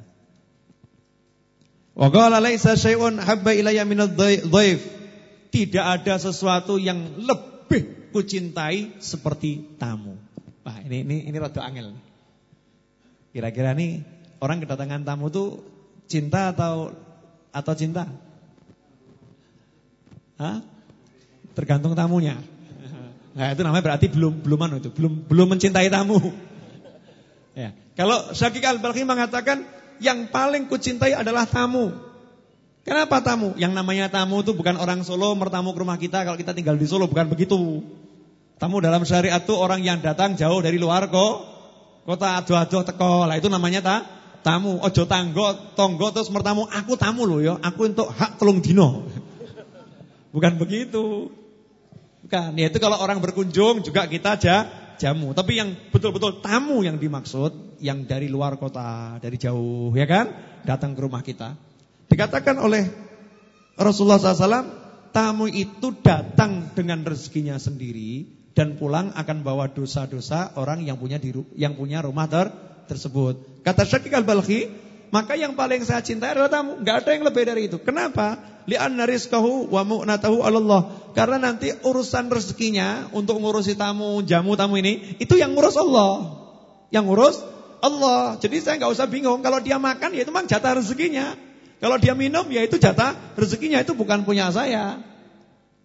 Speaker 3: Wa qala laisa syai'un habba ilayya minadh dhaif. Tidak ada sesuatu yang lebih kucintai seperti tamu. Wah, ini rada angel. Kira-kira nih orang kedatangan tamu tuh cinta atau cinta? Hah? Tergantung tamunya. Nah, itu namanya berarti belum mencintai tamu. Ya. Kalau Syaqiq Al-Balkhi mengatakan yang paling kucintai adalah tamu. Kenapa tamu? Yang namanya tamu itu bukan orang Solo mertamu ke rumah kita kalau kita tinggal di Solo, bukan begitu. Tamu dalam syariat itu orang yang datang jauh dari luar kota adoh-adoh teko. Lah itu namanya tamu. Ojo tonggo terus mertamu, aku tamu loh ya, aku untuk hak 3 dino. Bukan begitu. Bukan, ya itu kalau orang berkunjung juga kita jamu. Tapi yang betul-betul tamu yang dimaksud, yang dari luar kota, dari jauh, ya kan? Datang ke rumah kita. Dikatakan oleh Rasulullah SAW, tamu itu datang dengan rezekinya sendiri dan pulang akan bawa dosa-dosa orang yang punya rumah tersebut. Kata Syaqiq Al-Balkhi, maka yang paling saya cintai adalah tamu. Enggak ada yang lebih dari itu. Kenapa? Li'anna rizqahu wa mu'natahu 'ala Allah. Karena nanti urusan rezekinya untuk ngurusi jamu tamu ini, itu yang ngurus Allah. Yang ngurus Allah. Jadi saya enggak usah bingung, kalau dia makan ya itu memang jatah rezekinya. Kalau dia minum ya itu jatah rezekinya, itu bukan punya saya.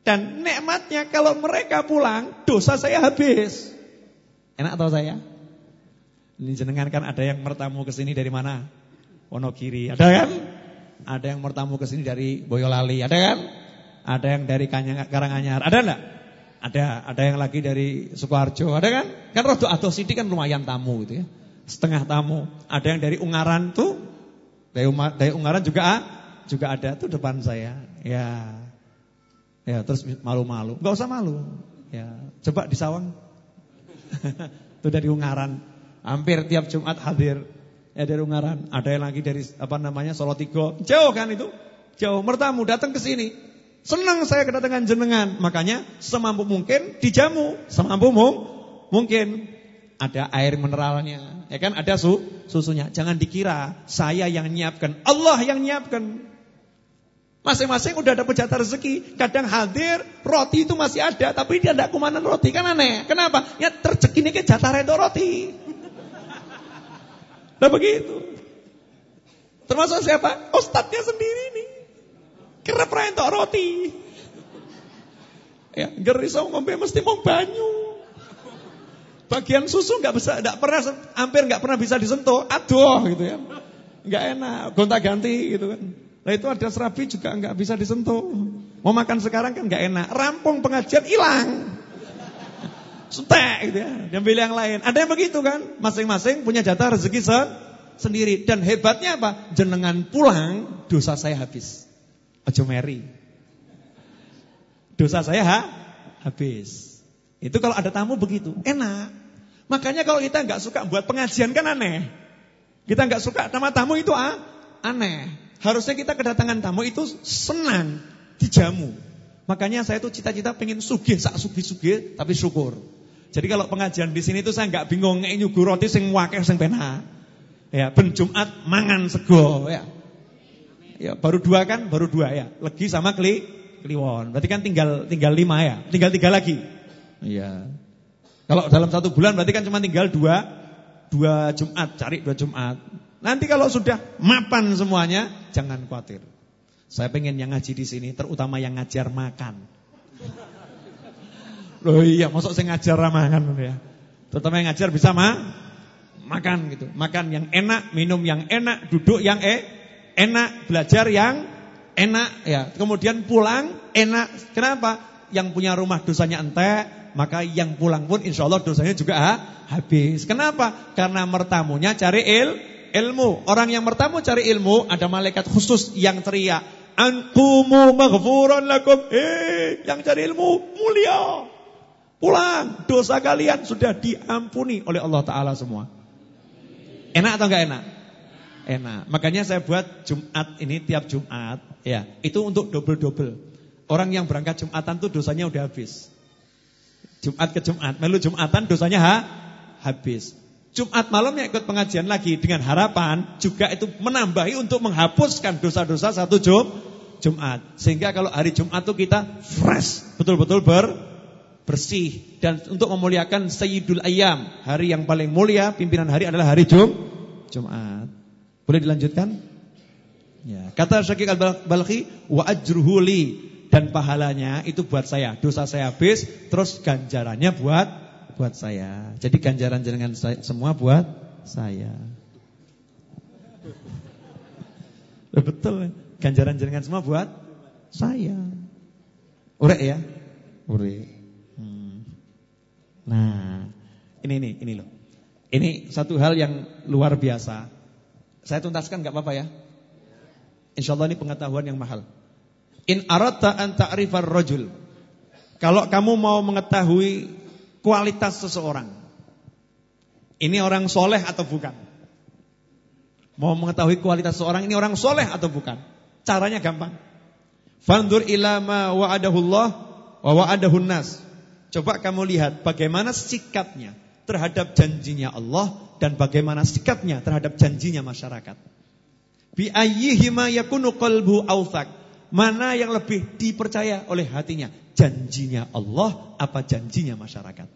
Speaker 3: Dan nikmatnya kalau mereka pulang, dosa saya habis. Enak tau saya? Ini jenengan kan ada yang mertamu ke sini dari mana? Wonogiri, ada kan? Ada yang mertamu ke sini dari Boyolali, ada kan? Ada yang dari Karanganyar, ada enggak? Ada yang lagi dari Sukoharjo, ada kan? Kan rodo adoh sidik kan lumayan tamu gitu ya. Setengah tamu. Ada yang dari Ungaran tuh, dari Ungaran juga ada tuh depan saya. Ya, terus malu-malu. Enggak usah malu. Ya, coba di Sawang. Itu dari Ungaran. Hampir tiap Jumat hadir. Ya dari Ungaran. Ada yang lagi dari Solo Tigo. Jauh kan itu? Jauh, mertamu datang ke sini. Senang saya kedatangan jenengan. Makanya semampu mungkin dijamu. Semampu mungkin. Ada air mineralnya. Ya kan, ada susunya. Jangan dikira saya yang nyiapkan. Allah yang nyiapkan. Masing-masing udah dapat jatah rezeki. Kadang hadir, roti itu masih ada, tapi dia tidak kumanan roti. Kan aneh. Kenapa? Ya rezeki ini ke jatah redo roti. Nah begitu. Termasuk siapa? Ustadznya sendiri nih. Kerep rentok roti. Ya, geriso ngombe mesti mau banyu. Bagian susu hampir nggak pernah bisa disentuh. Aduh gitu ya. Nggak enak, gonta-ganti gitu kan. Nah itu ada serabi juga enggak bisa disentuh. Mau makan sekarang kan enggak enak. Rampung pengajian hilang. Sutek gitu ya. Diambil yang lain. Ada yang begitu kan? Masing-masing punya jatah rezeki sendiri. Dan hebatnya apa? Jenengan pulang, dosa saya habis. Ojo meri. Dosa saya habis. Itu kalau ada tamu begitu. Enak. Makanya kalau kita enggak suka buat pengajian kan aneh. Kita enggak suka sama tamu itu aneh. Harusnya kita kedatangan tamu itu senang, dijamu. Makanya saya tuh cita-cita pengen sugih, sak sugih-sugih, tapi syukur. Jadi kalau pengajian di sini tuh saya nggak bingung nyuguh roti sing wakeh sing penak. Ya, ben Jumat mangan sego ya. Ya, baru dua ya. Legi sama kliwon. Berarti kan tinggal 5 ya. Tinggal 3 lagi. Iya. Kalau dalam 1 bulan berarti kan cuma tinggal 2 Jumat, cari 2 Jumat. Nanti kalau sudah mapan semuanya, jangan khawatir. Saya pengen yang ngaji di sini, terutama yang ngajar makan. Loh iya, masuk saya ngajar makan ya. Terutama yang ngajar bisa makan gitu. Makan yang enak, minum yang enak, duduk yang enak, belajar yang enak ya. Kemudian pulang enak. Kenapa? Yang punya rumah dosanya entek, maka yang pulang pun insya Allah dosanya juga habis. Kenapa? Karena mertamunya cari ilmu. Orang yang bertamu cari ilmu, ada malaikat khusus yang teriak, "Anqumu maghfuran lakum." Yang cari ilmu mulia. Pulang, dosa kalian sudah diampuni oleh Allah Ta'ala semua. Enak atau enggak enak? Enak. Makanya saya buat Jumat ini tiap Jumat, ya. Itu untuk double-double. Orang yang berangkat Jumatan tuh dosanya udah habis. Jumat ke Jumat, melu Jumatan dosanya habis. Jumat malamnya ikut pengajian lagi dengan harapan juga itu menambahi untuk menghapuskan dosa-dosa 1 Jumat. Sehingga kalau hari Jumat itu kita fresh, betul-betul bersih. Dan untuk memuliakan Sayyidul Ayyam, hari yang paling mulia, pimpinan hari adalah hari Jumat. Boleh dilanjutkan? Ya, kata Syaqiq Al-Balkhi, wa ajruhu li, dan pahalanya itu buat saya. Dosa saya habis, terus ganjarannya buat saya. Jadi ganjaran jenengan semua buat saya. Betul. Ganjaran jenengan semua buat saya. Urek ya? Urek. Nah, ini loh. Ini satu hal yang luar biasa. Saya tuntaskan enggak apa-apa ya? Insyaallah ini pengetahuan yang mahal. In aradta an ta'rifar rajul. Kalau kamu mau mengetahui kualitas seseorang, ini orang soleh atau bukan? Mau mengetahui kualitas seseorang, ini orang soleh atau bukan? Caranya gampang. Fandur ila ma wa'adahullah wa wa'adahun nas. Coba kamu lihat bagaimana sikapnya terhadap janjinya Allah dan bagaimana sikapnya terhadap janjinya masyarakat. Bi ayyihima yakunu qalbu awthaq. Mana yang lebih dipercaya oleh hatinya? Janjinya Allah apa janjinya masyarakat?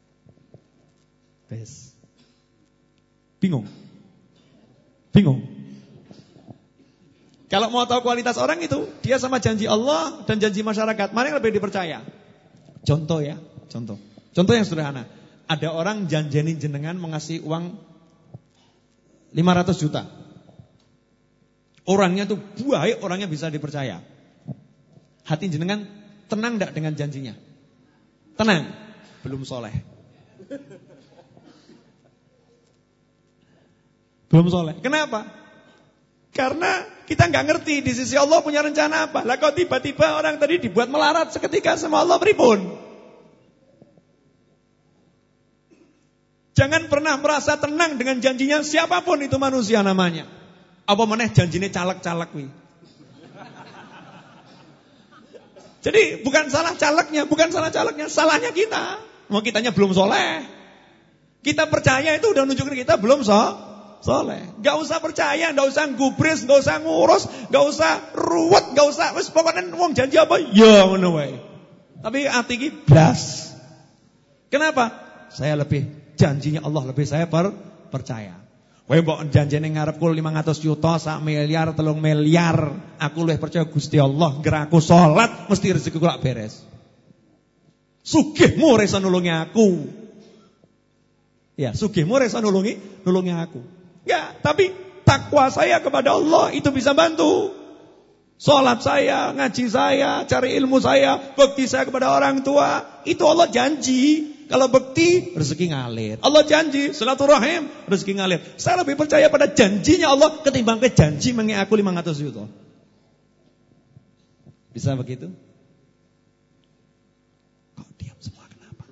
Speaker 3: Bes. Bingung. Kalau mau tahu kualitas orang itu, dia sama janji Allah dan janji masyarakat, mana yang lebih dipercaya? Contoh ya, contoh. Contoh yang sederhana. Ada orang janjenin jenengan mengasih uang 500 juta. Orangnya tuh baik, orangnya bisa dipercaya. Hati jenengan tenang enggak dengan janjinya? Tenang, belum soleh. Belum soleh. Kenapa? Karena kita nggak ngerti di sisi Allah punya rencana apa. Lah kok tiba-tiba orang tadi dibuat melarat seketika sama Allah pripun? Jangan pernah merasa tenang dengan janjinya siapapun itu manusia namanya. Apa meneh janjinya caleg-caleg wi. Jadi bukan salah calegnya, salahnya kita. Mau kitanya belum soleh. Kita percaya itu udah nunjukin kita belum soleh. Gak usah percaya, gak usah gubris, gak usah ngurus, gak usah ruwet, gak usah wis pokoknya wong janji apa ya ngono wae. Tapi ati iki blas. Kenapa? Saya lebih janjinya Allah lebih saya percaya. Kowe mbok janjene ngarepku 500 juta, 1 miliar, 3 miliar, aku luwih percaya Gusti Allah, ngger aku salat mesti rezekiku lak beres. Sugihmu ora iso nulungi aku. Ya, sugihmu ora iso nulungi aku. Enggak, tapi takwa saya kepada Allah itu bisa bantu. Salat saya, ngaji saya, cari ilmu saya, bakti saya kepada orang tua, itu Allah janji. Kalau bakti, rezeki ngalir. Allah janji, silaturahim, rezeki ngalir. Saya lebih percaya pada janjinya Allah ketimbang ke janji mengi aku 500 juta. Bisa begitu? Kok diam semua kenapa?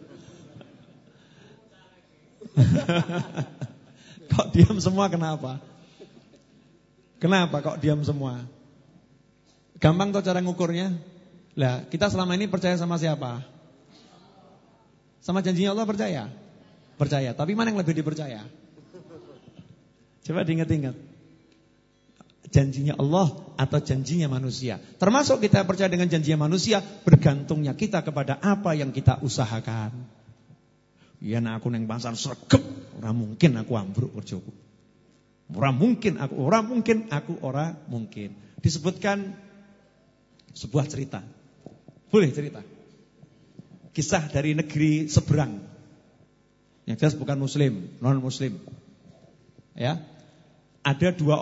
Speaker 3: Kok diam semua kenapa? Kenapa kok diam semua? Gampang tuh cara ngukurnya. Lah, kita selama ini percaya sama siapa? Sama janjinya Allah percaya? Percaya, tapi mana yang lebih dipercaya? Coba diingat-ingat. Janjinya Allah atau janjinya manusia? Termasuk kita percaya dengan janjinya manusia, bergantungnya kita kepada apa yang kita usahakan. Ya nak aku neng pasar sregep, ora mungkin aku ambruk kerjaku. Ora mungkin. Disebutkan sebuah cerita. Boleh cerita? Kisah dari negeri seberang. Yang jelas bukan muslim, non muslim. Ya. Ada dua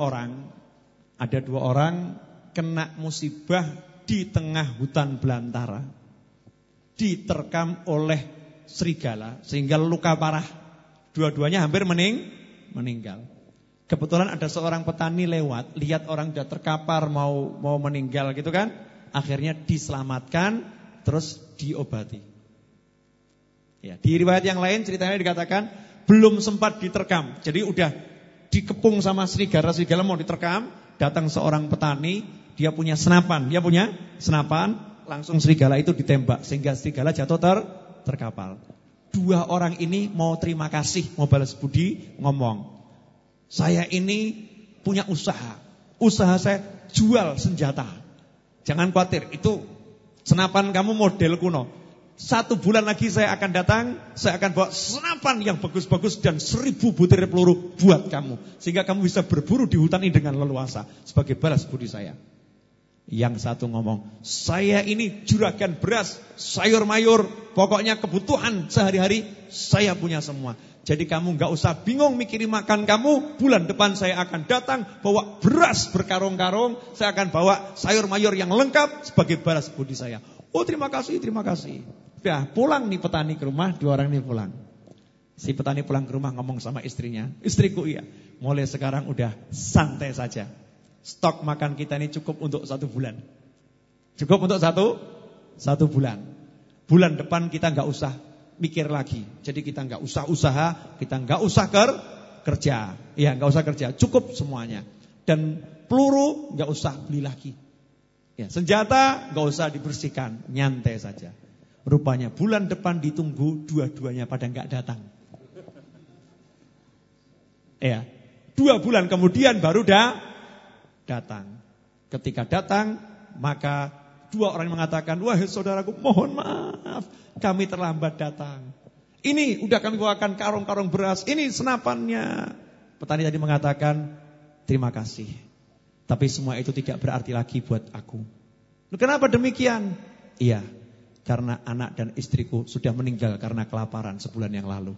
Speaker 3: orang kena musibah di tengah hutan belantara. Diterkam oleh serigala sehingga luka parah. Dua-duanya hampir meninggal. Kebetulan ada seorang petani lewat, lihat orang sudah terkapar mau meninggal gitu kan. Akhirnya diselamatkan, terus diobati. Ya, di riwayat yang lain ceritanya dikatakan belum sempat diterkam. Jadi udah dikepung sama serigala mau diterkam, datang seorang petani, dia punya senapan, langsung serigala itu ditembak sehingga serigala jatuh terkapar. Dua orang ini mau terima kasih, mau balas budi, ngomong, saya ini punya usaha saya jual senjata. Jangan khawatir, itu senapan kamu model kuno. 1 bulan lagi saya akan datang, saya akan bawa senapan yang bagus-bagus dan 1000 butir peluru buat kamu. Sehingga kamu bisa berburu di hutan ini dengan leluasa. Sebagai balas budi saya. Yang satu ngomong, saya ini juragan beras, sayur mayur, pokoknya kebutuhan sehari-hari saya punya semua. Jadi kamu gak usah bingung mikirin makan kamu. Bulan depan saya akan datang bawa beras berkarung-karung, saya akan bawa sayur mayur yang lengkap sebagai balas budi saya. Oh terima kasih. Ya pulang nih petani ke rumah, 2 orang nih pulang. Si petani pulang ke rumah ngomong sama istrinya, istriku iya, mulai sekarang udah santai saja. Stok makan kita ini cukup untuk 1 bulan. Cukup untuk satu bulan. Bulan depan kita gak usah mikir lagi. Jadi kita gak usah usaha, kita gak usah kerja. Ya gak usah kerja, cukup semuanya. Dan peluru gak usah beli lagi. Ya, senjata gak usah dibersihkan, nyantai saja. Rupanya bulan depan ditunggu, dua-duanya pada gak datang. Ya, 2 bulan kemudian baru datang. Ketika datang, maka 2 orang mengatakan, wahai saudaraku, mohon maaf, kami terlambat datang. Ini udah kami bawakan karung-karung beras, ini senapannya. Petani tadi mengatakan, terima kasih. Tapi semua itu tidak berarti lagi buat aku. Kenapa demikian? Iya, karena anak dan istriku sudah meninggal karena kelaparan sebulan yang lalu.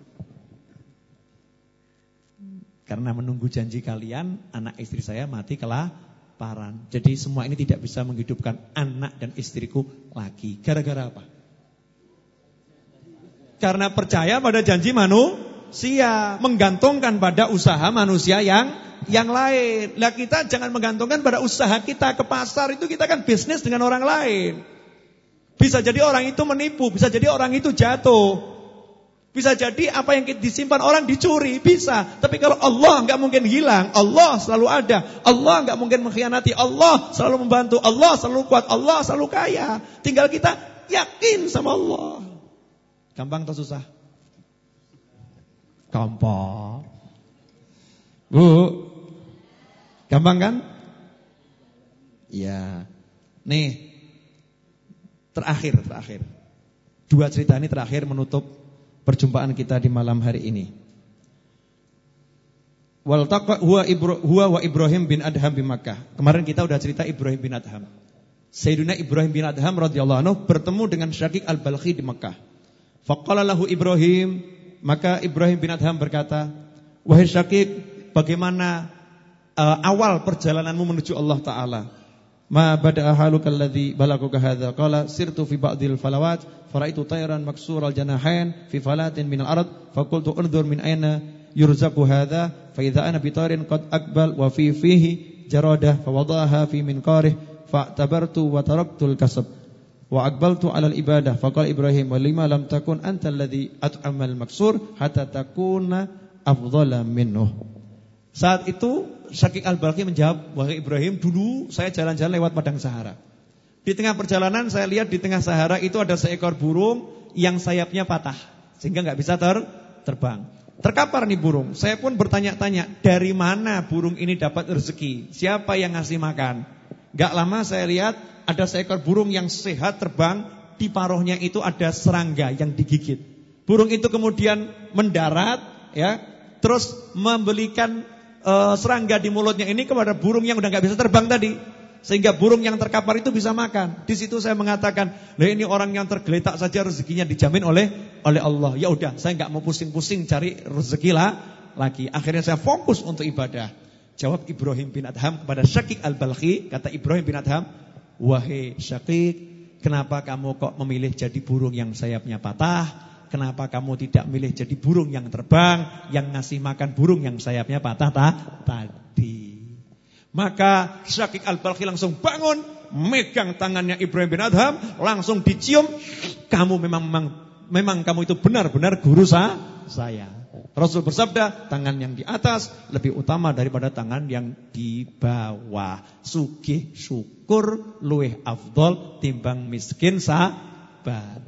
Speaker 3: Karena menunggu janji kalian, anak istri saya mati kelaparan. Jadi semua ini tidak bisa menghidupkan anak dan istriku lagi. Gara-gara apa? Karena percaya pada janji manusia, menggantungkan pada usaha manusia yang lain. Lah kita jangan menggantungkan pada usaha kita ke pasar, itu kita kan bisnis dengan orang lain. Bisa jadi orang itu menipu, bisa jadi orang itu jatuh. Bisa jadi apa yang disimpan orang dicuri, bisa. Tapi kalau Allah enggak mungkin hilang, Allah selalu ada. Allah enggak mungkin mengkhianati, Allah selalu membantu, Allah selalu kuat, Allah selalu kaya. Tinggal kita yakin sama Allah. Gampang atau susah? Gampang. Bu, gampang kan? Iya. Nih, terakhir. Dua cerita ini terakhir menutup perjumpaan kita di malam hari ini. Waltaqa huwa wa Ibrahim bin Adham di Makkah. Kemarin kita udah cerita Ibrahim bin Adham. Sayyidina Ibrahim bin Adham radhiyallahu anhu bertemu dengan Syaqiq al-Balkhi di Makkah. Faqala lahu Ibrahim, maka Ibrahim bin Adham berkata, "Wahai Syaqiq, bagaimana awal perjalananmu menuju Allah Ta'ala? Ma bada'a haluka alladhi balaguka hadha?" Qala sirtu fi ba'dil falawat faraitu tayran maksural janahain fi falatin minal ard faqultu unzur min ayna yurzaqu hadha fa idza ana bitarin qad aqbal wa fihi jaradah fa wadaha fi minqarih fa tabartu wa taraktul kasab wa aqbaltu 'ala al-ibadah. Faqala Ibrahim, "Wa lima lam takun anta alladhi at'amal maksur hatta takuna afdhala minhu." Saat itu Syaqiq al-Balkhi menjawab, "Wahai Ibrahim, dulu saya jalan-jalan lewat padang Sahara. Di tengah perjalanan saya lihat di tengah Sahara itu ada seekor burung yang sayapnya patah sehingga enggak bisa terbang. Terkapar nih burung. Saya pun bertanya-tanya, dari mana burung ini dapat rezeki? Siapa yang ngasih makan? Enggak lama saya lihat ada seekor burung yang sehat terbang, di paruhnya itu ada serangga yang digigit. Burung itu kemudian mendarat, ya, terus membelikan serangga di mulutnya ini kepada burung yang udah nggak bisa terbang tadi, sehingga burung yang terkapar itu bisa makan. Di situ saya mengatakan, lah ini orang yang tergeletak saja rezekinya dijamin oleh Allah. Ya udah, saya nggak mau pusing-pusing cari rezeki lagi. Akhirnya saya fokus untuk ibadah. Jawab Ibrahim bin Adham kepada Syaqiq al-Balkhi, kata Ibrahim bin Adham, "Wahai Syaqiq, kenapa kamu kok memilih jadi burung yang sayapnya patah? Kenapa kamu tidak milih jadi burung yang terbang, yang ngasih makan burung yang sayapnya patah tadi?" Maka Syaqiq al-Balkhi langsung bangun, megang tangannya Ibrahim bin Adham, langsung dicium, "Kamu memang kamu itu benar-benar guru saya." Rasul bersabda, tangan yang di atas lebih utama daripada tangan yang di bawah. Sugih syukur luweh afdol timbang miskin sabar.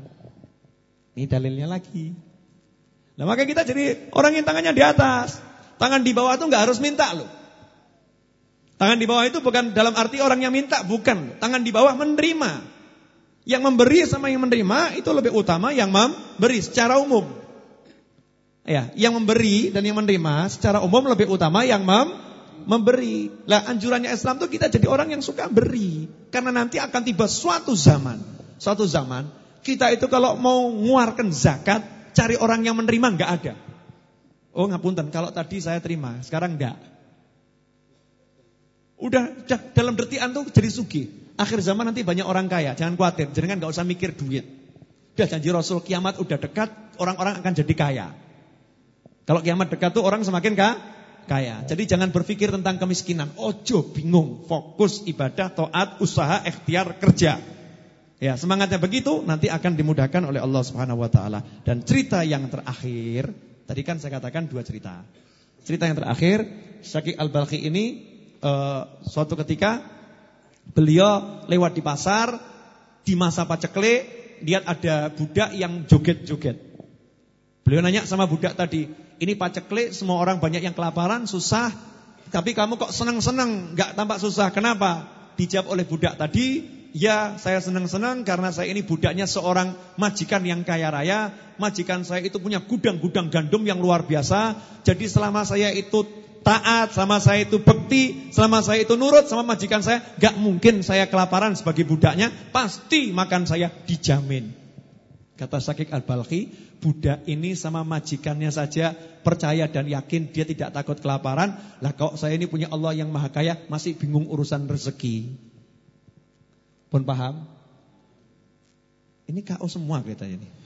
Speaker 3: Ini dalilnya lagi. Nah, maka kita jadi orang yang tangannya di atas. Tangan di bawah itu enggak harus minta loh. Tangan di bawah itu bukan dalam arti orang yang minta, bukan. Tangan di bawah menerima. Yang memberi sama yang menerima itu lebih utama yang memberi secara umum. Ya, yang memberi dan yang menerima secara umum lebih utama yang memberi. Lah anjurannya Islam tuh kita jadi orang yang suka beri. Karena nanti akan tiba suatu zaman kita itu kalau mau mengeluarkan zakat, cari orang yang menerima enggak ada. Oh ngapunten, kalau tadi saya terima, sekarang enggak. Udah dalam detikan tuh jadi sugih. Akhir zaman nanti banyak orang kaya, jangan khawatir, jangan enggak usah mikir duit. Udah janji Rasul, kiamat udah dekat, orang-orang akan jadi kaya. Kalau kiamat dekat tuh orang semakin kaya. Jadi jangan berpikir tentang kemiskinan. Ojo bingung, fokus ibadah, taat, usaha, ikhtiar, kerja. Ya, semangatnya begitu nanti akan dimudahkan oleh Allah Subhanahu wa taala. Dan cerita yang terakhir, tadi kan saya katakan dua cerita. Cerita yang terakhir, Syaqiq al-Balkhi ini suatu ketika beliau lewat di pasar di masa paceklik, lihat ada budak yang joget-joget. Beliau nanya sama budak tadi, "Ini paceklik, semua orang banyak yang kelaparan, susah, tapi kamu kok senang-senang, enggak tampak susah, kenapa?" Dijawab oleh budak tadi, Ya, saya senang-senang karena saya ini budaknya seorang majikan yang kaya raya. Majikan saya itu punya gudang-gudang gandum yang luar biasa. Jadi selama saya itu taat, selama saya itu bekti, selama saya itu nurut sama majikan saya, gak mungkin saya kelaparan sebagai budaknya. Pasti makan saya dijamin. Kata Syakik Al-Balkhi, budak ini sama majikannya saja percaya dan yakin dia tidak takut kelaparan. Lah kok saya ini punya Allah yang maha kaya, masih bingung urusan rezeki. Pun paham? Ini KO semua kelihatannya ini.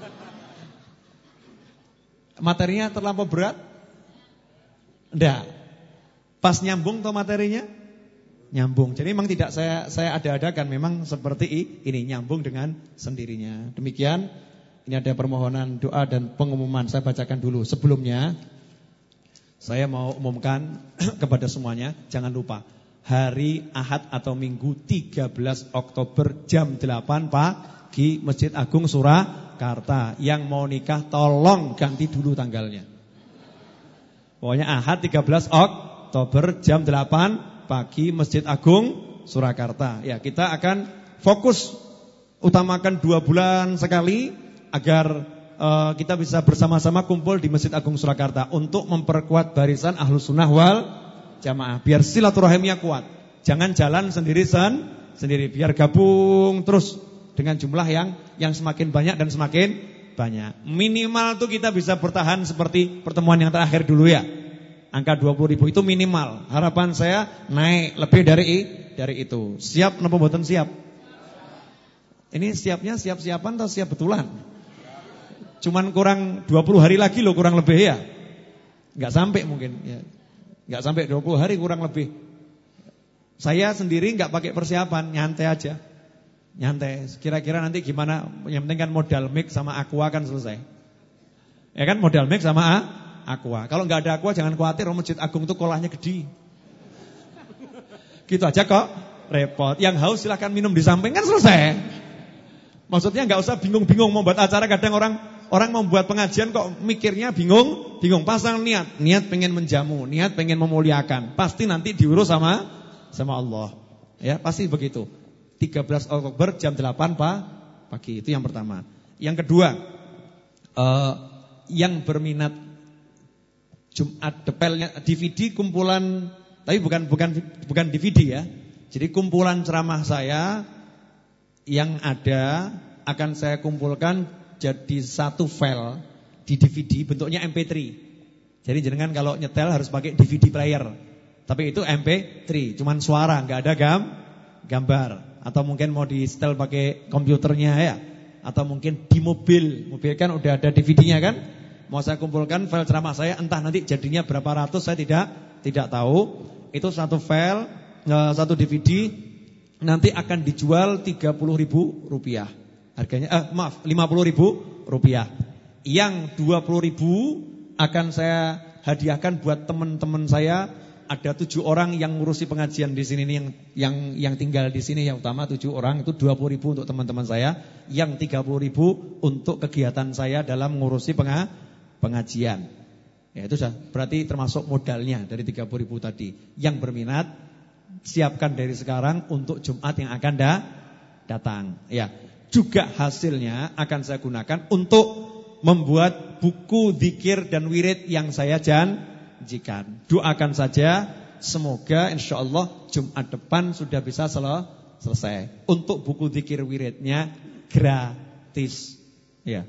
Speaker 3: Materinya terlampau berat? Enggak. Pas nyambung toh materinya? Nyambung. Jadi memang tidak saya ada-adakan, memang seperti ini, nyambung dengan sendirinya. Demikian, ini ada permohonan doa dan pengumuman. Saya bacakan dulu. Sebelumnya saya mau umumkan kepada semuanya, jangan lupa hari Ahad atau Minggu 13 Oktober jam 8 pagi Masjid Agung Surakarta. Yang mau nikah tolong ganti dulu tanggalnya. Pokoknya Ahad 13 Oktober jam 8 pagi Masjid Agung Surakarta. Ya, kita akan fokus utamakan 2 bulan sekali agar kita bisa bersama-sama kumpul di Masjid Agung Surakarta untuk memperkuat barisan Ahlus Sunnah wal Jamaah, biar silaturahimnya kuat. Jangan jalan sendiri, biar gabung terus dengan jumlah yang semakin banyak dan semakin banyak. Minimal tuh kita bisa bertahan seperti pertemuan yang terakhir dulu ya. Angka 20.000 itu minimal. Harapan saya naik lebih dari itu. Siap napa mboten siap? Ini siapnya siap-siapan atau siap betulan? Cuman kurang 20 hari lagi loh, kurang lebih ya. Enggak sampai mungkin ya. Enggak sampai 20 hari kurang lebih. Saya sendiri enggak pakai persiapan, nyantai aja. Nyantai. Kira-kira nanti gimana? Yang penting kan modal mic sama aqua kan selesai. Ya kan, modal mic sama aqua. Kalau enggak ada aqua jangan khawatir, Masjid Agung itu kolahnya gede. Gitu aja kok repot. Yang haus silakan minum di samping kan selesai. Maksudnya enggak usah bingung-bingung membuat acara. Kadang orang membuat pengajian kok mikirnya bingung. Pasang niat pengen menjamu, niat pengen memuliakan. Pasti nanti diurus sama Allah. Ya, pasti begitu. 13 Oktober jam 8 pagi, itu yang pertama. Yang kedua, yang berminat Jumat depelnya DVD kumpulan, tapi bukan DVD ya. Jadi kumpulan ceramah saya yang ada akan saya kumpulkan jadi satu file di DVD, bentuknya MP3. Jadi jenengan kalau nyetel harus pakai DVD player. Tapi itu MP3, cuman suara, enggak ada gambar. Atau mungkin mau di setel pakai komputernya ya. Atau mungkin di mobil kan udah ada DVD-nya kan. Mau saya kumpulkan file ceramah saya, entah nanti jadinya berapa ratus saya tidak tahu. Itu satu file, satu DVD nanti akan dijual Rp30.000. Harganya 50.000 rupiah. Yang 20.000 akan saya hadiahkan buat teman-teman saya. Ada 7 orang yang ngurusi pengajian di sini nih, yang tinggal di sini yang utama 7 orang, itu 20.000 untuk teman-teman saya. Yang 30.000 untuk kegiatan saya dalam ngurusi pengajian. Ya itu sudah berarti termasuk modalnya dari 30.000 tadi. Yang berminat siapkan dari sekarang untuk Jumat yang akan datang. Ya. Juga hasilnya akan saya gunakan untuk membuat buku zikir dan wirid yang saya janjikan. Doakan saja, semoga insyaallah Jumat depan sudah bisa selesai. Untuk buku zikir wiridnya gratis. Ya,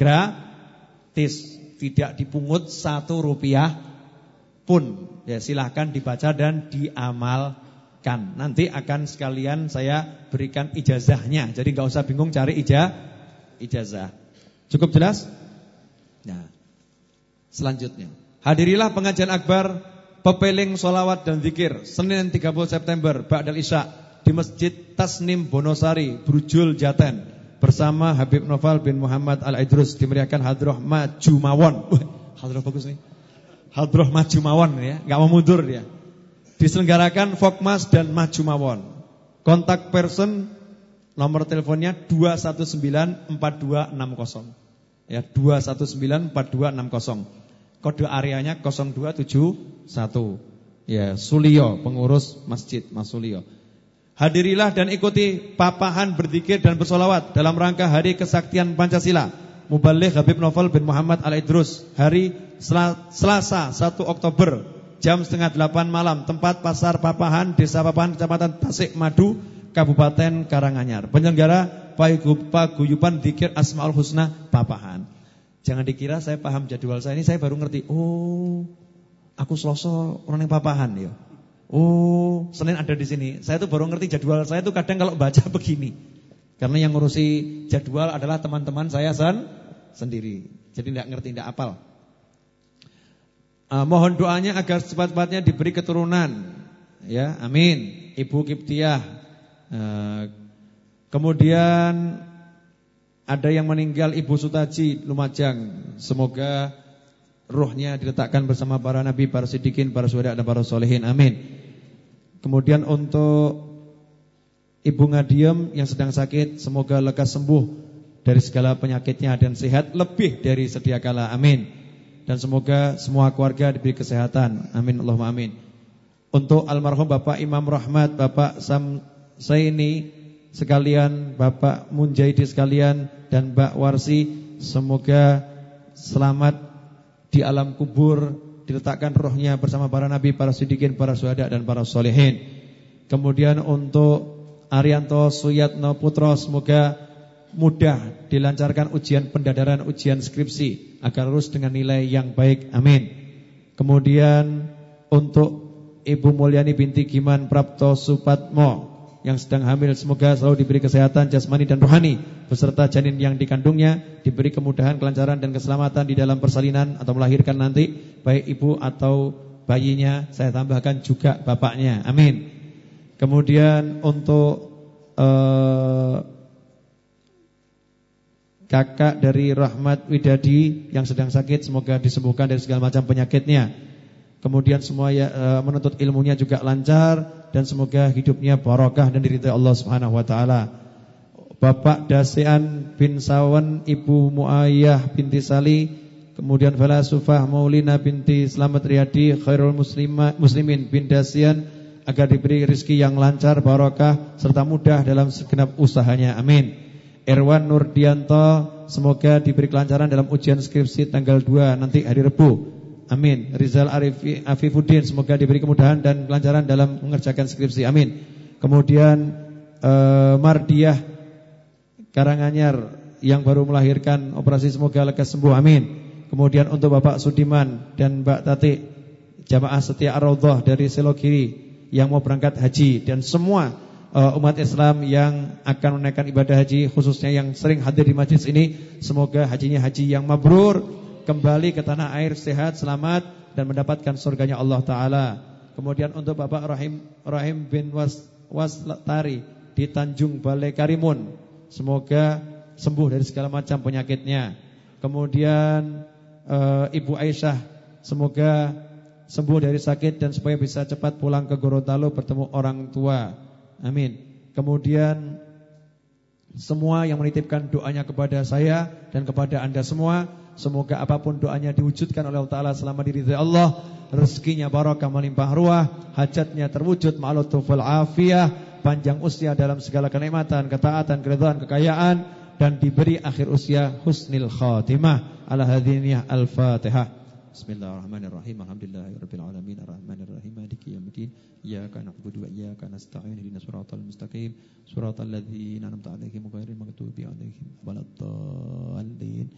Speaker 3: gratis, tidak dipungut 1 rupiah pun. Ya, silahkan dibaca dan diamalkan. Nanti akan sekalian saya berikan ijazahnya. Jadi enggak usah bingung cari ijazah. Cukup jelas? Nah, selanjutnya, hadirilah pengajian akbar pepeling sholawat dan zikir Senin 30 September Ba'dal Isya di Masjid Tasnim Bonosari, Brujul, Jaten, bersama Habib Noval bin Muhammad Al-Idrus, dimeriahkan Hadroh Majumawon. Hadroh bagus nih. Hadroh Majumawon ya, enggak mau mundur dia. Diselenggarakan Fokmas dan Majumawon. Kontak person nomor teleponnya 2194260. Ya, 2194260. Kode areanya 0271. Ya, Sulio, pengurus masjid Mas Sulio. Hadirilah dan ikuti papahan berzikir dan bersolawat dalam rangka Hari Kesaktian Pancasila. Mubaligh Habib Novel bin Muhammad Al-Idrus, hari Selasa 1 Oktober jam 7:30 malam, tempat Pasar Papahan, Desa Papahan, Kecamatan Tasik Madu, Kabupaten Karanganyar. Penyelenggara Paguyuban Dzikir Asmaul Husna Papahan. Jangan dikira saya paham jadwal saya ini, saya baru ngerti. Oh, aku Selasa orang yang Papahan ya. Oh, Senin ada di sini. Saya tuh baru ngerti jadwal saya tuh kadang kalau baca begini. Karena yang ngurusi jadwal adalah teman-teman saya sendiri. Jadi tidak ngerti, tidak hafal. Mohon doanya agar cepat-cepatnya diberi keturunan. Ya, amin. Ibu Kiptiah. Kemudian ada yang meninggal, Ibu Sutaji Lumajang. Semoga ruhnya diletakkan bersama para nabi, para siddiqin, para syuhada dan para solehin. Amin. Kemudian untuk Ibu Ngadiem yang sedang sakit, semoga lekas sembuh dari segala penyakitnya dan sehat lebih dari sedia kala. Amin. Dan semoga semua keluarga diberi kesehatan. Amin Allahumma amin. Untuk almarhum Bapak Imam Rahmat, Bapak Samsaini sekalian, Bapak Munjaidi sekalian, dan Mbak Warsi, semoga selamat di alam kubur, diletakkan rohnya bersama para nabi, para siddiqin, para syuhada dan para solehin. Kemudian untuk Arianto Suyatno Putro, semoga mudah dilancarkan ujian pendadaran, ujian skripsi agar lulus dengan nilai yang baik. Amin. Kemudian untuk Ibu Mulyani binti Giman Prapto Supatmo yang sedang hamil, semoga selalu diberi kesehatan jasmani dan rohani beserta janin yang dikandungnya, diberi kemudahan, kelancaran dan keselamatan di dalam persalinan atau melahirkan nanti, baik ibu atau bayinya. Saya tambahkan juga bapaknya. Amin. Kemudian untuk kakak dari Rahmat Widadi yang sedang sakit, semoga disembuhkan dari segala macam penyakitnya. Kemudian semua menuntut ilmunya juga lancar dan semoga hidupnya barokah dan diridhai Allah Subhanahu wa taala. Bapak Dasean bin Sawan, Ibu Muayyah binti Sali, kemudian Falasufah Maulina binti Slamet Riyadi, Khairul Muslimin bin Dasean, agar diberi rezeki yang lancar, barokah serta mudah dalam segenap usahanya. Amin. Erwan Nurdianto, semoga diberi kelancaran dalam ujian skripsi tanggal 2 nanti hari Rabu. Amin. Rizal Afifuddin, semoga diberi kemudahan dan kelancaran dalam mengerjakan skripsi. Amin. Kemudian Mardiah Karanganyar yang baru melahirkan, operasi semoga lekas sembuh. Amin. Kemudian untuk Bapak Sudiman dan Mbak Tati, jamaah setia Ar-Raudhah dari Selogiri yang mau berangkat haji, dan semua umat Islam yang akan menunaikan ibadah haji, khususnya yang sering hadir di majlis ini, semoga hajinya haji yang mabrur, kembali ke tanah air sehat, selamat dan mendapatkan surganya Allah Ta'ala. Kemudian untuk Bapak Rahim bin Waslatari di Tanjung Balai Karimun, semoga sembuh dari segala macam penyakitnya. Kemudian Ibu Aisyah, semoga sembuh dari sakit dan supaya bisa cepat pulang ke Gorontalo bertemu orang tua. Amin. Kemudian semua yang menitipkan doanya kepada saya dan kepada anda semua, semoga apapun doanya diwujudkan oleh Allah Ta'ala selama diridhai Allah. Rezekinya barokah melimpah ruah, hajatnya terwujud ma'alutuful afiyah, panjang usia dalam segala kenikmatan, ketaatan, keridhaan, kekayaan, dan diberi akhir usia husnil khatimah. Ala hadhiniyah al-Fatihah. Bismillahirrahmanirrahim. Alhamdulillahirabbil alamin, arrahmanirrahim, maliki yaumiddin. Iyyaka na'budu wa iyyaka nasta'in. Ihdinas siratal mustaqim, siratal ladzina an'amta 'alaihim ghairil maghdubi 'alaihim waladdallin.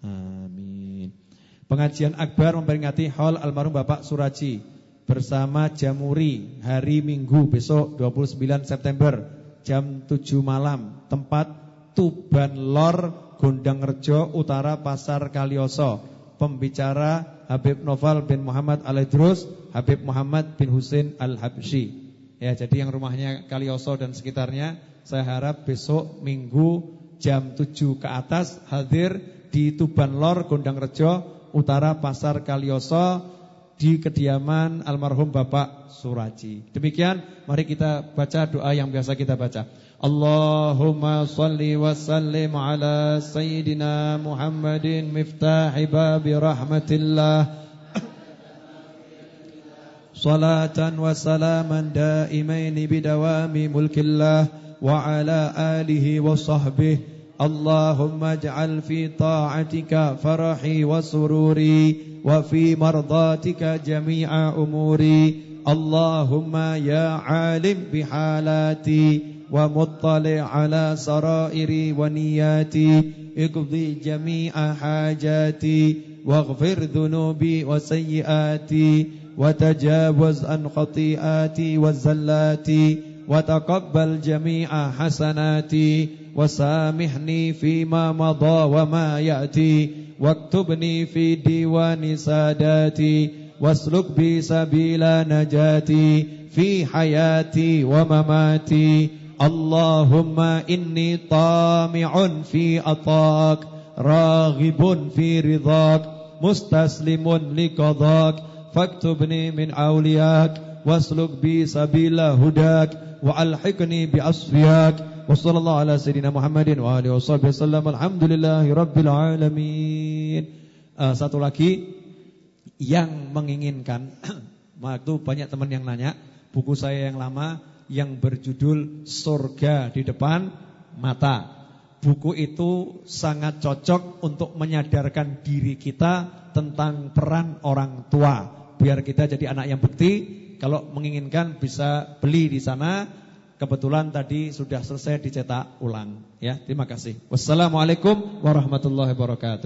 Speaker 3: Amin. Pengajian akbar memperingati haul almarhum Bapak Suraji bersama Jamuri hari Minggu besok 29 September jam 7 malam. Tempat Tuban Lor, Gondangrejo Utara, Pasar Kalioso. Pembicara Habib Novel bin Muhammad Al-Idrus, Habib Muhammad bin Husain Al-Habsyi. Ya, jadi yang rumahnya Kalioso dan sekitarnya, saya harap besok Minggu jam 7 ke atas hadir di Tuban Lor, Gondangrejo Utara, Pasar Kalioso, di kediaman almarhum Bapak Suraji. Demikian, mari kita baca doa yang biasa kita baca. Allahumma salli wa sallim ala Sayyidina Muhammadin miftahi babi rahmatillah
Speaker 2: صلاة وسلاما دائمين بدوام ملك الله وعلى آله وصحبه اللهم اجعل في طاعتك فرحي وسروري وفي مرضاتك جميع أموري اللهم يا عالم بحالاتي ومطلع على سرائري ونياتي اقضي جميع حاجاتي واغفر ذنوبي وسيئاتي وتجاوز عن خطيئاتي وزلاتي وتقبل جميع حسناتي وسامحني فيما مضى وما يأتي واكتبني في ديوان ساداتي واسلك بي سبيل نجاتي في حياتي ومماتي اللهم إني طامع في عطاك راغب في رضاك مستسلم لقضاك فاكتبني من أولياك واسلك بي سبيل هداك وألحقني بأصفياك وصلى الله على سيدنا محمد وآله وصحبه وسلم alhamdulillahi rabbil alamin. Satu lagi yang menginginkan, waktu banyak teman yang nanya, buku saya yang lama yang berjudul Surga di Depan Mata. Buku itu sangat cocok untuk menyadarkan diri kita tentang peran orang tua, biar kita jadi anak yang bekti. Kalau menginginkan bisa beli di sana. Kebetulan tadi sudah selesai dicetak ulang. Ya, terima kasih. Wassalamualaikum warahmatullahi wabarakatuh.